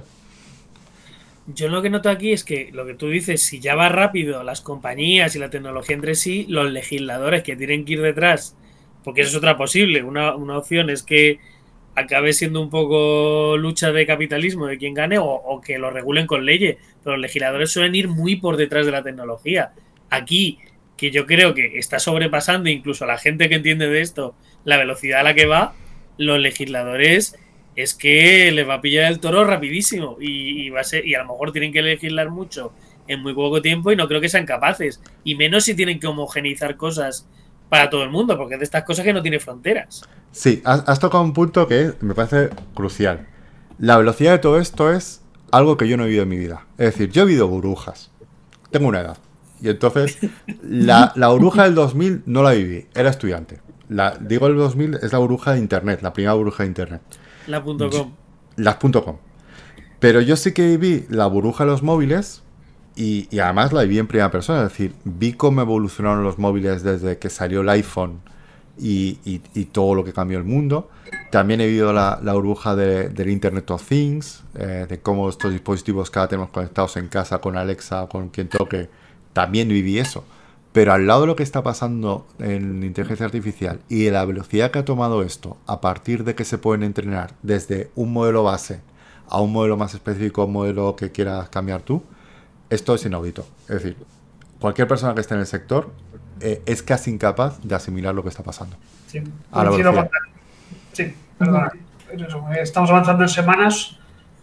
Yo lo que noto aquí es que lo que tú dices, si ya va rápido las compañías y la tecnología entre sí, los legisladores que tienen que ir detrás, porque eso es otra posible, una opción es que acabe siendo un poco lucha de capitalismo de quién gane o que lo regulen con leyes, pero los legisladores suelen ir muy por detrás de la tecnología. Aquí, que yo creo que está sobrepasando incluso a la gente que entiende de esto la velocidad a la que va, los legisladores es que les va a pillar el toro rapidísimo y va a ser, y a lo mejor tienen que legislar mucho en muy poco tiempo y no creo que sean capaces, y menos si tienen que homogeneizar cosas para todo el mundo, porque es de estas cosas que no tiene fronteras. Sí, has tocado un punto que me parece crucial. La velocidad de todo esto es algo que yo no he vivido en mi vida. Es decir, yo he vivido burbujas. Tengo una edad. Y entonces, la burbuja del 2000 no la viví. Era estudiante. Digo el 2000 es la burbuja de Internet, la primera burbuja de Internet. La .com. Las .com. Pero yo sí que viví la burbuja de los móviles y además la viví en primera persona. Es decir, vi cómo evolucionaron los móviles desde que salió el iPhone y todo lo que cambió el mundo. También he vivido la burbuja del Internet of Things, de cómo estos dispositivos que ahora tenemos conectados en casa con Alexa, con quien toque. También viví eso. Pero al lado de lo que está pasando en inteligencia artificial y de la velocidad que ha tomado esto, a partir de que se pueden entrenar desde un modelo base a un modelo más específico, un modelo que quieras cambiar tú, esto es inaudito. Es decir, cualquier persona que esté en el sector es casi incapaz de asimilar lo que está pasando. Sí, sí, perdona. Estamos avanzando en semanas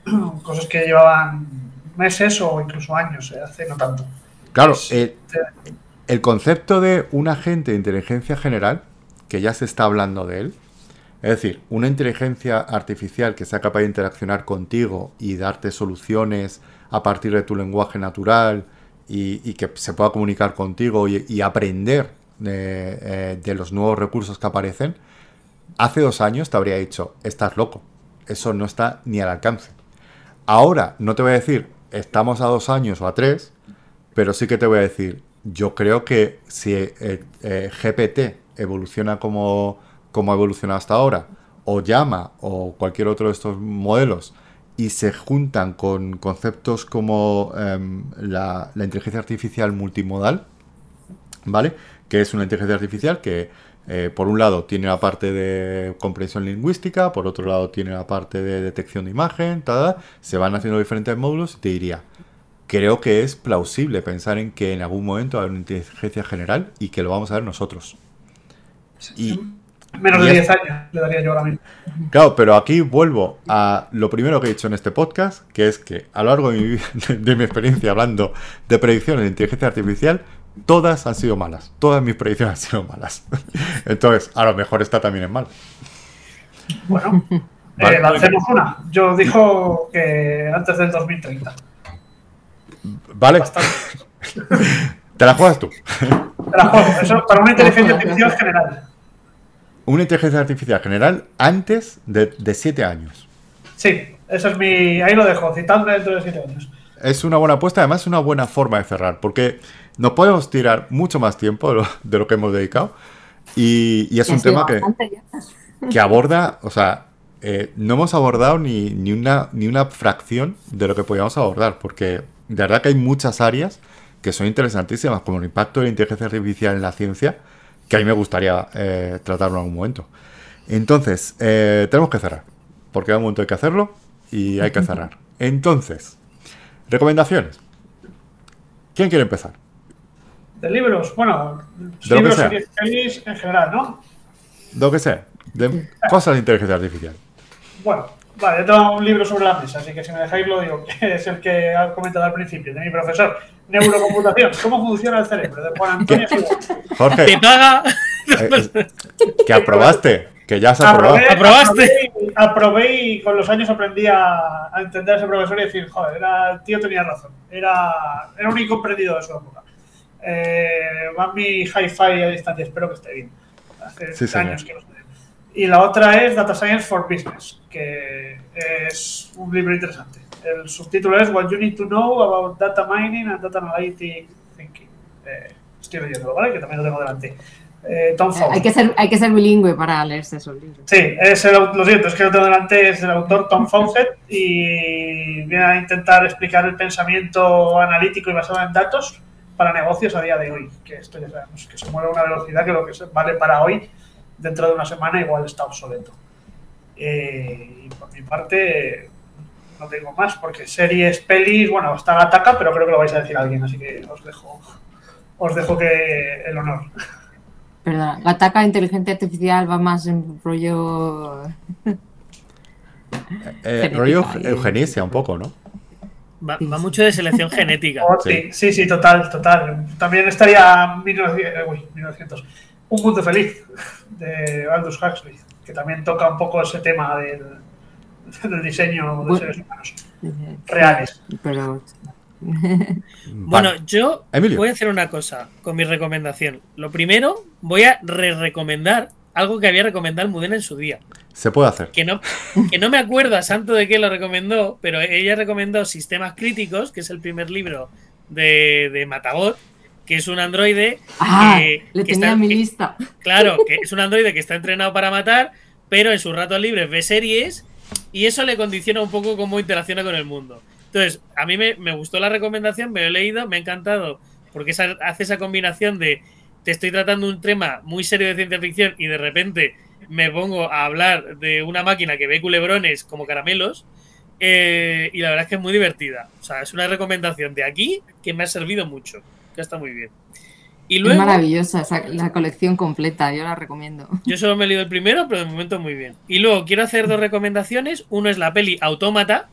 cosas que llevaban meses o incluso años, hace no tanto. Claro, Pues, el concepto de un agente de inteligencia general, que ya se está hablando de él, es decir, una inteligencia artificial que sea capaz de interaccionar contigo y darte soluciones a partir de tu lenguaje natural y que se pueda comunicar contigo y aprender de los nuevos recursos que aparecen, hace 2 años te habría dicho, estás loco, eso no está ni al alcance. Ahora, no te voy a decir, estamos a 2 años o a 3, pero sí que te voy a decir, yo creo que si GPT evoluciona como ha evolucionado hasta ahora, o Llama o cualquier otro de estos modelos, y se juntan con conceptos como la inteligencia artificial multimodal, ¿vale? Que es una inteligencia artificial que, por un lado, tiene la parte de comprensión lingüística, por otro lado, tiene la parte de detección de imagen, se van haciendo diferentes módulos, y te diría, creo que es plausible pensar en que en algún momento hay una inteligencia general y que lo vamos a ver nosotros. Y, menos y de es- 10 años le daría yo ahora mismo. Claro, pero aquí vuelvo a lo primero que he dicho en este podcast, que es que a lo largo de mi experiencia hablando de predicciones de inteligencia artificial, todas han sido malas. Todas mis predicciones han sido malas. Entonces, a lo mejor esta también es mala. Bueno, Vale. lancemos una. Yo dijo que antes del 2030. ¿Vale? Bastante. Te la juegas tú. Te la juego. Eso para una inteligencia artificial general. Una inteligencia artificial general antes de 7 años. Sí, eso es mi. Ahí lo dejo, citadme dentro de 7 años. Es una buena apuesta, además es una buena forma de cerrar, porque nos podemos tirar mucho más tiempo de lo que hemos dedicado. Y es Ha un sido tema bastante ya. que aborda, o sea, no hemos abordado ni una fracción de lo que podíamos abordar, porque de verdad que hay muchas áreas que son interesantísimas, como el impacto de la inteligencia artificial en la ciencia, que a mí me gustaría tratarlo en algún momento. Entonces, tenemos que cerrar, porque hay un momento hay que hacerlo y hay que cerrar. Entonces, recomendaciones. ¿Quién quiere empezar? De libros, bueno, De lo que libros, sea. series, pelis en general, ¿no? Lo que sea, de cosas de inteligencia artificial. Bueno, vale, yo tengo un libro sobre la mesa, así que si me dejáis lo digo, que es el que ha comentado al principio, de mi profesor. Neurocomputación, ¿cómo funciona el cerebro? De Juan Antonio Silva. Jorge, Te paga. que aprobaste, que ya has aprobado. ¿Aprobaste? Aprobé y con los años aprendí a entender a ese profesor y decir, joder, el tío tenía razón. Era un incomprendido de su época. Va mi hi-fi a distancia, espero que esté bien. Hace Sí, señor. años que lo sé. Y la otra es Data Science for Business, que es un libro interesante. El subtítulo es What You Need to Know About Data Mining and Data Analytic Thinking. Estoy leyéndolo, ¿vale? Que también lo tengo delante. Tom Fawcett. Hay que ser bilingüe para leerse esos libros. Sí, lo siento, es que lo tengo delante, es del autor Tom Fawcett y viene a intentar explicar el pensamiento analítico y basado en datos para negocios a día de hoy, que esto ya sabemos que se mueve a una velocidad que lo que vale para hoy, dentro de una semana igual está obsoleto. Y por mi parte no tengo más, porque series, pelis, bueno, está Gattaca, pero creo que lo vais a decir a alguien, así que os dejo que el honor. Perdona, Gattaca Inteligencia Artificial va más en rollo... Rollo eugenesia un poco, ¿no? Va mucho de selección genética. Oh, sí, total. También estaría 1900. Un mundo feliz, de Aldous Huxley, que también toca un poco ese tema del diseño de seres humanos reales. Pero... Bueno, Vale. yo Emilio. voy a hacer una cosa con mi recomendación. Lo primero, voy a recomendar algo que había recomendado Almudena en su día. Se puede hacer. Que no me acuerdo a santo de qué lo recomendó, pero ella recomendó Sistemas Críticos, que es el primer libro de Matabot, que es un androide le tenía en mi lista. Claro, que es un androide que está entrenado para matar, pero en sus ratos libres ve series y eso le condiciona un poco cómo interacciona con el mundo. Entonces, a mí me gustó la recomendación, me lo he leído, me ha encantado, porque hace esa combinación de te estoy tratando un tema muy serio de ciencia ficción y de repente me pongo a hablar de una máquina que ve culebrones como caramelos y la verdad es que es muy divertida. O sea, es una recomendación de aquí que me ha servido mucho, que está muy bien. Y luego, es maravillosa la colección completa, yo la recomiendo. Yo solo me he leído el primero, pero de momento muy bien. Y luego quiero hacer dos recomendaciones. Uno es la peli Autómata,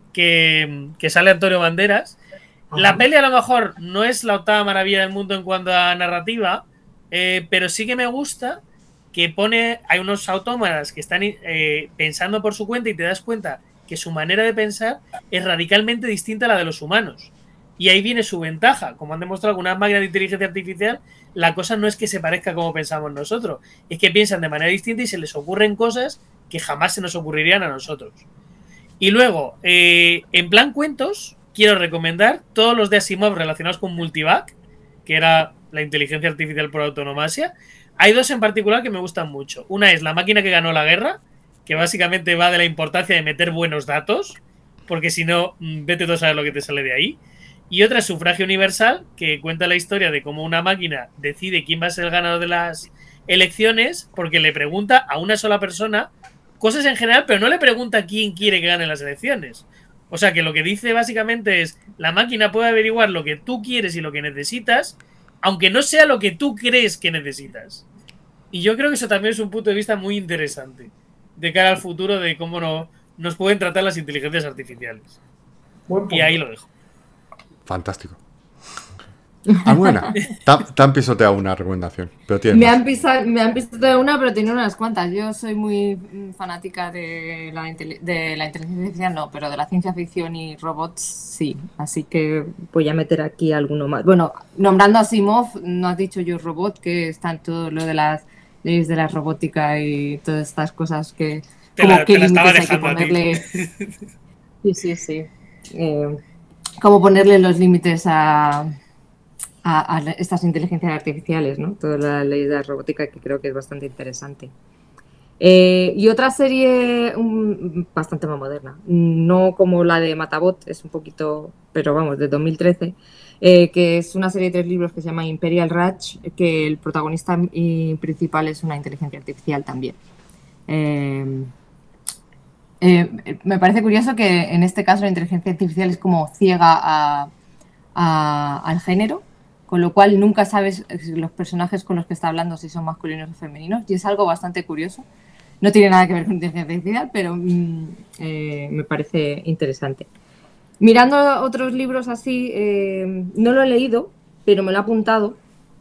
que sale Antonio Banderas. La peli a lo mejor no es la octava maravilla del mundo en cuanto a narrativa, pero sí que me gusta que hay unos autómatas que están pensando por su cuenta y te das cuenta que su manera de pensar es radicalmente distinta a la de los humanos. Y ahí viene su ventaja. Como han demostrado con unas máquinas de inteligencia artificial, la cosa no es que se parezca como pensamos nosotros, es que piensan de manera distinta y se les ocurren cosas que jamás se nos ocurrirían a nosotros. Y luego, en plan cuentos, quiero recomendar todos los de Asimov relacionados con Multivac, que era la inteligencia artificial por autonomasia. Hay dos en particular que me gustan mucho. Una es La máquina que ganó la guerra, que básicamente va de la importancia de meter buenos datos, porque si no, vete tú a saber lo que te sale de ahí. Y otra es Sufragio Universal, que cuenta la historia de cómo una máquina decide quién va a ser el ganador de las elecciones, porque le pregunta a una sola persona cosas en general, pero no le pregunta quién quiere que gane las elecciones. O sea que lo que dice básicamente es, la máquina puede averiguar lo que tú quieres y lo que necesitas, aunque no sea lo que tú crees que necesitas. Y yo creo que eso también es un punto de vista muy interesante de cara al futuro de cómo nos pueden tratar las inteligencias artificiales. Y ahí lo dejo. Fantástico. Buena. Te han pisoteado una recomendación, pero me han pisoteado una, pero tiene unas cuantas. Yo soy muy fanática de la inteligencia artificial, no, pero de la ciencia ficción y robots, sí. Así que voy a meter aquí alguno más. Bueno, nombrando a Asimov, no has dicho Yo Robot, que está en todo lo de las leyes de la robótica y todas estas cosas que... Te la estaba dejando hay que ponerle. Sí. Cómo ponerle los límites a estas inteligencias artificiales, ¿no? Toda la ley de la robótica, que creo que es bastante interesante. Y otra serie bastante más moderna, no como la de Matabot, es un poquito, pero vamos, de 2013, que es una serie de 3 libros que se llama Imperial Raj, que el protagonista principal es una inteligencia artificial también. Me parece curioso que en este caso la inteligencia artificial es como ciega al género, con lo cual nunca sabes los personajes con los que está hablando si son masculinos o femeninos, y es algo bastante curioso. No tiene nada que ver con inteligencia artificial, pero me parece interesante. Mirando otros libros así, no lo he leído, pero me lo he apuntado,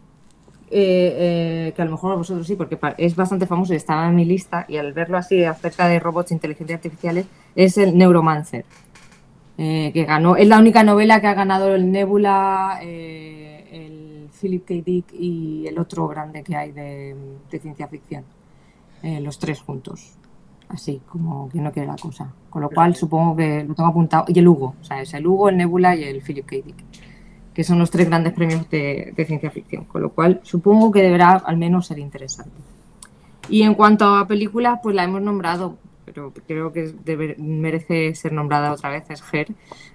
que a lo mejor vosotros sí, porque es bastante famoso y estaba en mi lista, y al verlo así acerca de robots e inteligencias artificiales, es el Neuromancer, que ganó, es la única novela que ha ganado el Nebula, el Philip K. Dick y el otro grande que hay de ciencia ficción, los 3 juntos, así como que no quiere la cosa, con lo cual supongo que lo tengo apuntado, y el Hugo, o sea, es el Hugo, el Nebula y el Philip K. Dick, que son los 3 grandes premios de ciencia ficción, con lo cual supongo que deberá al menos ser interesante. Y en cuanto a películas, pues la hemos nombrado, pero creo que merece ser nombrada otra vez, es Her,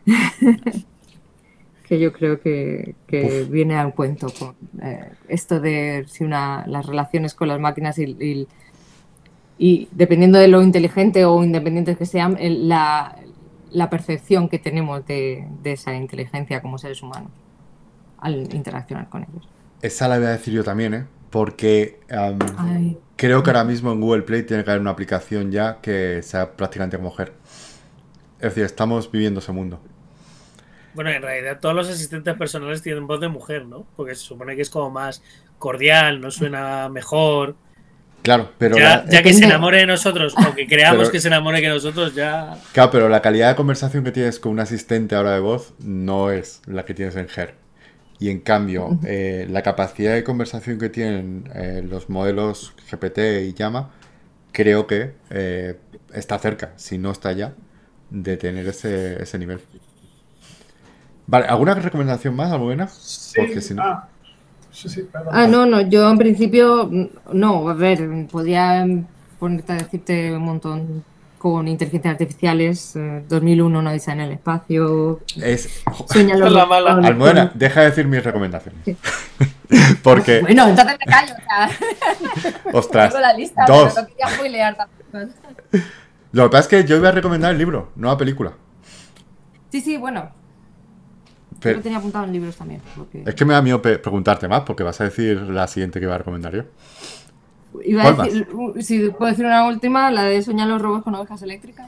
que yo creo que viene al cuento con esto de si las relaciones con las máquinas y dependiendo de lo inteligente o independientes que sean, la percepción que tenemos de esa inteligencia como seres humanos al interaccionar con ellos. Esa la voy a decir yo también, porque creo que ahora mismo en Google Play tiene que haber una aplicación ya que sea prácticamente como Her. Es decir, estamos viviendo ese mundo. Bueno, en realidad todos los asistentes personales tienen voz de mujer, ¿no? Porque se supone que es como más cordial, no suena mejor. Claro, pero... Ya que se enamore de nosotros, o que creamos que se enamore de nosotros, ya... Claro, pero la calidad de conversación que tienes con un asistente ahora de voz no es la que tienes en Her. Y en cambio, la capacidad de conversación que tienen los modelos GPT y Llama, creo que está cerca, si no está ya, de tener ese nivel. Vale, ¿alguna recomendación más, Almudena? Sí, porque si no... Sí, perdón. No, yo en principio, no, a ver, podría ponerte a decirte un montón con inteligencias artificiales, 2001, una odisea en el espacio, Sueña los la mala. Almudena, deja de decir mis recomendaciones. Porque... Bueno, entonces me callo, o sea. Ostras, tengo la lista, 2. pero no quería spoilear tampoco. Lo que pasa es que yo iba a recomendar el libro, no la película. Sí, bueno. Yo lo tenía apuntado en libros también. Porque... Es que me da miedo preguntarte más, porque vas a decir la siguiente que iba a recomendar yo. Iba a decir, si puedo decir una última, la de Soñar los robots con ovejas eléctricas.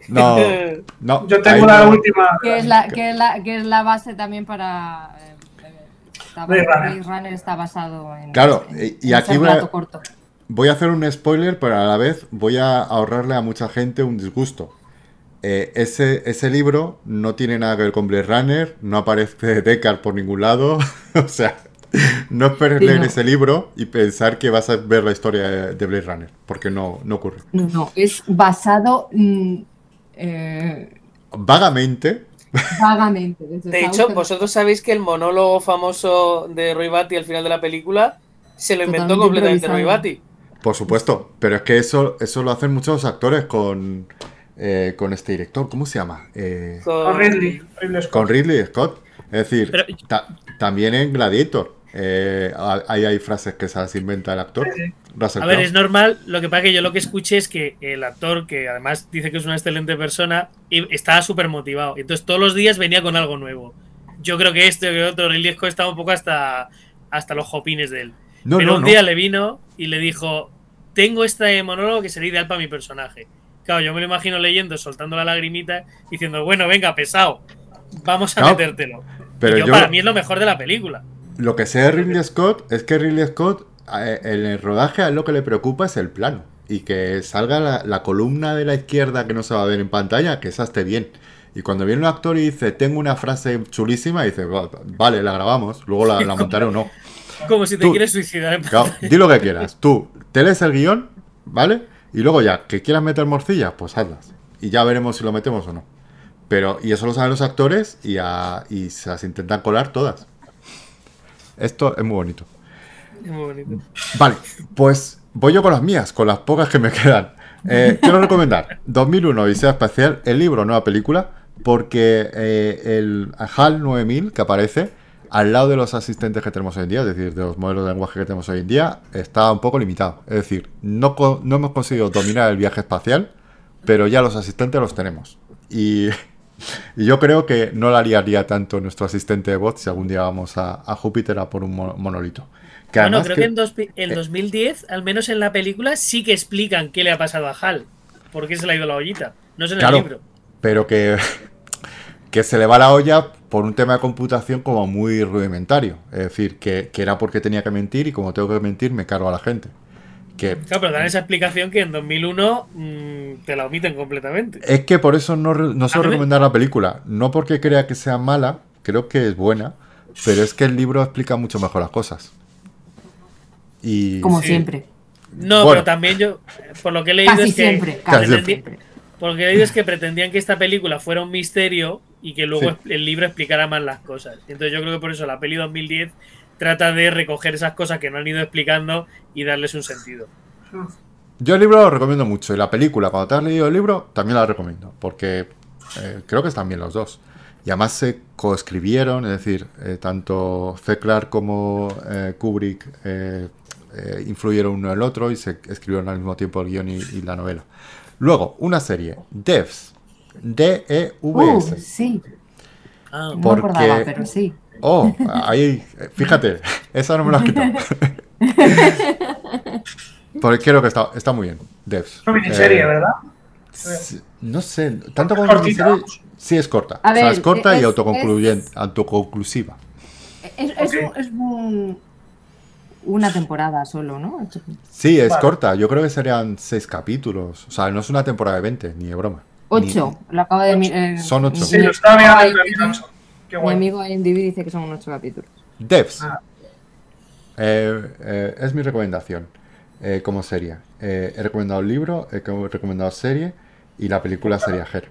No, no. Yo tengo ahí la no. última. Que es la base también para. Blade Runner. Blade Runner está basado en. Claro, y en aquí ese relato corto. voy a hacer un spoiler, pero a la vez voy a ahorrarle a mucha gente un disgusto. Ese libro no tiene nada que ver con Blade Runner, no aparece Deckard por ningún lado. O sea, no esperes Sí, leer no. ese libro y pensar que vas a ver la historia de Blade Runner, porque no ocurre. No, es basado Vagamente, vagamente. De hecho, vosotros sabéis que el monólogo famoso de Roy Batty al final de la película se lo inventó Totalmente completamente Roy improvisado. Batty. por supuesto, pero es que eso lo hacen muchos actores con este director, ¿cómo se llama? Con Ridley Scott. Con Ridley Scott. Es decir, Pero- también en Gladiator hay frases que se las inventa el actor. Sí, sí. Russell A ver, Crowe. es normal. Lo que pasa que yo lo que escuché es que el actor, que además dice que es una excelente persona, estaba súper motivado. Entonces todos los días venía con algo nuevo. Yo creo que este o que otro, Ridley Scott estaba un poco hasta los jopines de él. No, Pero no, un no. día le vino y le dijo: tengo este monólogo que sería ideal para mi personaje. Claro, yo me lo imagino leyendo, soltando la lagrimita, diciendo: bueno, venga, pesado, vamos a Claro, metértelo. pero Y yo, para mí es lo mejor de la película. Lo que sé de Ridley Scott es que Ridley Scott en el rodaje a él lo que le preocupa es el plano. Y que salga la columna de la izquierda que no se va a ver en pantalla, que esa esté bien. Y cuando viene un actor y dice, tengo una frase chulísima, dice, vale, la grabamos, luego la montaré o no. Como si te Tú- quieres suicidar en Claro, di lo que quieras. Tú te lees el guión, ¿vale? Y luego ya, que quieras meter morcillas, pues hazlas. Y ya veremos si lo metemos o no. Pero, y eso lo saben los actores y se las intentan colar todas. Esto es muy bonito. Muy bonito. Vale, pues voy yo con las mías, con las pocas que me quedan. Quiero recomendar 2001 Odisea Espacial, el libro, no la película, porque el HAL 9000 que aparece al lado de los asistentes que tenemos hoy en día, es decir, de los modelos de lenguaje que tenemos hoy en día, está un poco limitado. Es decir, no hemos conseguido dominar el viaje espacial, pero ya los asistentes los tenemos. Y yo creo que no la liaría tanto nuestro asistente de voz si algún día vamos a Júpiter a por un monolito. Que Bueno, además creo que en 2010, al menos en la película, sí que explican qué le ha pasado a Hal. ¿Por qué se le ha ido la ollita? No es en Claro, el libro. pero que se le va la olla por un tema de computación como muy rudimentario. Es decir, que era porque tenía que mentir y como tengo que mentir me cargo a la gente. Que Claro, pero dan esa explicación que en 2001 te la omiten completamente. es que por eso no suelo A mí me- recomendar la película. No porque crea que sea mala, creo que es buena, pero es que el libro explica mucho mejor las cosas. Y Como Sí. siempre. No, Bueno. pero también yo, por lo que he leído Casi es que siempre. Casi Casi siempre. siempre. por lo que he leído es que pretendían que esta película fuera un misterio y que luego Sí. el libro explicara más las cosas. Entonces yo creo que por eso la peli 2010 trata de recoger esas cosas que no han ido explicando y darles un sentido. yo el libro lo recomiendo mucho. Y la película, cuando te has leído el libro, también la recomiendo. Porque creo que están bien los dos. Y además se coescribieron, es decir, tanto C. Clarke como Kubrick influyeron uno en el otro y se escribieron al mismo tiempo el guión y la novela. Luego, una serie, Devs. D-E-V-S. Sí. Ah, No Porque- me acordaba, pero sí. Oh, ahí, fíjate, esa no me la has quitado. Porque creo que está muy bien, Devs. Una miniserie, ¿verdad? Sí, no sé, tanto como Cortita, miniserie, vamos. sí es corta. A O sea, ver, es corta y es- autoconclusiva. Es una temporada solo, ¿no? Sí, es Vale. corta. Yo creo que serían 6 capítulos. O sea, no es una temporada de 20, ni de broma. 8. Lo acabo de mirar. Son 8. Sí, lo estaba mirando en el caso. Qué Mi guay. amigo IMDb dice que son 8 capítulos. Devs. Ah. Es mi recomendación como serie. He recomendado el libro, he recomendado serie y la película sería Her.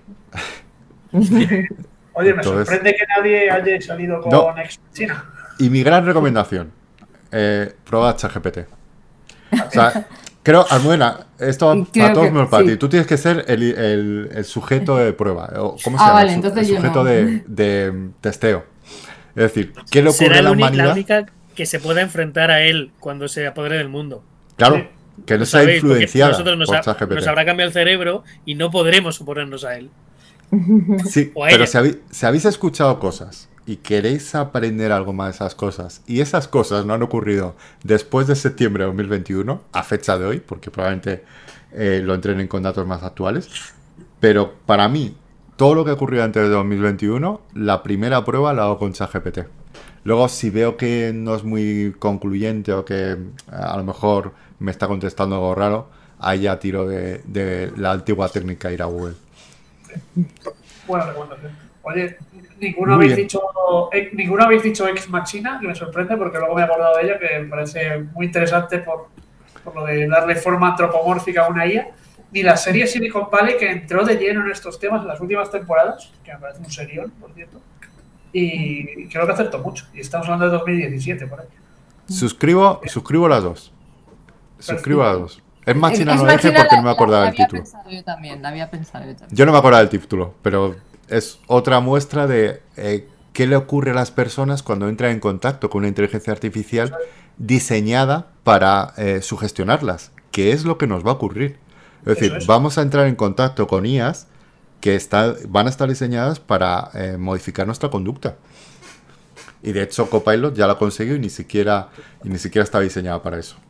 Oye, me Entonces- sorprende que nadie haya salido con No. Ex China. Y mi gran recomendación, prueba ChatGPT. O sea, creo, Almudena, esto Y para creo todos que menos para sí. ti. Tú tienes que ser el sujeto de prueba. ¿O ¿Cómo se Ah, llama? vale, El entonces el yo sujeto no. de testeo. Es decir, ¿qué le ocurre será a la la humanidad? única que se pueda enfrentar a él cuando se apodere del mundo. Claro, Sí. que no Lo sea sabéis, porque influenciada nosotros por ChatGPT. nos habrá cambiado el cerebro y no podremos oponernos a él. Sí, o a pero ella. si habéis escuchado cosas y queréis aprender algo más de esas cosas, y esas cosas no han ocurrido después de septiembre de 2021, a fecha de hoy, porque probablemente lo entrenen con datos más actuales, Pero para mí, todo lo que ocurrió antes de 2021, la primera prueba la hago con ChatGPT. Luego, si veo que no es muy concluyente o que a lo mejor me está contestando algo raro, ahí ya tiro de la antigua técnica ir a Google. Buena recomendación. Oye, Muy bien. ninguno habéis dicho Ex Machina, que me sorprende porque luego me he acordado de ella, que me parece muy interesante por lo de darle forma antropomórfica a una IA. Ni la serie Silicon Valley, que entró de lleno en estos temas en las últimas temporadas, que me parece un serión, por cierto. Y creo que acertó mucho. Y estamos hablando de 2017, por ahí. Suscribo las dos. Suscribo las dos. Es Machina Es no la dije Machina, porque no me acordaba la del había título. pensado yo también, la había pensado yo también. Yo no me acordaba del título, pero es otra muestra de qué le ocurre a las personas cuando entran en contacto con una inteligencia artificial diseñada para sugestionarlas, que es lo que nos va a ocurrir. Es decir, Eso es. vamos a entrar en contacto con IAs que van a estar diseñadas para modificar nuestra conducta. Y de hecho Copilot ya lo ha conseguido y ni siquiera está diseñada para eso.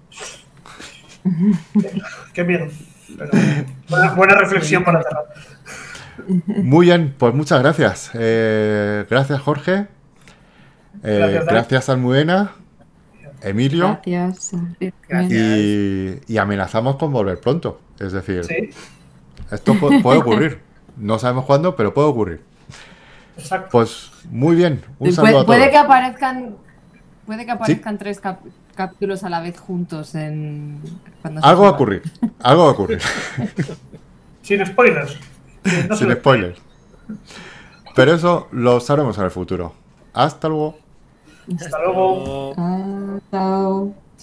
Qué miedo. Pero buena reflexión para cerrar. Muy bien, pues muchas gracias. Gracias Jorge. Gracias, Dani. Gracias Almudena. Emilio. Gracias. Y amenazamos con volver pronto. Es decir, Sí, esto puede ocurrir. No sabemos cuándo, pero puede ocurrir. exacto. Pues muy bien. Un saludo a todos. Puede que aparezcan tres capítulos a la vez juntos cuando se Algo va a suban. ocurrir. Algo va a ocurrir. Sin spoilers. No se Sin lo- spoilers. Pero eso lo sabremos en el futuro. Hasta luego. Hasta luego. Chao.